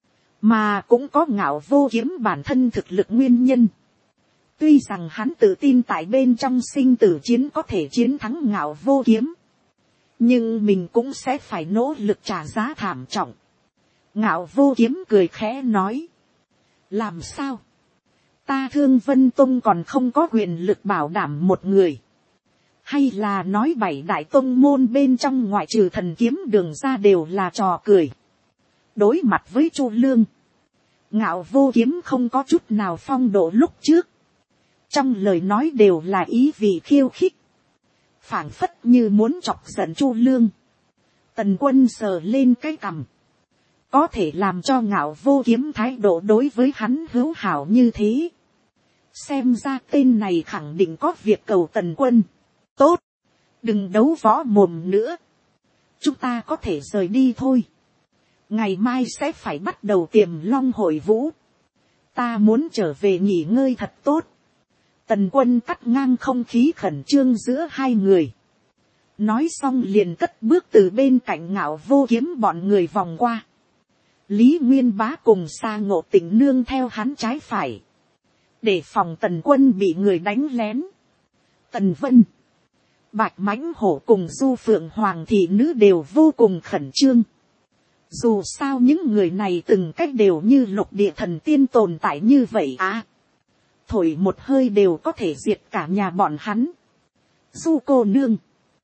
mà cũng có Ngạo Vô Kiếm bản thân thực lực nguyên nhân. Tuy rằng hắn tự tin tại bên trong sinh tử chiến có thể chiến thắng Ngạo Vô Kiếm, nhưng mình cũng sẽ phải nỗ lực trả giá thảm trọng. Ngạo Vô Kiếm cười khẽ nói. Làm sao? Ta Thương Vân Tông còn không có quyền lực bảo đảm một người. Hay là nói 7 đại tông môn bên trong ngoại trừ Thần Kiếm Đường ra đều là trò cười. Đối mặt với Chu Lương, Ngạo Vô Kiếm không có chút nào phong độ lúc trước. Trong lời nói đều là ý vị khiêu khích. Phảng phất như muốn chọc giận Chu Lương. Tần Quân sờ lên cái cằm. Có thể làm cho Ngạo Vô Kiếm thái độ đối với hắn hữu hảo như thế. Xem ra tên này khẳng định có việc cầu Tần Quân. Tốt. Đừng đấu võ mồm nữa. Chúng ta có thể rời đi thôi. Ngày mai sẽ phải bắt đầu Tiềm Long hội vũ. Ta muốn trở về nghỉ ngơi thật tốt. Tần Quân cắt ngang không khí khẩn trương giữa hai người. Nói xong liền cất bước từ bên cạnh Ngạo Vô Kiếm bọn người vòng qua. Lý Nguyên Bá cùng Sa Ngộ Tịnh nương theo hắn trái phải. Để phòng Tần Quân bị người đánh lén. Tần Vân. Bạch mãnh hổ cùng Du Phượng Hoàng thị nữ đều vô cùng khẩn trương. Dù sao những người này từng cách đều như lục địa thần tiên tồn tại như vậy thổi một hơi đều có thể diệt cả nhà bọn hắn. Du cô nương,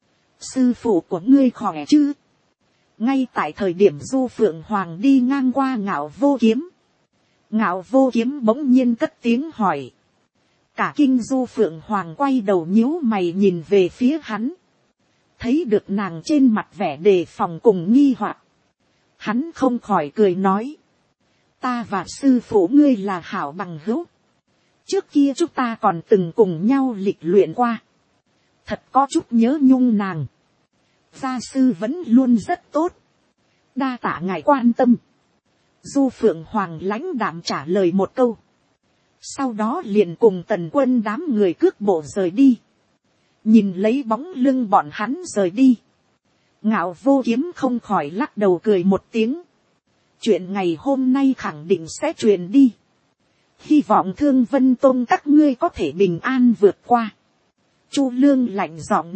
sư phụ của ngươi khỏe chứ? Ngay tại thời điểm Du Phượng Hoàng đi ngang qua Ngạo Vô Kiếm, Ngạo Vô Kiếm bỗng nhiên cất tiếng hỏi. Cả kinh Du Phượng Hoàng quay đầu nhíu mày nhìn về phía hắn, thấy được nàng trên mặt vẻ đề phòng cùng nghi hoặc, hắn không khỏi cười nói, ta và sư phụ ngươi là hảo bằng hữu, trước kia chúng ta còn từng cùng nhau lịch luyện qua, thật có chút nhớ nhung nàng, gia sư vẫn luôn rất tốt, đa tạ ngài quan tâm. Du Phượng Hoàng lãnh đạm trả lời một câu, sau đó liền cùng Tần Quân đám người cước bộ rời đi, nhìn lấy bóng lưng bọn hắn rời đi, Ngạo Vô Kiếm không khỏi lắc đầu cười một tiếng, chuyện ngày hôm nay khẳng định sẽ truyền đi, hy vọng Thương Vân Tông các ngươi có thể bình an vượt qua. Chu Lương lạnh giọng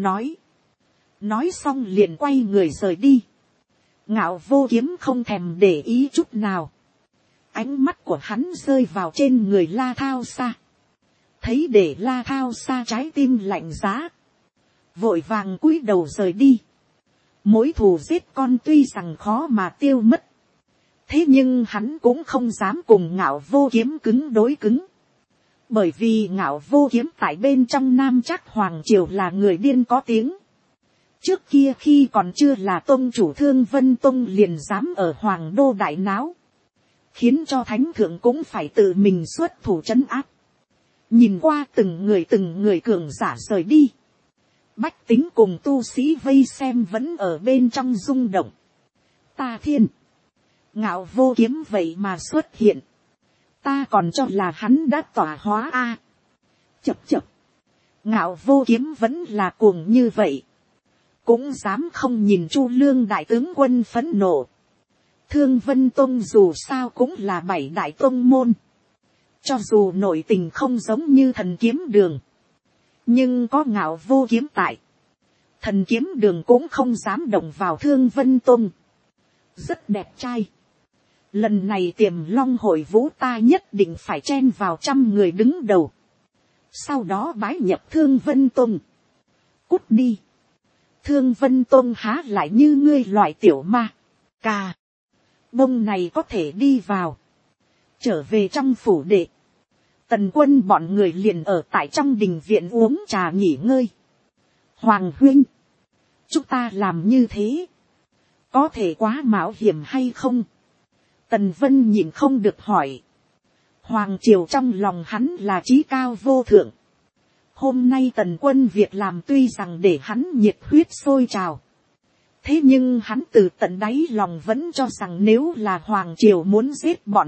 nói xong liền quay người rời đi. Ngạo Vô Kiếm không thèm để ý chút nào, ánh mắt của hắn rơi vào trên người La Thao Sa, thấy để La Thao Sa trái tim lạnh giá, vội vàng cúi đầu rời đi. Mối thù giết con tuy rằng khó mà tiêu mất, thế nhưng hắn cũng không dám cùng Ngạo Vô Kiếm cứng đối cứng, bởi vì Ngạo Vô Kiếm tại bên trong Nam Trác Hoàng Triều là người điên có tiếng. Trước kia khi còn chưa là tông chủ Thương Vân Tông liền dám ở Hoàng Đô đại náo, khiến cho thánh thượng cũng phải tự mình xuất thủ trấn áp. Nhìn qua từng người cường giả rời đi, bách tính cùng tu sĩ vây xem vẫn ở bên trong rung động. Ta thiên, Ngạo Vô Kiếm vậy mà xuất hiện, ta còn cho là hắn đã tỏa hóa chập chập, Ngạo Vô Kiếm vẫn là cuồng như vậy, cũng dám không nhìn Chu Lương đại tướng quân phẫn nộ. Thương Vân Tông dù sao cũng là 7 đại tông môn, cho dù nội tình không giống như Thần Kiếm Đường, nhưng có Ngạo Vô Kiếm tại, Thần Kiếm Đường cũng không dám động vào Thương Vân Tông. Rất đẹp trai, lần này Tiềm Long hội vũ ta nhất định phải chen vào 100 người đứng đầu, sau đó bái nhập Thương Vân Tông. Cút đi, Thương Vân Tông há lại như ngươi loại tiểu ma cà bông này có thể đi vào. Trở về trong phủ đệ, Tần Quân bọn người liền ở tại trong đình viện uống trà nghỉ ngơi. Hoàng huynh, chúng ta làm như thế có thể quá mạo hiểm hay không? Tần Vân nhìn không được hỏi. Hoàng triều trong lòng hắn là chí cao vô thượng. Hôm nay Tần Quân việc làm tuy rằng để hắn nhiệt huyết sôi trào, thế nhưng hắn từ tận đáy lòng vẫn cho rằng nếu là Hoàng triều muốn giết bọn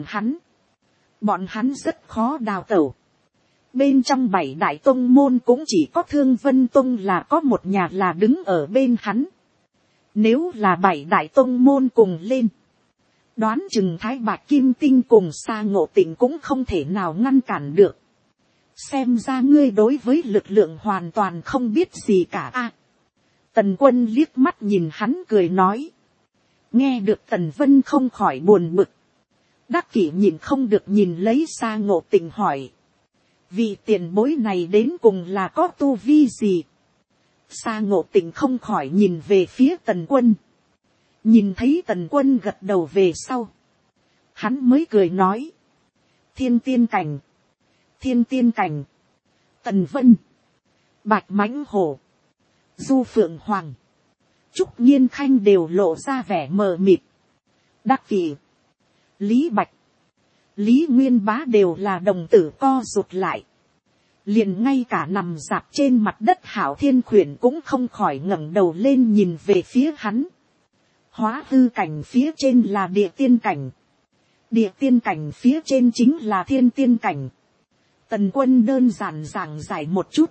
hắn rất khó đào tẩu. Bên trong 7 đại tông môn cũng chỉ có Thương Vân Tông là có một nhà là đứng ở bên hắn. Nếu là 7 đại tông môn cùng lên, đoán chừng Thái Bạch Kim Tinh cùng Sa Ngộ Tịnh cũng không thể nào ngăn cản được. Xem ra ngươi đối với lực lượng hoàn toàn không biết gì cả. Tần Quân liếc mắt nhìn hắn cười nói. Nghe được Tần Vân không khỏi buồn bực. Đắc Kỷ nhìn không được nhìn lấy Sa Ngộ Tịnh hỏi. Vị tiền bối này đến cùng là có tu vi gì? Sa Ngộ Tịnh không khỏi nhìn về phía Tần Quân. Nhìn thấy Tần Quân gật đầu về sau, hắn mới cười nói. Thiên tiên cảnh. Thiên tiên cảnh. Tần Vân, Bạch Mãnh Hổ, Du Phượng Hoàng, Trúc Nhiên Khanh đều lộ ra vẻ mờ mịt. Đắc Kỷ, Lý Bạch, Lý Nguyên Bá đều là đồng tử co rụt lại. Liền ngay cả nằm dạp trên mặt đất Hảo Thiên Khuyển cũng không khỏi ngẩng đầu lên nhìn về phía hắn. Hóa hư cảnh phía trên là địa tiên cảnh, địa tiên cảnh phía trên chính là thiên tiên cảnh. Tần Quân đơn giản giảng giải một chút.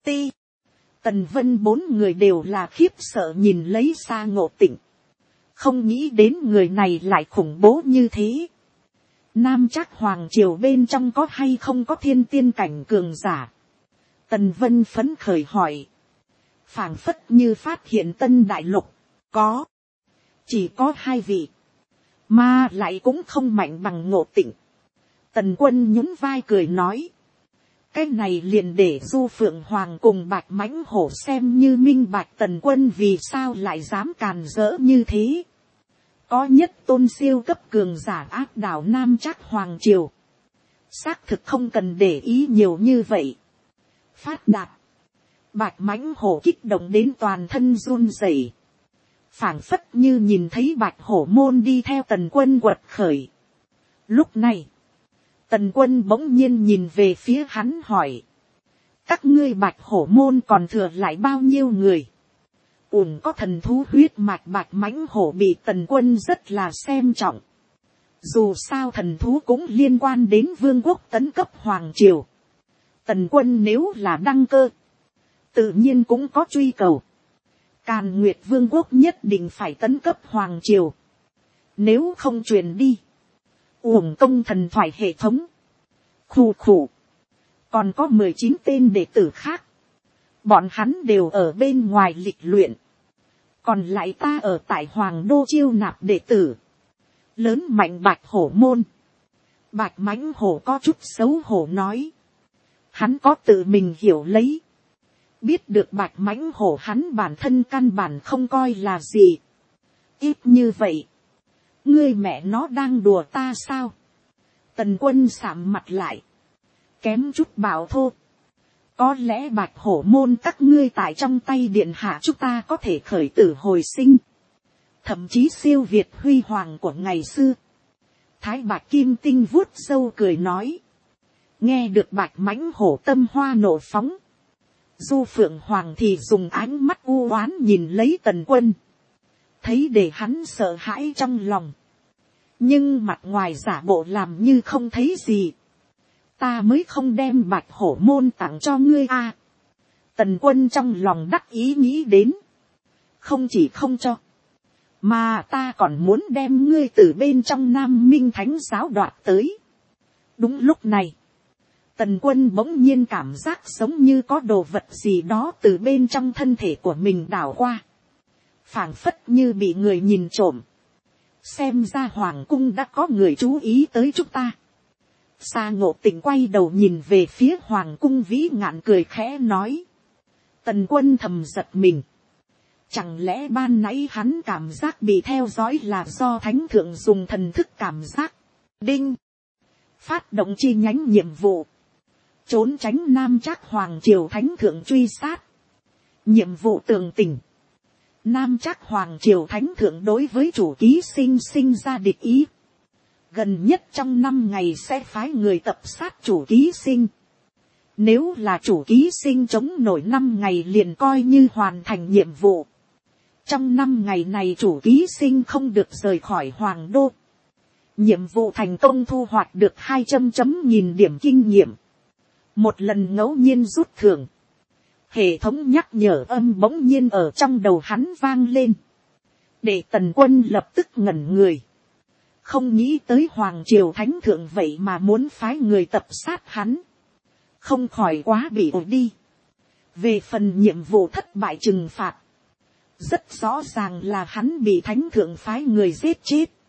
Tần Vân 4 người đều là khiếp sợ nhìn lấy Sa Ngộ Tịnh. Không nghĩ đến người này lại khủng bố như thế. Nam Trác Hoàng triều bên trong có hay không có thiên tiên cảnh cường giả? Tần Vân phấn khởi hỏi. phảng phất như phát hiện tân đại lục, chỉ có 2 vị, mà lại cũng không mạnh bằng Ngộ Tịnh. Tần Quân nhún vai cười nói, cái này liền để Du Phượng Hoàng cùng Bạch Mãnh Hổ xem như minh bạch Tần Quân vì sao lại dám càn rỡ như thế. Có nhất tôn siêu cấp cường giả áp đảo Nam Trác Hoàng triều, xác thực không cần để ý nhiều như vậy. Phát đạt, Bạch Mãnh Hổ kích động đến toàn thân run rẩy, phảng phất như nhìn thấy Bạch Hổ môn đi theo Tần Quân quật khởi. Lúc này, Tần Quân bỗng nhiên nhìn về phía hắn hỏi, các ngươi Bạch Hổ môn còn thừa lại bao nhiêu người? Có thần thú huyết mạch Bạch Mãnh Hổ bị Tần Quân rất là xem trọng. Dù sao thần thú cũng liên quan đến vương quốc tấn cấp hoàng triều. Tần Quân nếu là đăng cơ, tự nhiên cũng có truy cầu. Càn Nguyệt vương quốc nhất định phải tấn cấp hoàng triều. Nếu không truyền đi, uổng công thần thoại hệ thống. Khù khù. Còn có 19 tên đệ tử khác. Bọn hắn đều ở bên ngoài lịch luyện. Còn lại ta ở tại Hoàng Đô chiêu nạp đệ tử. Lớn mạnh Bạch Hổ môn. Bạch Mãnh Hổ có chút xấu hổ nói. Hắn có tự mình hiểu lấy. Biết được Bạch Mãnh Hổ hắn bản thân căn bản không coi là gì. Ít như vậy. Ngươi mẹ nó đang đùa ta sao? Tần Quân sạm mặt lại. Kém chút bảo thô. Có lẽ Bạch Hổ môn các ngươi tại trong tay điện hạ chúng ta có thể khởi tử hồi sinh. Thậm chí siêu việt huy hoàng của ngày xưa. Thái Bạch Kim Tinh vuốt râu cười nói. Nghe được Bạch Mãnh Hổ tâm hoa nộ phóng. Du Phượng Hoàng thì dùng ánh mắt u oán nhìn lấy Tần Quân. Thấy để hắn sợ hãi trong lòng. Nhưng mặt ngoài giả bộ làm như không thấy gì. Ta mới không đem Bạch Hổ môn tặng cho ngươi a. Tần Quân trong lòng đắc ý nghĩ đến. Không chỉ không cho. Mà ta còn muốn đem ngươi từ bên trong Nam Minh Thánh giáo đoạt tới. Đúng lúc này. Tần Quân bỗng nhiên cảm giác giống như có đồ vật gì đó từ bên trong thân thể của mình đảo qua. Phảng phất như bị người nhìn trộm. Xem ra Hoàng cung đã có người chú ý tới chúng ta. Sa Ngộ Tịnh quay đầu nhìn về phía Hoàng cung vĩ ngạn cười khẽ nói. Tần Quân thầm giật mình. Chẳng lẽ ban nãy hắn cảm giác bị theo dõi là do Thánh Thượng dùng thần thức cảm giác. Đinh. Phát động chi nhánh nhiệm vụ. Trốn tránh Nam Trác Hoàng triều Thánh Thượng truy sát. Nhiệm vụ tường tình. Nam Trác Hoàng triều Thánh Thượng đối với chủ ký sinh sinh ra địch ý. Gần nhất trong 5 ngày sẽ phái người tập sát chủ ký sinh. Nếu là chủ ký sinh chống nổi 5 ngày liền coi như hoàn thành nhiệm vụ. Trong 5 ngày này chủ ký sinh không được rời khỏi Hoàng Đô. Nhiệm vụ thành công thu hoạch được 200.000 điểm kinh nghiệm. Một lần ngẫu nhiên rút thưởng. Hệ thống nhắc nhở âm bỗng nhiên ở trong đầu hắn vang lên. Để Tần Quân lập tức ngẩn người. Không nghĩ tới Hoàng triều Thánh Thượng vậy mà muốn phái người tập sát hắn. Không khỏi quá bị ổi đi. Về phần nhiệm vụ thất bại trừng phạt. Rất rõ ràng là hắn bị Thánh Thượng phái người giết chết.